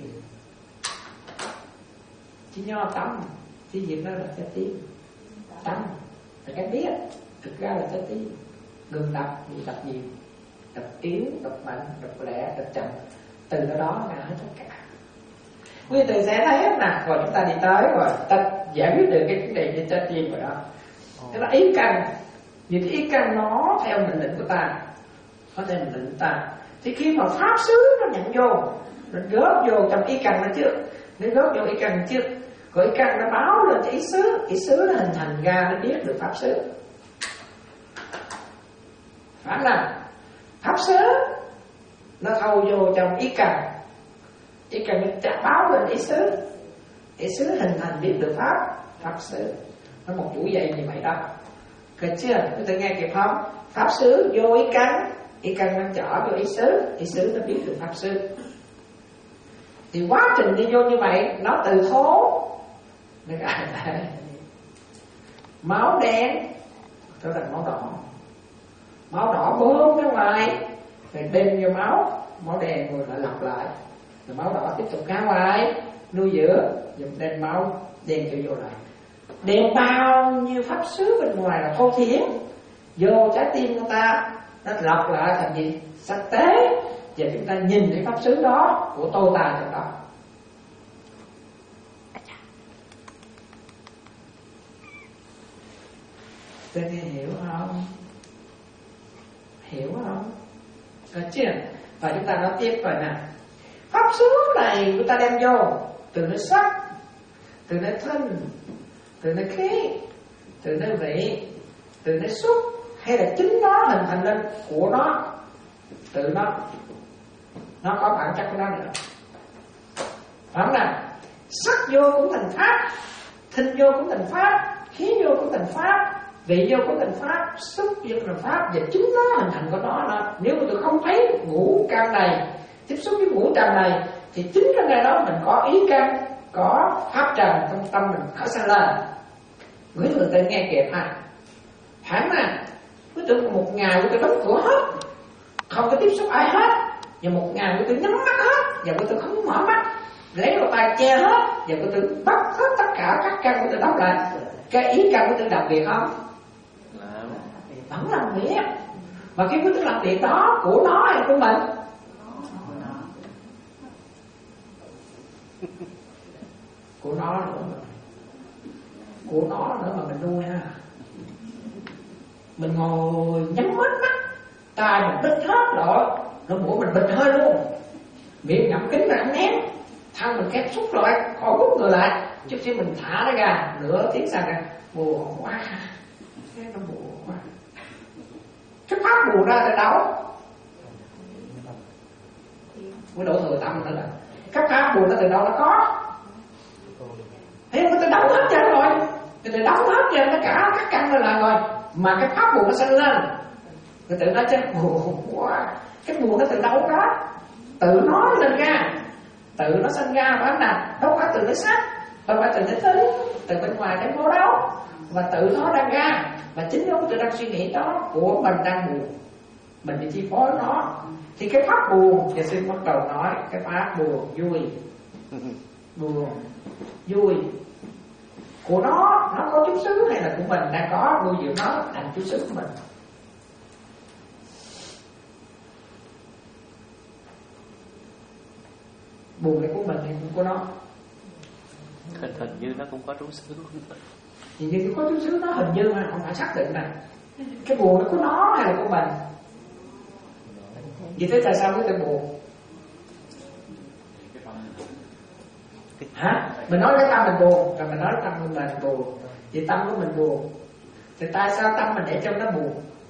chữ nho tâm, tiếng Việt Nam là trái tim. Tâm là cái biết, thực ra là trái tim. Ngừng đập, ngừng đập nhiều, đập yếu, đập mạnh, đập lẹ, đập chậm, từ đó đó là hết tất cả. Quý vị sẽ thấy nè, rồi chúng ta đi tới rồi ta giải quyết được cái vấn đề trên trái tim rồi đó. Thế nó ý căn, vì cái ý căn nó theo mệnh lệnh của ta, nó theo mệnh lệnh của ta. Thì khi mà pháp xứ nó nhận vô, nó góp vô trong ý căn nó trước, nó góp vô ý căn trước, rồi ý căn nó báo lên cho ý xứ, ý xứ nó hình thành ra nó biết được pháp xứ. Phải không? Pháp xứ nó thâu vô trong ý căn, ý căn nó trả báo lên ý xứ, ý xứ hình thành biết được pháp, pháp xứ. Nó một chuỗi dây như vậy đó. Được chưa? Chúng ta nghe kịp không? Pháp xứ vô ý căn, ý căn nó trở vô ý xứ, ý xứ nó biết được pháp xứ. Thì quá trình đi vô như vậy, nó từ thố nó ra là máu đen trở thành máu đỏ, máu đỏ bơm ra ngoài, rồi đem vô máu, máu đen rồi lại lặp lại, rồi máu đỏ tiếp tục ra ngoài, nuôi dưỡng, dùng đem máu đen cho vô lại. Đem bao nhiêu pháp xứ bên ngoài là thô thiển vô trái tim của ta, nó lọc lại thành gì? Sắc tế. Và chúng ta nhìn thấy pháp xứ đó của tôi ta trong đó. Tôi nghe hiểu không? Hiểu không? Có chưa? Và chúng ta nói tiếp rồi nè. Pháp xứ này chúng ta đem vô từ nơi sắc, từ nơi thân, từ nơi khí, từ nơi vị, từ nơi xúc, hay là chính nó hình thành lên của nó, từ nó, nó có bản chất của nó nữa. Phải không nào? Sắc vô cũng thành pháp, thân vô cũng thành pháp, khí vô cũng thành pháp, vị vô cũng thành pháp, xúc vô cũng thành pháp, và chính nó hình thành của nó. nó. Nếu mà tôi không thấy ngũ căn này tiếp xúc với ngũ trần này, thì chính trong ngày đó mình có ý căn, có pháp trần trong tâm mình khởi sanh lên. Người người ta nghe kịp ha. Hẳn nè, với tôi một ngày tôi đóng cửa hết, không có tiếp xúc ai hết, và một ngày tôi nhắm mắt hết, và tôi không mở mắt, lấy vào tay che hết, và tôi bắt hết tất cả các căn của tôi đóng lại. Cái ý căn của tôi đặc biệt không? Vẫn làm việc. Mà khi tôi làm việc đó, của nó hay của mình? Của nó nữa mà. Của nó nữa mà mình nuôi ha. Mình ngồi nhắm hết mắt, tai mình bịt hết rồi, nó mũi mình bịt hơi luôn, miệng ngậm kín rồi nén, thân mình khép xúc lại, khỏi hút người lại, chút xíu mình thả nó ra, nửa tiếng sau ra, buồn quá, cái nó buồn quá. Cái pháp buồn ra từ đâu? Mới đổ thừa tâm nữa là cái pháp buồn ra từ đâu nó có? Thế người ta đóng hết trơn rồi, người ta đóng hết trơn tất cả các căn ra lại rồi, mà cái pháp buồn nó sanh lên, người tự nói chứ buồn quá, cái buồn nó từ đâu đó, tự nó lên ra, tự nó sanh ra phải không nào? Đâu phải từ cái sắc, đâu phải từ cái tính, từ bên ngoài cái vô đâu, mà tự nó đang ra, mà chính nó tự đang suy nghĩ đó của mình đang buồn, mình bị chi phối nó. Thì cái pháp buồn, giờ sư bắt đầu nói cái pháp buồn vui, buồn vui của nó, nó có chút xứ hay là của mình đang có nuôi dưỡng nó thành chút xứ của mình. Buồn là của mình hay của nó? Hình hình như nó cũng có trú xứ. Hình như có trú xứ, nó hình như mà không phải xác định nè. Cái buồn nó của nó hay là của mình? Vậy thế tại sao cái tên buồn? Hả? Mình nói cái tâm mình buồn, rồi mình nói tâm của mình buồn. Vậy tâm của mình buồn, thì tại sao tâm mình để cho nó buồn?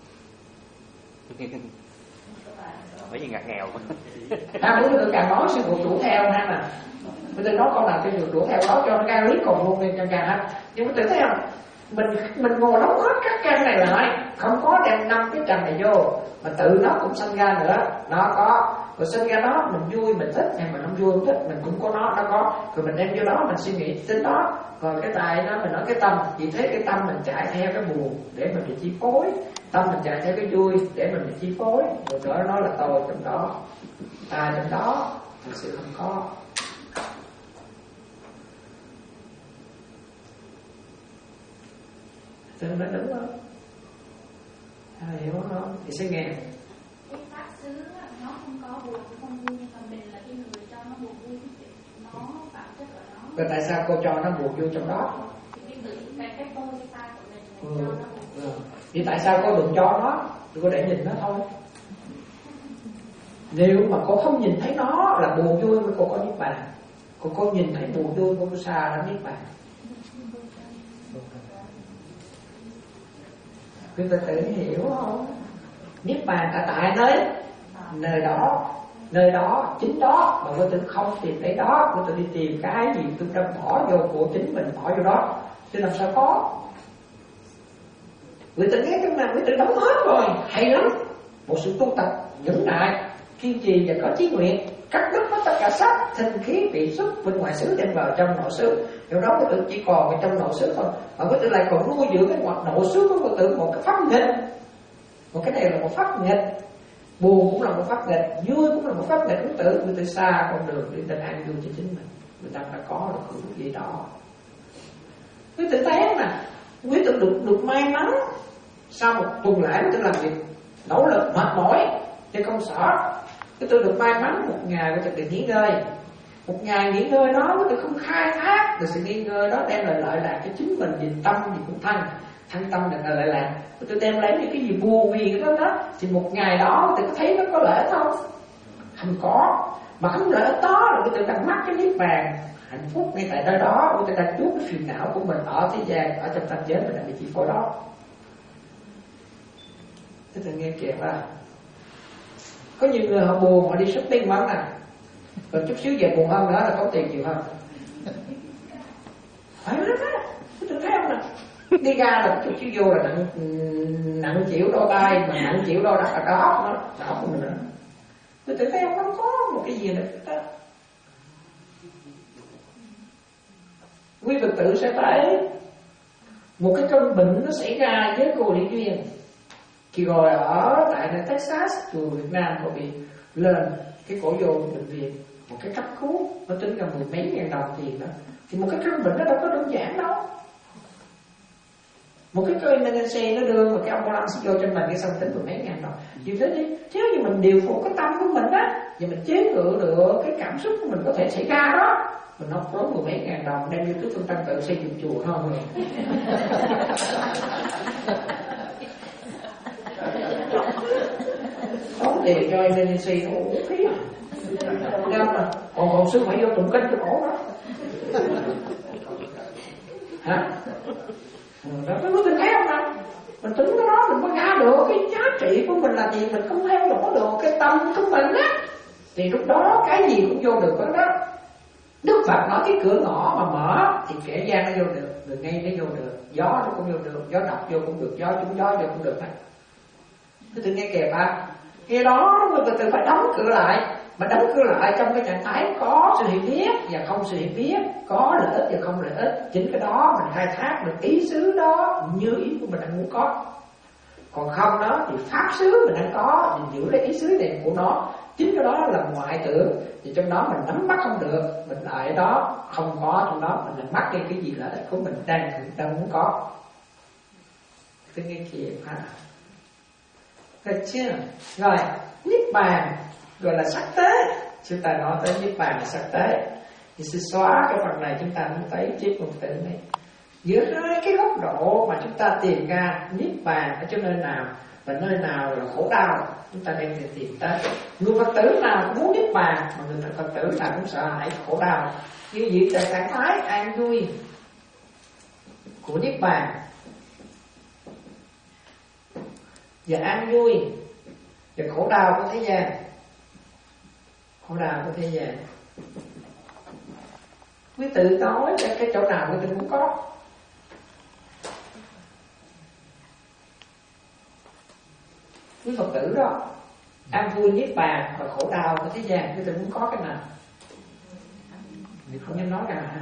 Mấy gì ngặt nghèo. À, bữa tôi càng nói sư phụ đuổi theo ha mà. Bây giờ nói con nào cho được đuổi theo đó cho nó ra lý còn luôn đi cho càng hết. Nhưng mà tự thấy không? Mình mình ngồi đóng hết các căn này lại, không có đem năm cái trần này vô, mà tự nó cũng sinh ra nữa, nó có. Rồi sinh ra đó mình vui mình thích hay mình không vui không thích, mình cũng có nó, nó có. Rồi mình đem vô đó mình suy nghĩ tính đó. Còn cái tài nó mình nói cái tâm, chỉ thấy cái tâm mình chạy theo cái buồn để mình bị chi phối, tâm mình chạy theo cái vui để mình bị chi phối. Rồi đó nói là tôi trong đó, ta trong đó, thật sự không có. Cho nên nó đúng không? À, hiểu không? Thì sẽ nghe. Cái pháp xứ nó không có buồn không vui, nhưng mà mình là cái người cho nó buồn vui, nó bản chất ở nó. Rồi tại sao cô cho nó buồn vui trong đó? Thì cái tự cái cái tôi cái ta của mình, mình Ừ. cho nó buồn vui. Ừ. Thì tại sao cô đừng cho nó? Thì cô để nhìn nó thôi. Nếu mà cô không nhìn thấy nó là buồn vui thì cô có niết bàn. Còn cô nhìn thấy buồn vui cô xa lắm niết bàn. Quý vị tự hiểu không? Niết bàn tại tại nơi nơi đó, nơi đó chính đó, mà quý vị không tìm thấy đó, quý vị đi tìm cái gì tôi đã bỏ vô của chính mình, bỏ vô đó, chứ làm sao có? Quý vị nghe trong nào quý vị đóng hết rồi, hay lắm. Một sự tu tập vững nại, kiên trì và có chí nguyện, cắt đứt hết tất cả sắc, thanh khí, vị xúc bên ngoài xứ đem vào trong nội xứ. Điều đó quý tử chỉ còn ở trong nội xứ thôi, mà quý tử lại còn nuôi dưỡng cái ngoại nội xứ của quý tử một cái pháp nghịch. Một cái này là một pháp nghịch, buồn cũng là một pháp nghịch, vui cũng là một pháp nghịch. Quý tử quý tử xa con đường đi tình an vui cho chính mình, người ta phải có được hưởng gì đó. Quý tử thấy mà quý tử được được may mắn sau một tuần lễ quý tử làm việc nỗ lực mệt mỏi trên công sở, quý tử được may mắn một ngày quý tử được nghỉ ngơi. Một ngày nghỉ ngơi đó quý tử không khai thác được sự nghỉ ngơi đó đem lại lợi lạc cho chính mình, vì tâm gì cũng thanh, thanh tâm được lợi lạc. Quý tử đem lấy những cái gì buồn vì cái đó đó, thì một ngày đó quý tử có thấy nó có lợi ích không? Không có. Mà không lợi ích đó là quý tử đang mắc cái niết bàn hạnh phúc ngay tại nơi đó. Quý tử đang chuốc cái phiền não của mình ở thế gian, ở trong tam giới mình đang bị chi phối đó. Quý tử nghe kìa ha. Có nhiều người họ buồn, họ đi shopping món nè, rồi chút xíu về buồn hơn nữa là có tiền nhiều hơn. Phải lắm á, tôi thấy không nè. Đi ra là chút xíu vô là nặng nặng chịu đôi tay, mà nặng chịu đôi đất là cả óc nó, cả óc của mình nữa. Tôi tự thấy không, không có một cái gì nữa đó. Quý Phật tử sẽ thấy một cái cơn bệnh nó xảy ra với cô Lý Duyên. Khi rồi ở tại nơi Texas, chùa Việt Nam có bị lên cái cổ vô bệnh viện, một cái cấp cứu nó tính ra mười mấy ngàn đồng tiền đó. Thì một cái cơn bệnh nó đâu có đơn giản đâu. Một cái cơ emergency nó đưa một cái ambulance vô cho mình, cái xong tính mười mấy ngàn đồng. Vì thế đi, nếu như mình điều phục cái tâm của mình á, và mình chế ngự được cái cảm xúc của mình có thể xảy ra đó, mình không có mười mấy ngàn đồng đem vô cái phương tăng tự xây dựng chùa không rồi. Tốn tiền cho emergency nó uổng phí à. Còn còn sư phải vô tụng kinh cho cổ đó. Hả? Đó, mình thấy không nào? Mình tính cái đó mình có ra được cái giá trị của mình là gì, mình không theo đổ được cái tâm của mình á, thì lúc đó cái gì cũng vô được đó. Đức Phật nói cái cửa ngõ mà mở thì kẻ gian nó vô được, người ngay nó vô được, gió nó cũng vô được, gió độc vô cũng được, gió trúng gió vô cũng được hết. Cứ tự nghe kìa ba, khi đó người ta phải đóng cửa lại, mà đóng cửa lại trong cái trạng thái có sự hiểu biết và không sự hiểu biết, có lợi ích và không lợi ích. Chính cái đó mình khai thác được ý xứ đó như ý của mình đang muốn có. Còn không đó thì pháp xứ mình đang có, mình giữ lấy ý xứ này của nó. Chính cái đó là ngoại tưởng, thì trong đó mình nắm bắt không được, mình lại đó không có trong đó, mình lại mắc cái cái gì lợi ích của mình đang đang muốn có. Cái nghe kìa ha. Được chưa? Rồi, niết bàn gọi là sắc tế. Chúng ta nói tới niết bàn là sắc tế. thì sẽ xóa cái phần này, chúng ta mới thấy triết mục tử này. Giữa hai cái góc độ mà chúng ta tìm ra niết bàn ở chỗ nơi nào và nơi nào là khổ đau, chúng ta đem để tìm tới. Người Phật tử nào cũng muốn niết bàn, mà người Phật tử nào cũng sợ hãi khổ đau. Như vậy là trạng thái an vui của niết bàn và an vui và khổ đau của thế gian. Khổ đau của thế gian, quý tự nói cái chỗ nào quý tự cũng có. Quý Phật tử đó, an vui niết bàn và khổ đau của thế gian, quý tự cũng có cái nào? Không nên nói ra ha.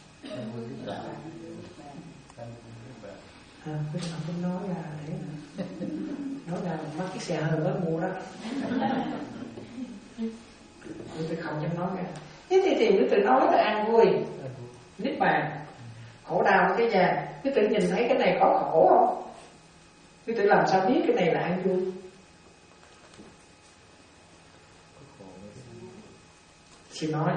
À, quý tự không nói ra để nói ra mắc cái xe hơi mới mua đó. Quý tự không dám nói ra. Thế thì thì quý tự nói là an vui niết bàn khổ đau của thế gian. Quý tự nhìn thấy cái này có khổ không? Quý tự làm sao biết cái này là an vui? Xin nói.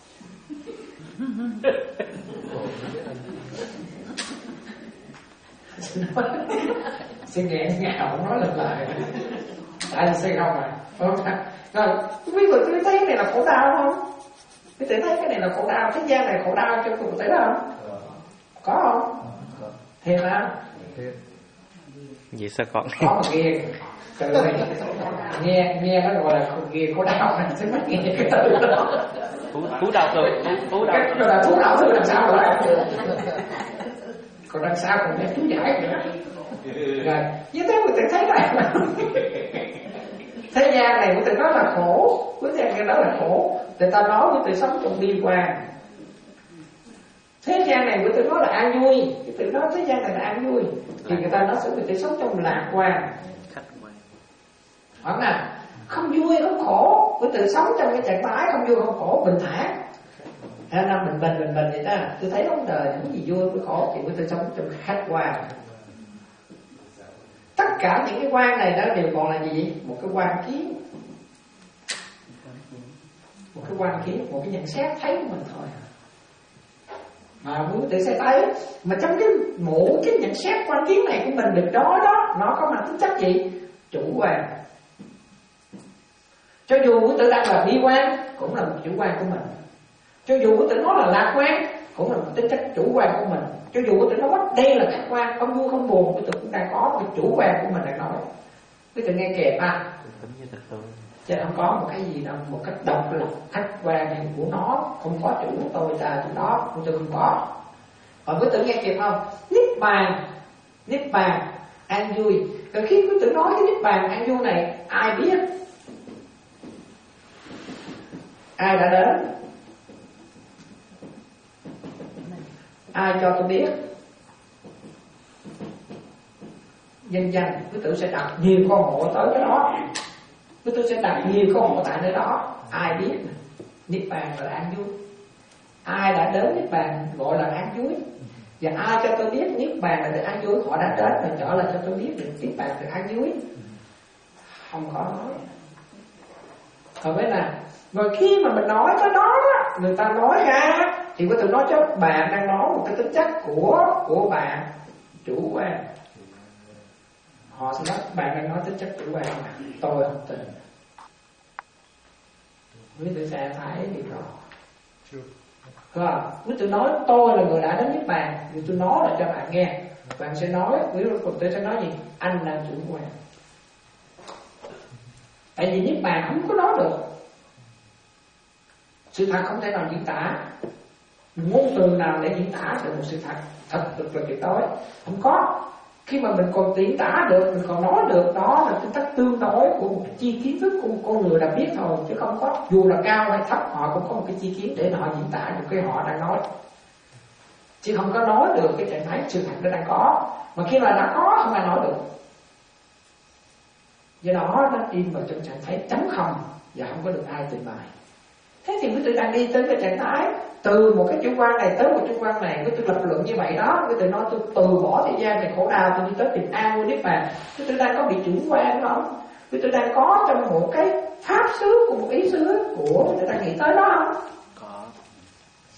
Xin nói. Xin nghe ngào không nói lần lại. Tại vì sao không à? Không phải. Rồi, quý vị tôi thấy cái này là khổ đau không? Quý vị thấy cái này là khổ đau, thế gian này khổ đau cho quý vị thấy không? Có không? Thiệt hả? Vậy sao còn? Có một ghiền. Từ này nghe nghe nó gọi là ghiền khổ đau này, sẽ mất nghe cái từ đó. Thú đau từ, thú đau từ. Là thú đau từ làm sao rồi? Còn đằng sau còn nghe chú giải nữa. Rồi, như thế người ta thấy này. Thế gian này của tự nói là khổ, của thế gian đó là khổ. Người ta nói của tự sống trong bi quan. Thế gian này của tự nói là an vui, cái tự nói thế gian này là an vui, thì người ta nói sự người tự sống trong lạc quan. Hoặc là không vui không khổ, của tự sống trong cái trạng thái không vui không khổ, bình thản. Hay là bình bình bình bình vậy đó. Tôi thấy trong đời không gì vui với khổ, thì của tự sống trong khách quan. Tất cả những cái quan này đó đều còn là gì? Một cái quan kiến, một cái quan kiến, một cái nhận xét thấy của mình thôi. Mà quý vị sẽ thấy, mà trong cái mỗi cái nhận xét quan kiến này của mình được đó đó, nó có mang tính chất gì? Chủ quan. Cho dù quý tử đang là bi quan, cũng là một chủ quan của mình. Cho dù quý tử nói là lạc quan, cũng là một tính chất chủ quan của mình. Cho dù quý tử nói đây là khách quan, không vui không buồn, quý tử cũng đang có cái chủ quan của mình đang nói. Quý tử nghe kịp à? Chứ không có một cái gì đâu, một cách độc lập khách quan của nó, không có chủ tôi ta chủ đó, quý tử không có. Và quý tử nghe kịp không? Niết bàn, niết bàn, an vui. Rồi khi quý tử nói cái niết bàn an vui này, ai biết? Ai đã đến? Ai cho tôi biết? Dần dần quý tử sẽ đặt nhiều con hộ tới cái đó. Quý tử sẽ đặt nhiều con hộ tại nơi đó. Ai biết? Niết bàn là an vui. Ai đã đến niết bàn gọi là an vui. Và ai cho tôi biết niết bàn là được an vui? Họ đã đến và trở lại cho tôi biết được niết bàn được an vui. Không có nói. Còn với là rồi khi mà mình nói cái đó, người ta nói ra thì có thể nói cho bạn đang nói một cái tính chất của của bạn chủ quan. Họ sẽ nói bạn đang nói tính chất chủ quan mà tôi không tin. Quý tử sẽ thấy điều rõ. Rồi, quý tử nói tôi là người đã đến niết bàn, thì tôi nói là cho bạn nghe. Bạn sẽ nói, quý tử sẽ nói gì? Anh là chủ quan. Tại vì niết bàn không có nói được. Sự thật không thể nào diễn tả. Ngôn từ nào để diễn tả được một sự thật thật được là tuyệt đối không có. Khi mà mình còn diễn tả được, mình còn nói được, đó là tính chất tương đối của một cái chi kiến thức của một con người đã biết thôi, chứ không có dù là cao hay thấp họ cũng có một cái chi kiến để họ diễn tả được cái họ đang nói, chứ không có nói được cái trạng thái sự thật nó đang có. Mà khi mà đã có không ai nói được, do đó nó im vào trong trạng thái trống không và không có được ai trình bày. Thế thì quý tử đang đi tới cái trạng thái từ một cái chủ quan này tới một chủ quan này, quý tử lập luận như vậy đó, quý tử nói tôi từ bỏ thời gian này khổ đau, tôi đi tới tìm an vui niết bàn. Quý tử đang có bị chủ quan không? Quý tử đang có trong một cái pháp xứ của một ý xứ của quý tử đang nghĩ tới đó không? Có.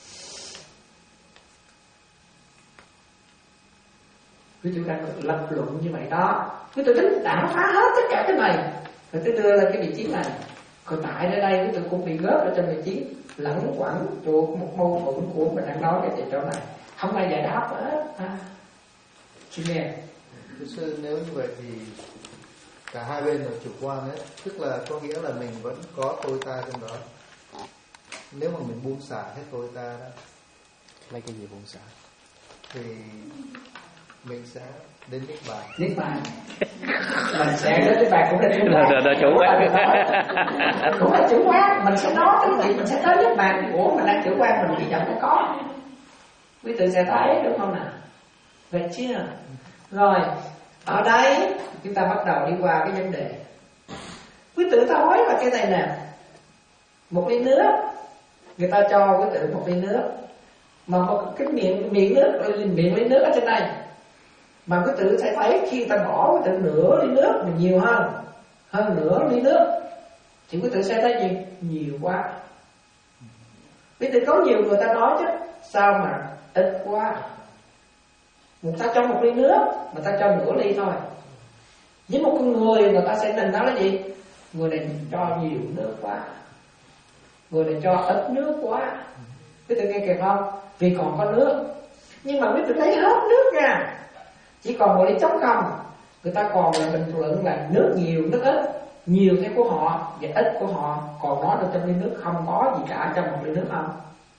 Quý tử đang lập luận như vậy đó. Quý tử tính đã phá hết tất cả cái này, rồi tôi đưa lên cái vị trí này. Còn tại ở đây quý tử cũng bị góp ở trong vị trí lẫn quẩn thuộc một mâu thuẫn của mình đang nói cái chỗ này, không ai giải đáp hết. À. Chị nghe. Thưa sư, nếu như vậy thì cả hai bên là chủ quan ấy, tức là có nghĩa là mình vẫn có tôi ta trong đó. Nếu mà mình buông xả hết tôi ta đó, lấy cái gì buông xả? Thì mình sẽ đến niết bàn. Niết bàn. Mình sẽ đến niết bàn cũng là chủ quan. Đó chủ quan. Cũng là chủ quan. Mình sẽ nói cái gì mình sẽ tới niết bàn. Ủa mình đang chủ quan mình bị chậm nó có. Quý tử sẽ thấy đúng không nào? Vậy chưa? Rồi ở đây chúng ta bắt đầu đi qua cái vấn đề. Quý tử ta nói là cái này nè, một ly nước, người ta cho quý tử một ly nước, mà một cái miệng miệng nước, miệng ly nước ở trên đây, mà quý tử sẽ thấy khi ta bỏ quý tử nửa ly nước mà nhiều hơn, hơn nửa ly nước, thì quý tử sẽ thấy gì? Nhiều quá. Quý tử có nhiều người ta nói chứ, sao mà ít quá? Người ta cho một ly nước, người ta cho nửa ly thôi. Với một con người, người ta sẽ định nói là gì? Người này cho nhiều nước quá, người này cho ít nước quá. Quý tử nghe kịp không? Vì còn có nước. Nhưng mà quý tử lấy hết nước nha, chỉ còn một ly trống không. Người ta còn là bình luận là nước nhiều, nước ít. Nhiều theo của họ và ít của họ. Còn nói được trong ly nước không có gì cả trong một ly nước không?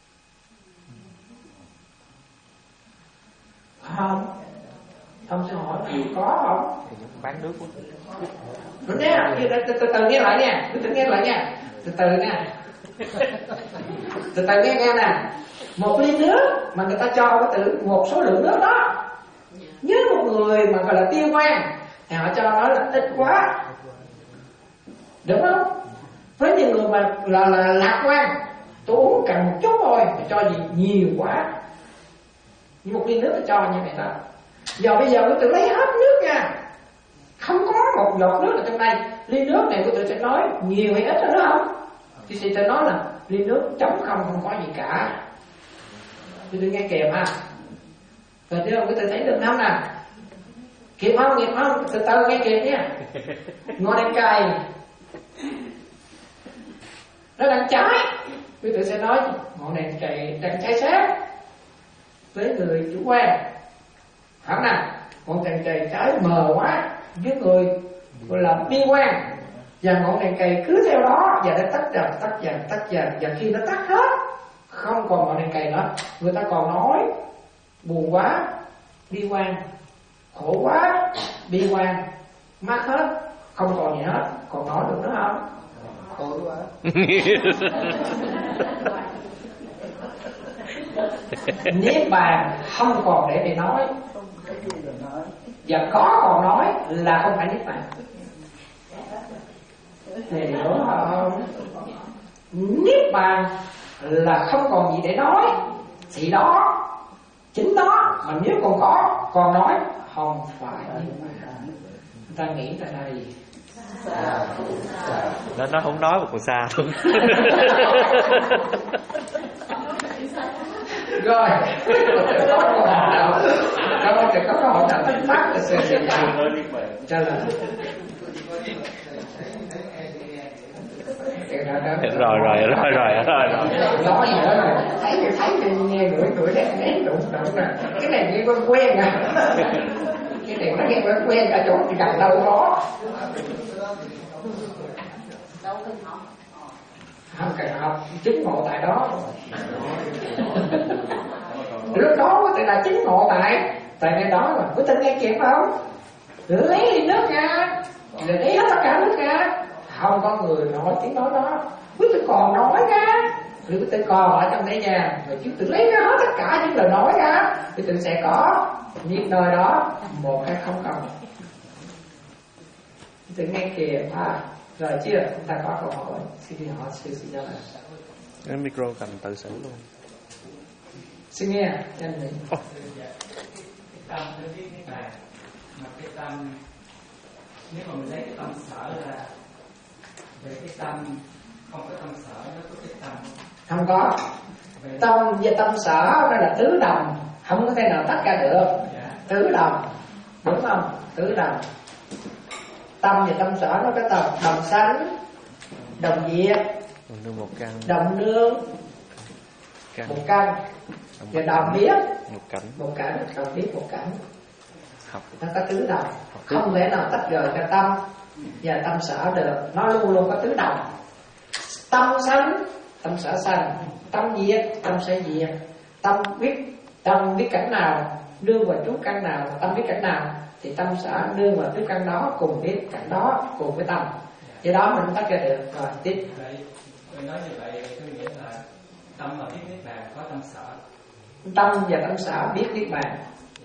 Không. Ông sẽ hỏi gì có không? Bán nước quá. Đúng nha, từ từ, từ nghe lại nha, từ từ nghe lại nha, từ từ nha, từ từ nghe nghe nè. Một ly nước mà người ta cho cái từ một số lượng nước đó, với một người mà gọi là tiêu quan thì họ cho nó là ít quá, đúng không? Với những người mà là, là lạc quan, tôi uống cần một chút thôi, cho gì nhiều quá, như một ly nước tôi cho như vậy đó. Giờ bây giờ tôi tự lấy hết nước nha, không có một giọt nước ở trong đây. Ly nước này tôi tự sẽ nói nhiều hay ít nữa không? Thì sẽ nói là ly nước trống không, không có gì cả. Tôi tự nghe kèm ha. Rồi chưa? Tôi tự thấy được không nè? Kịp không? Kịp không? Từ từ nghe kịp nha. Ngọn đèn cày nó đang cháy, tôi tự sẽ nói ngọn đèn cày đang cháy xém. Với người chủ quan hả nè, ngọn đèn cày cháy mờ quá, với người gọi là bi quan, và ngọn đèn cày cứ theo đó và nó tắt dần tắt dần tắt dần, và khi nó tắt hết không còn ngọn đèn cày nữa, người ta còn nói buồn quá, bi quan, khổ quá, bi quan, mát hết, không còn gì hết, còn nói được nữa không? Khổ quá. Niết bàn không còn để để nói, và có còn nói là không phải niết bàn. Thì đúng không? Niết bàn là không còn gì để nói, thì đó chính đó. Mà nếu còn có còn nói không phải niết bàn. Ta nghĩ tại đây nó nó không nói mà còn xa luôn. Rồi, có câu hỏi nào? Có thể có câu hỏi nào thắc mắc là sẽ sẽ trả lời. Rồi rồi rồi rồi rồi rồi. Nói gì đó rồi, thấy thấy nghe ngửi ngửi nét nét đụng đụng nè. Cái này nghe quen quen à. Cái này nó nghe quen quen cả chỗ thì gần đâu có. Không cần học, chứng ngộ tại đó. Lúc đó có thể là chứng ngộ tại tại nơi đó mà. Có tin nghe kịp không? Lấy đi nước ra, rồi lấy hết tất cả nước ra. Không có người nói tiếng nói đó. Quý tự còn nói ra, rồi quý tự còn ở trong đây nha, rồi quý tự lấy ra hết tất cả những lời nói ra, quý tự sẽ có những nơi đó một hay không không. Quý tự nghe kịp ha. Rồi chưa? Chúng ta có câu hỏi. Xin đi hỏi sư xin cho là cái micro cầm tự xử luôn. Xin nghe anh mình. Cái tâm nó biết cái bàn, mà cái tâm nếu mà mình lấy cái tâm sở ra, về cái tâm không có tâm sở, nó có cái tâm không có. Tâm và tâm sở đó là tứ đồng, không có thể nào tách ra được. Dạ. Tứ đồng đúng không? Tứ đồng. Tâm và tâm sở nó có tầm đồng sánh, đồng diệt, đồng nương một căn, đồng nương căn. một căn, và đồng biết một cảnh, một cảnh, đồng biết một cảnh. học Nó có tứ đồng, không thể nào tách rời ra tâm và tâm sở được, nó luôn luôn có tứ đồng. Tâm sanh, tâm sở sanh, tâm diệt, tâm sở diệt. Tâm biết, tâm biết cảnh nào nương vào trú căn nào, tâm biết cảnh nào thì tâm sở nương vào trú căn đó, cùng biết cảnh đó cùng với tâm. Vậy đó mình tách ra được. Rồi tiếp. Vậy nói như vậy có nghĩa là tâm mà biết niết bàn có tâm sở. Tâm và tâm sở biết niết bàn.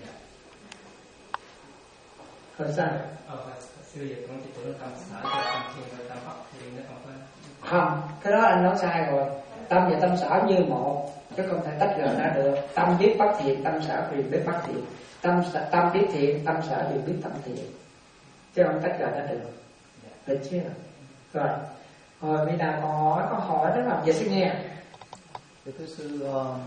Rồi sao? Ờ, xưa giờ con chỉ tưởng tâm sở và tâm thiền và tâm bất thiền nó không có. Không, cái đó anh nói sai rồi. Tâm và tâm sở như một, chứ không thể tách rời ra được. Tâm biết bất thiện, tâm sở liền biết bất thiện. Tâm tâm biết thiện, tâm sở liền biết tâm thiện, chứ không tách rời ra được. Được chưa? Rồi, hồi bây giờ còn hỏi, có hỏi đó là giờ sẽ nghe. Thưa sư,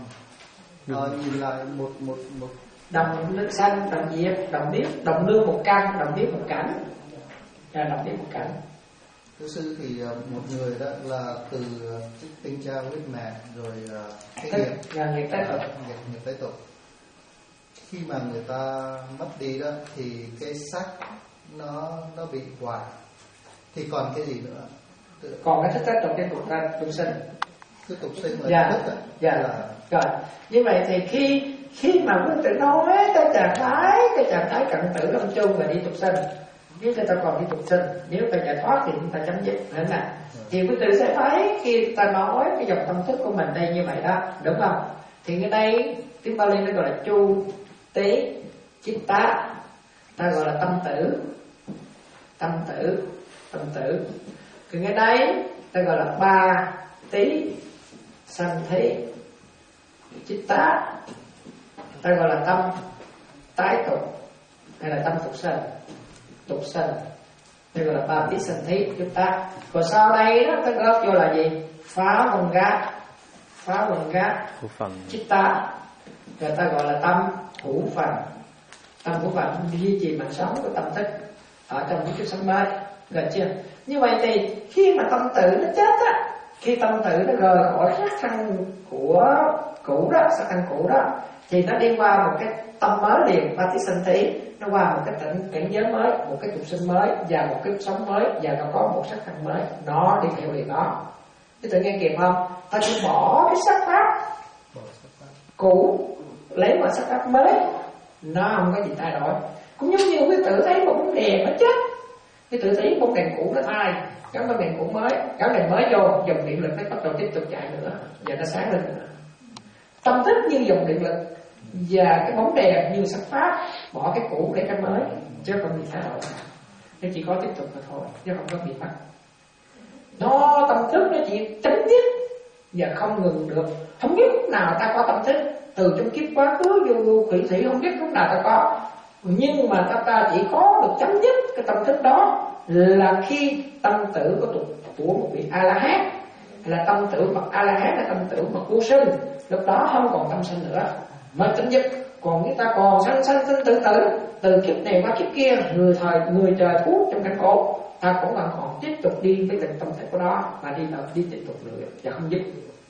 uh, uh, nhìn lại một một một đồng nước xanh, đồng diệt, đồng biết, đồng nương một căn, đồng biết một cảnh, và đồng biết một cảnh. Thưa sư thì uh, một người đó là từ uh, tinh cha huyết mạch rồi uh, cái nghiệp là nghiệp tái tục. nghiệp nghiệp tái tục. Khi mà người ta mất đi đó thì cái xác nó nó bị hoại, thì còn cái gì nữa? Tự... còn cái thức tái tục cái tục ra tục sinh. Cái tục sinh là dạ, thức dạ. Là... Rồi như vậy thì khi khi mà quý tử nói cái trạng thái cái trạng thái cận tử lâm chung và đi tục sinh, nếu người ta còn đi tục sinh, nếu ta giải thoát thì chúng ta chấm dứt nữa nè. Thì quý tử sẽ thấy khi ta nói cái dòng tâm thức của mình đây như vậy đó, đúng không? Thì cái đây tiếng Bali nó gọi là chu tế chitta, ta gọi là tâm tử, tâm tử, tâm tử. Thì cái đấy ta gọi là ba tí sanh thế chitta, ta gọi là tâm tái tục hay là tâm tục sinh, tục sinh, ta gọi là ba tí sanh thế chitta. Còn sau đây đó ta góp vô là gì? Phá vần gác, phá vần gác chitta, người ta gọi là tâm hữu phần. Tâm hữu phần duy trì mạng sống của tâm thức ở trong những cái sống mới, được chưa? Như vậy thì khi mà tâm tử nó chết á, khi tâm tử nó rời khỏi xác thân của cũ đó, xác thân cũ đó, thì nó đi qua một cái tâm mới liền, Patissanthi, nó qua một cái cảnh, cảnh giới mới, một cái tục sinh mới và một cái sống mới, và nó có một xác thân mới, nó đi theo liền đó. Chứ tự nghe kịp không? Ta chỉ bỏ cái xác pháp cũ, lấy một xác pháp mới, nó không có gì thay đổi. Cũng giống như cái tự thấy một bóng đèn nó chết, cái tự thấy bóng đèn cũ nó thay, gắn bóng đèn cũ mới, gắn đèn mới vô, dòng điện lực nó bắt đầu tiếp tục chạy nữa và nó sáng lên nữa. Tâm thức như dòng điện lực và cái bóng đèn như sắc pháp, bỏ cái cũ để cái mới, chứ không bị thay đổi. Nó chỉ có tiếp tục mà thôi, chứ không có bị mất. Nó tâm thức nó chỉ chấm dứt và không ngừng được. Không biết lúc nào ta có tâm thức, từ trong kiếp quá khứ vô vô khủy thủy không biết lúc nào ta có, nhưng mà ta ta chỉ có được chấm dứt cái tâm thức đó là khi tâm tử của, của một vị A La Hán, là tâm tử bậc A La Hán, là tâm tử bậc vô sinh, lúc đó không còn tâm sinh nữa mới chấm dứt. Còn chúng ta còn sanh sanh sinh tử tử, từ kiếp này qua kiếp kia, người thời người trời thuốc trong cảnh khổ, ta cũng vẫn còn tiếp tục đi với từng tâm thể của đó và đi vào đi tiếp tục nữa và không dứt.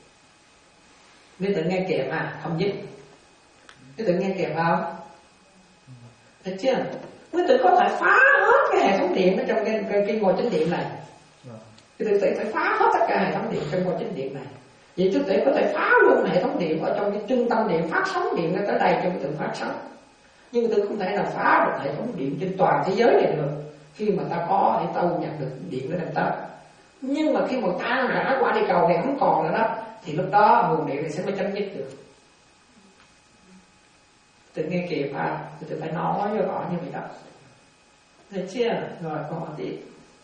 Nếu tự nghe kịp à, không dứt. Nếu tự nghe kịp không? Được chưa? Quý tử có thể phá hết cái hệ thống điện ở trong cái, cái, cái ngôi chánh điện này. Quý tử phải phá hết tất cả hệ thống điện trong ngôi chánh điện này. Vậy quý tử có thể phá luôn hệ thống điện ở trong cái trung tâm điện, phát sóng điện nó tới đây cho quý tử phát sóng. Nhưng quý tử không thể nào phá được hệ thống điện trên toàn thế giới này được. Khi mà ta có thì ta nhận được điện nó đem tới. Nhưng mà khi mà ta rã qua đi cầu này không còn nữa đó, thì lúc đó nguồn điện này sẽ mới chấm dứt được. Tự nghe kịp à, tự phải nói cho rõ như vậy đó. Được chưa? Rồi câu hỏi tiếp.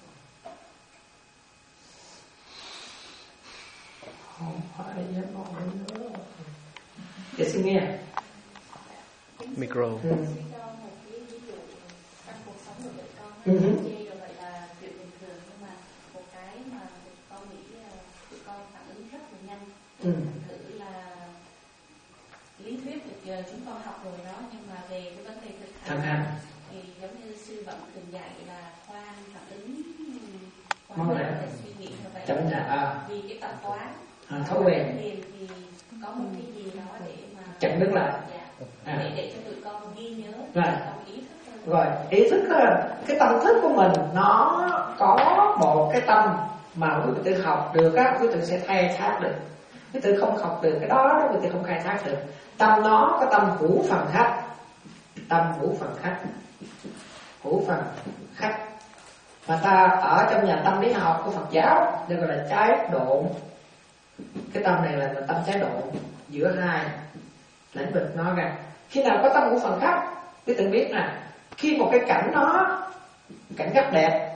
Không phải dám nói nữa. Để xin nghe. Micro. Ừ. Ừ. Rồi vậy là chuyện bình thường, nhưng mà một cái mà con nghĩ tụi con phản ứng rất là nhanh. Ừ. Thử là lý thuyết thì giờ chúng con học rồi đó, nhưng mà về cái vấn đề thực hành Thực hành thì từng dạy là khoan phản ứng, Mong là suy nghĩ như vậy. chậm lại à. Vì cái tập quán À, thói quen thì, thì có một cái gì đó để mà chặn đứng lại. Dạ. À. Để để cho tụi con ghi nhớ Rồi. trong ý thức hơn. Rồi, ý thức á, cái tâm thức của mình nó có một cái tâm mà quý vị tự học được á, quý vị sẽ khai thác được. Quý vị không học được cái đó, quý vị không khai thác được. Tâm nó có tâm hữu phần khách, tâm hữu phần khách, hữu phần khách. Mà ta ở trong nhà tâm lý học của Phật giáo được gọi là trái độn. Cái tâm này là tâm trái độn giữa hai lĩnh vực nói ra. Khi nào có tâm hữu phần khách, quý vị biết nè, khi một cái cảnh nó cảnh rất đẹp,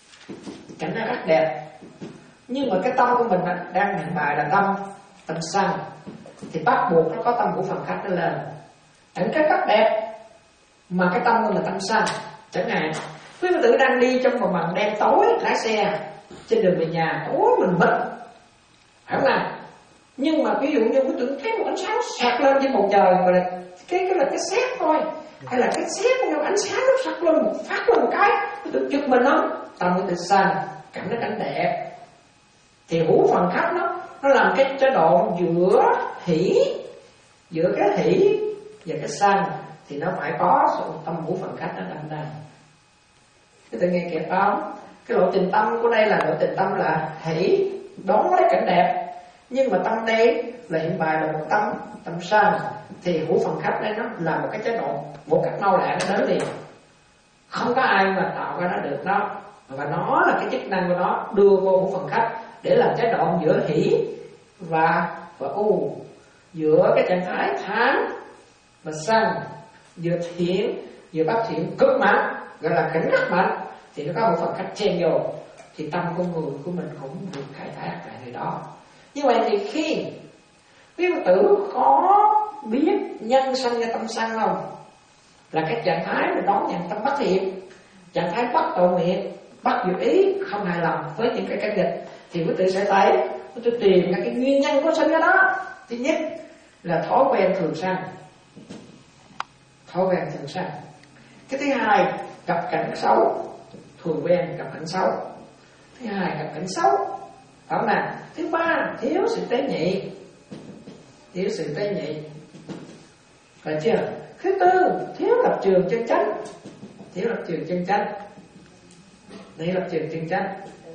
cảnh nó rất đẹp, nhưng mà cái tâm của mình đang hiện bài là tâm tâm sân, thì bắt buộc nó có tâm của phần khách nó lên. Cảnh rất rất đẹp mà cái tâm của mình là tâm sân. Chẳng hạn quý vị tử đang đi trong một màn đêm tối, lái xe trên đường về nhà tối mình mịt, phải không nào? Nhưng mà ví dụ như quý tử thấy một ánh sáng sạc lên trên bầu trời, gọi là cái cái là cái sét thôi, hay là cái sét nhưng ánh sáng nó sạc lên một phát lên một cái, quý tử giật mình không? Tâm của tử sân, cảnh nó cảnh đẹp. Thì hữu phần khách nó nó làm cái chế độ giữa hỷ, giữa cái hỷ và cái sân, thì nó phải có sự tâm hữu phần khách nó đâm ra. Cái tự nghe kịp không? Cái lộ trình tâm của đây là lộ trình tâm là hỷ, đón lấy cảnh đẹp, nhưng mà tâm đây là hiện bài là một tâm tâm sân, thì hữu phần khách đây nó là một cái chế độ, một cách mau lẹ nó đến liền, không có ai mà tạo ra nó được đó. Và nó là cái chức năng của nó đưa vô hữu phần khách để làm chế độ giữa hỷ và và u, giữa cái trạng thái tham và sân, vừa thiện vừa bất thiện cực mạnh, gọi là cảnh rất mạnh, thì nó có một phần khách chen vô, thì tâm con người của mình cũng được khai thác tại nơi đó. Như vậy thì khi quý Phật tử có biết nhân sanh ra tâm sân không, là cái trạng thái mình đón nhận tâm bất thiện, trạng thái bất tội nguyện, bất dự ý, không hài lòng với những cái cái nghịch, thì quý tử sẽ thấy, quý tử tìm ra cái nguyên nhân của sanh ra đó. Thứ nhất là thói quen thường sanh, thói quen thường sanh. Cái thứ hai, gặp cảnh xấu, thường quen gặp cảnh xấu. Thứ hai, gặp cảnh xấu, phải không nào? Thứ ba, thiếu sự tế nhị, thiếu sự tế nhị, phải chưa? Thứ tư, thiếu lập trường chân chánh, thiếu lập trường chân chánh, thiếu lập trường chân chánh.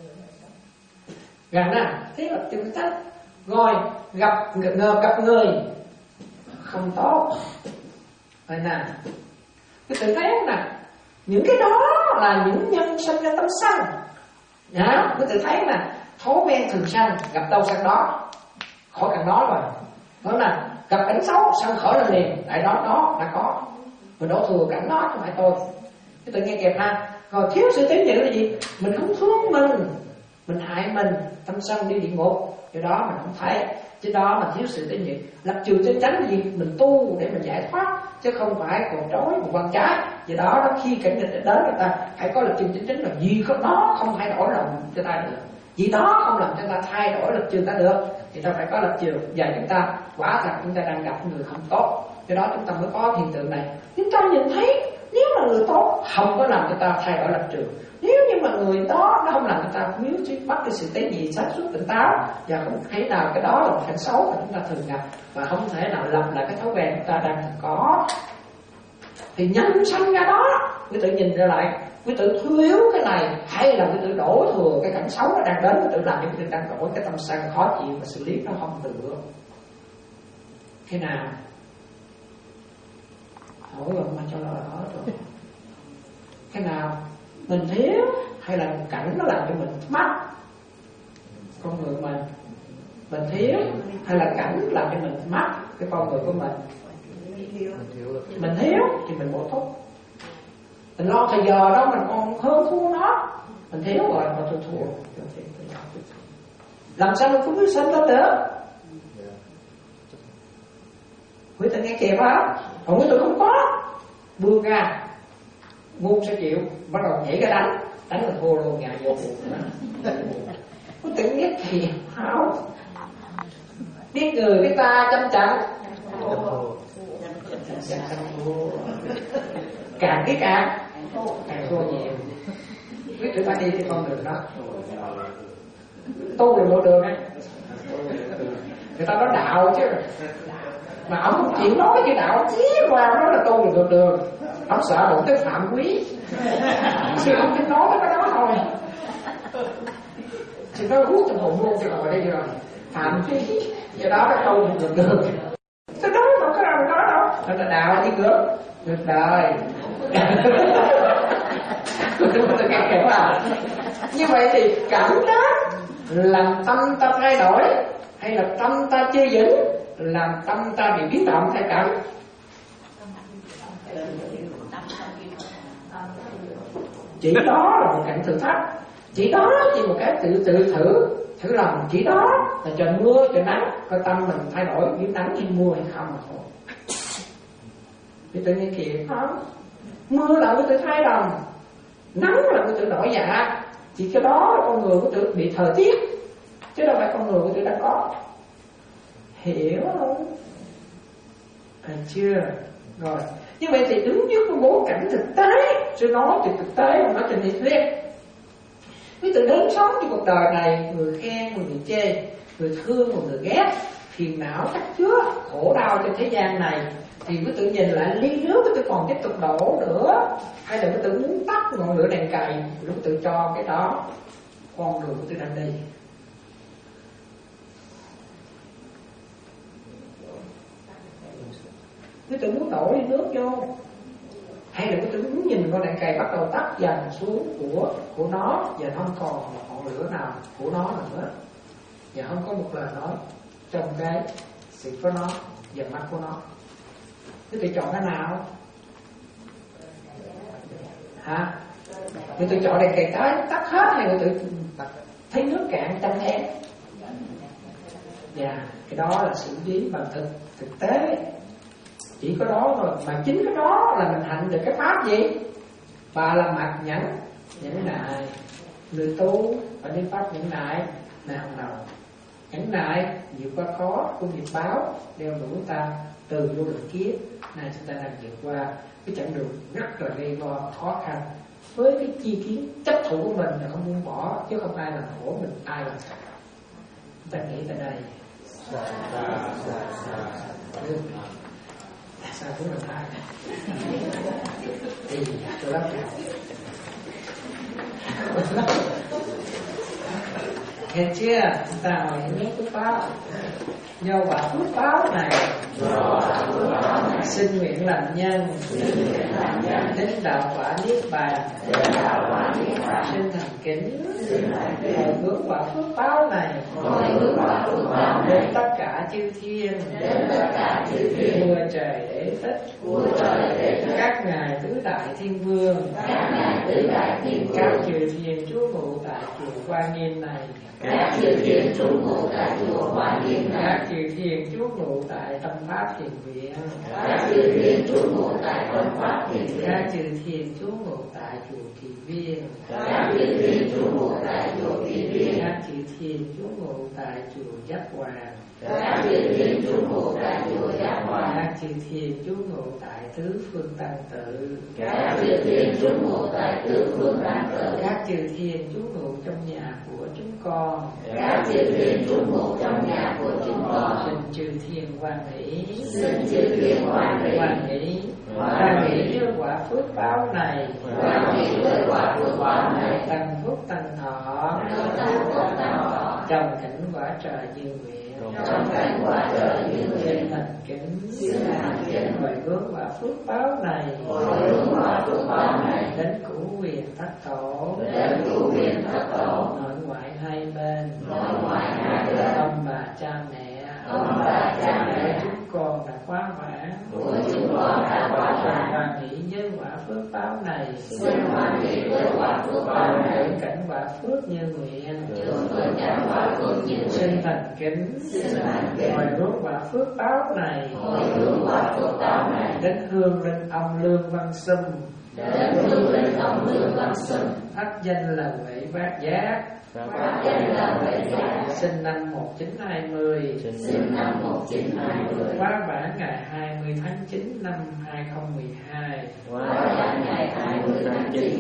Gần nè, thiếu lập trường chân chánh. Rồi gặp ngờ gặp người không tốt, vậy nè, cái tự thấy không nè, những cái đó là những nhân sinh ra tâm sân. Dạ, cái tự thấy nè, thói quen thường sanh, gặp đâu sân đó, khỏi cần nói rồi, đúng nè. Gặp cảnh xấu sân khởi lên liền, tại đó đó đã có, mình đổ thừa cảnh đó không phải tôi. Cái tự nghe kẹp ha. Rồi thiếu sự tế nhị là gì? Mình không thương mình, mình hại mình, tâm sân đi địa ngục, do đó mình không thấy. Chứ đó mà thiếu sự tế nhị. Lập trường chân chánh là gì? Mình tu để mình giải thoát, chứ không phải còn trói một quan trái. Do đó, đó khi cảnh nghịch đến người ta phải có lập trường chân chánh, là gì không đó không thay đổi lòng cho ta được, gì đó không làm cho ta thay đổi lập trường ta được, thì ta phải có lập trường. Và chúng ta quả thật chúng ta đang gặp người không tốt, do đó chúng ta mới có hiện tượng này. Chúng ta nhìn thấy nếu là người tốt không có làm cho ta thay đổi lập trường, nếu như mà người đó nó không làm cho ta nếu chứ bắt cái sự tế nhị sáng suốt tỉnh táo, và không thể nào cái đó là một cảnh xấu mà chúng ta thường gặp, và không thể nào lập lại cái thói quen chúng ta đang có. Thì nhân sanh ra đó, quý tự nhìn ra lại, quý tự thiếu cái này, hay là quý tự đổ thừa cái cảnh xấu nó đang đến, quý tự làm cho quý tự đang đổi cái tâm sân khó chịu và xử lý nó không được. Thế nào? Hỏi rồi mà cho nó là hết rồi. Cái nào? Mình thiếu hay là cảnh nó làm cho mình mất con người mình? Mình thiếu hay là cảnh làm cho mình mất cái con người của mình? Mình thiếu thì mình bổ túc. Mình lo thời giờ đó mình còn hơn thua nó, mình thiếu rồi mà tôi thua. Làm sao mình cũng biết sinh lên được? Quý tự nghe kịp á, còn quý tự không có buông ra, ngu sẽ chịu, bắt đầu nhảy ra đánh, đánh là thua luôn, nhà vô buồn. Quý tự nghe kịp không? Biết người biết ta chăm chậm, càng cái càng càng thua nhiều. Biết chữ ta đi thì con đường đó tu là một đường ấy, người ta nói đạo chứ, mà ông không chịu nói cái đạo chí qua đó là tu là được đường. Ông sợ đụng tới phạm quý, chứ ông chỉ nói cái đó thôi. Thì nó hút trong hồn luôn, chứ còn ở đây rồi phạm quý, do đó nó tu được đường. Tôi nói mà có đâu nói đâu, nó là đạo đi ngược ngược đời. Như vậy thì cảm đó làm tâm ta thay đổi hay là tâm ta chưa vững, làm tâm ta bị biến động thay cảm? Chỉ đó là một cảnh thử thách, chỉ đó chỉ một cái tự tự thử thử lòng, chỉ đó là trời mưa trời nắng, coi tâm mình thay đổi như nắng như mưa hay không mà thôi. Thì tự nhiên kìa không, mưa là cái tự thay đồng, nắng là cái tự đổi dạ, chỉ cái đó là con người có tự bị thời tiết, chứ đâu phải con người có tự đã có. Hiểu không? À chưa? Rồi, như vậy thì đứng trước một bối cảnh thực tế, tôi nói từ thực tế, không nói từ lý thuyết. Quý tự đến sống trong cuộc đời này, người khen, người chê, người thương, người ghét, phiền não chắc chứa, khổ đau trên thế gian này, thì quý tự nhìn lại ly nước, quý tự còn tiếp tục đổ nữa, hay là quý tự muốn tắt ngọn lửa đèn cày, quý tự cho cái đó con đường quý tự đang đi. Quý tự muốn đổ ly nước vô, hay là quý tự muốn nhìn con đèn cày bắt đầu tắt dần xuống của của nó, và không còn một ngọn lửa nào của nó nữa, và không có một lời nói trong cái sự có nó và mắt của nó. Quý tự chọn cái nào? Hả? Quý tự chọn đèn cày cái tắt hết, hay quý tự thấy nước cạn trong em? Dạ, cái đó là xử lý bằng thực thực tế. Chỉ có đó thôi, mà chính cái đó là mình hành được cái pháp gì? Ba la mật nhẫn nhẫn nại. Người tu phải đi pháp nhẫn nại là hàng đầu. Nhẫn nại vượt qua khó của nghiệp báo đeo đuổi ta từ vô lượng kiếp. Này chúng ta đang vượt qua cái chặng đường rất là gây go khó khăn, với cái chi kiến chấp thủ của mình là không buông bỏ, chứ không ai làm khổ mình, ai làm sao. Chúng ta nghĩ tại đây. Sao cũng là ai thì tôi lắm nghe chưa? Chúng ta hỏi những phước báo, do quả phước báo này xin nguyện làm nhân đến đạo quả niết bàn, xin thành kính hồi hướng quả phước báo này đến tất cả chư thiên, vua trời đế thích, các ngài tứ đại thiên vương, các chư thiên trú ngụ tại chùa Quan Nghiêm này, các chư thiên trú ngụ tại chùa Quan Nghiêm này, các chư thiên trú ngụ tại tâm pháp thiền viện, các chư thiên trú ngụ tại tâm pháp thiền viện, các chư thiên trú ngụ tại chùa Kỳ Viên, các chư thiên trú ngụ tại chùa Kỳ Viên, các chư thiên trú ngụ tại chùa Giác Hoàng, các chư thiên trú ngụ tại chùa Giác Hoàng, các chư thiên trú ngụ tại tứ phương tăng tự, các chư thiên trú ngụ tại tứ phương tăng tự, các chư thiên trú ngụ trong nhà của chúng con, các chư thiên trú ngụ trong nhà của chúng con, xin chư thiên hoan hỷ, xin chư thiên hoan hỷ, hoan hỷ, hoan hỷ với quả phước báo này, hoan hỷ với quả phước báo này, tăng phúc tăng thọ, tăng phúc tăng thọ, trong cảnh quả trời như nguyện, trong cảnh quả trời như nguyện, xin thành kính, xin thành kính hồi hướng quả phước báo này, hồi hướng quả phước báo này đến cửu quyền thất tổ, đến cửu quyền thất tổ, nội ngoại hai bên, nội ngoại hai bên, ông bà cha mẹ, ông bà cha mẹ, chúng con đã quá vãng, của chúng con đã quá vãng, hoan hỷ với quả phước báo này, xin hoan hỷ với quả phước báo này, hưởng cảnh quả phước như nguyện, hưởng với cảnh quả phước như nguyện, xin thành kính, xin thành kính, hồi hướng quả phước báo này, hồi hướng quả phước báo này, đến hương linh ông Lương Văn Sum, đến hương linh ông Lương Văn Sum, phát danh là Huệ Bát Giác, phát danh là Huệ Giác, sinh năm một nghìn chín trăm hai mươi, sinh năm một nghìn chín trăm hai mươi, quá vãng ngày hai mươi tháng chín năm hai nghìn không trăm mười hai, quá vãng ngày hai mươi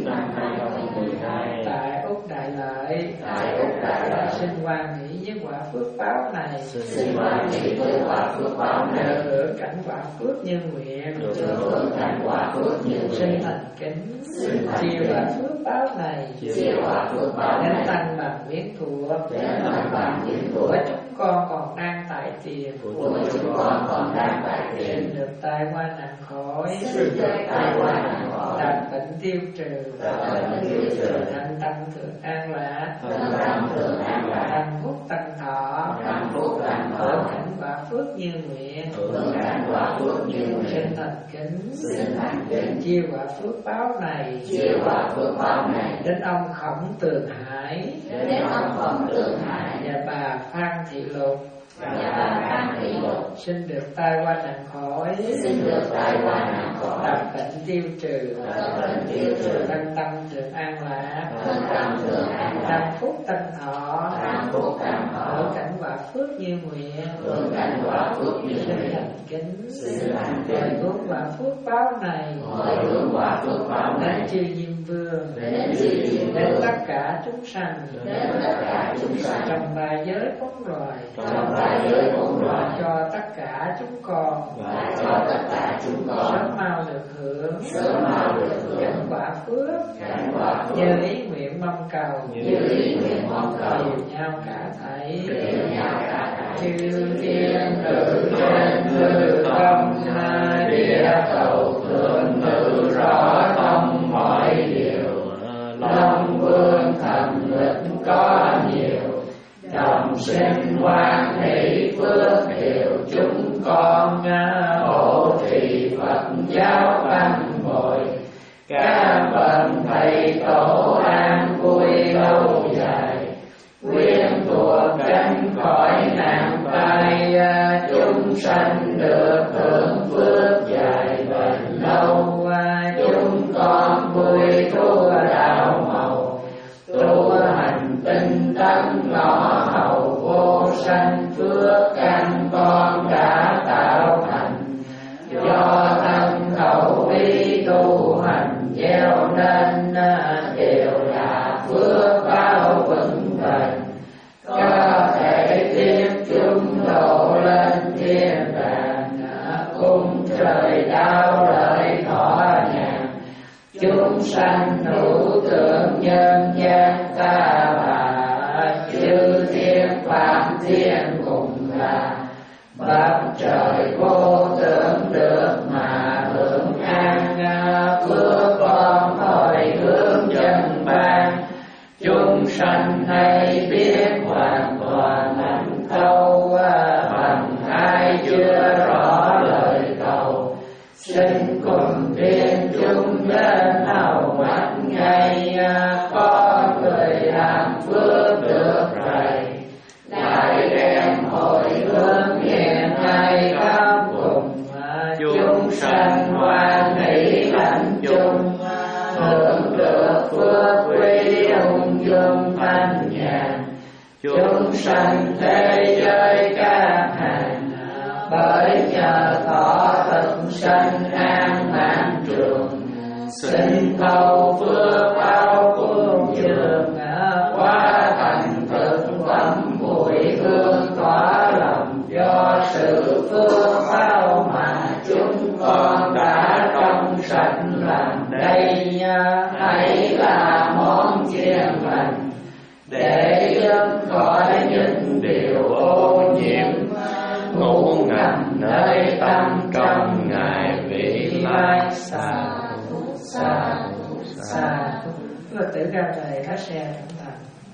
năm hai không một hai tại Úc Đại Lợi, tại Úc Đại Lợi xin hoan hỷ với quả phước báo này, xin hoan hỷ với quả phước báo này, được hưởng cảnh quả phước như nguyện, được hưởng cảnh quả phước như xin nguyện, thành kính xin thành chia kính quả phước báo này, chia quả phước báo đến này tăng bằng miễn thuộc đến tăng bằng miễn thuộc của chúng con còn đang tại tiền, của chúng con còn đang tại tiền, xin được tai qua nạn khỏi, xin được tai qua nạn khỏi, đặng bệnh tiêu trừ, đặng bệnh tiêu trừ, thân tâm thượng an lạc, thân tâm thượng an lạc, hạnh phúc tăng thọ, hạnh phúc tăng thọ, hưởng cảnh quả phước như nguyện, hưởng cảnh quả phước như nguyện, xin thành kính xin thành kính chia quả phước báo này, chia quả phước báo này đến ông Khổng Tường Hải, đến ông Khổng Tường Hải và bà Phan Thị Lục, và bà Phan Thị Lục, xin được tai qua nạn khỏi, xin được tai qua nạn khỏi, đặng bệnh tiêu trừ, đặng bệnh tiêu trừ, thân tâm thượng an lạc, thân tâm thượng an lạc, hạnh phúc tăng thọ, hạnh phúc tăng thọ, hưởng cảnh quả phước như nguyện, hưởng cảnh quả phước như xin nguyện, thành kính xin thành hồi kính hướng quả phước báo này, hồi hướng quả phước báo đến này chư Diêm Vương, đến chư Diêm đến Vương, tất cả chúng sanh, đến tất cả chúng sanh, trong ba giới bốn loài, trong ba giới bốn loài, cho tất cả chúng con, và cho tất cả chúng con sớm mau được hưởng, sớm mau được hưởng cảnh quả phước, cảnh quả phước như ý nguyện mong cầu, như ý nguyện mong cầu, đều nhau cả thảy, đều nhau cả thảy. chư thiên tử trên hư không hai địa cầu thượng ngự rõ thông mọi điều, long vương thần lực có nhiều, đồng sinh hoan hỷ phước hiệu chúng con hộ trì Phật giáo tăng bồi, các bậc thầy tổ an vui lâu dài, quyến thuộc tránh khỏi nạn tai, chúng sanh được hưởng phước dài bền lâu, chúng con vui thua đạo màu, tu hành tinh tấn ngõ hầu vô sanh phước căn con đã tạo thành, do thân khẩu ý tu hành gieo nên đều là phước báo vững bền, có thể tiếp chúng độ lên thiên đàng, cung trời đau lợi thọ nhàn, chúng sanh hữu tượng nhân gian ta bà, chư thiên phạm thiên cùng là bậc trời vô tưởng được mà hưởng an, phước con hồi hướng dân ban, chúng sanh hay biết hoàn toàn hạnh thâu, bằng ai chưa rõ lời cầu, xin cùng tiên chúng lên hầu mắt ngay, có người làm phước được rầy, lại đem hồi hướng hiện nay khắp cùng, chúng sanh hoan hỷ lãnh chung, hưởng được phước quý ung dung thanh nhàn, chúng sanh thế giới các hành, bởi nhờ thọ thực sanh an mãn trường, xin thâu phước báo cuồng dường, quá thành thực phẩm mùi hương tỏa lòng, do sự phước báo mà chúng con đã trong sạch làm đây, hãy là món chiên lành để dân khỏi những điều ô nhiễm, ngủ ngầm nơi tâm trong ngày vị lai. Sa sa sa. Phật tử ra về lái xe cẩn thận.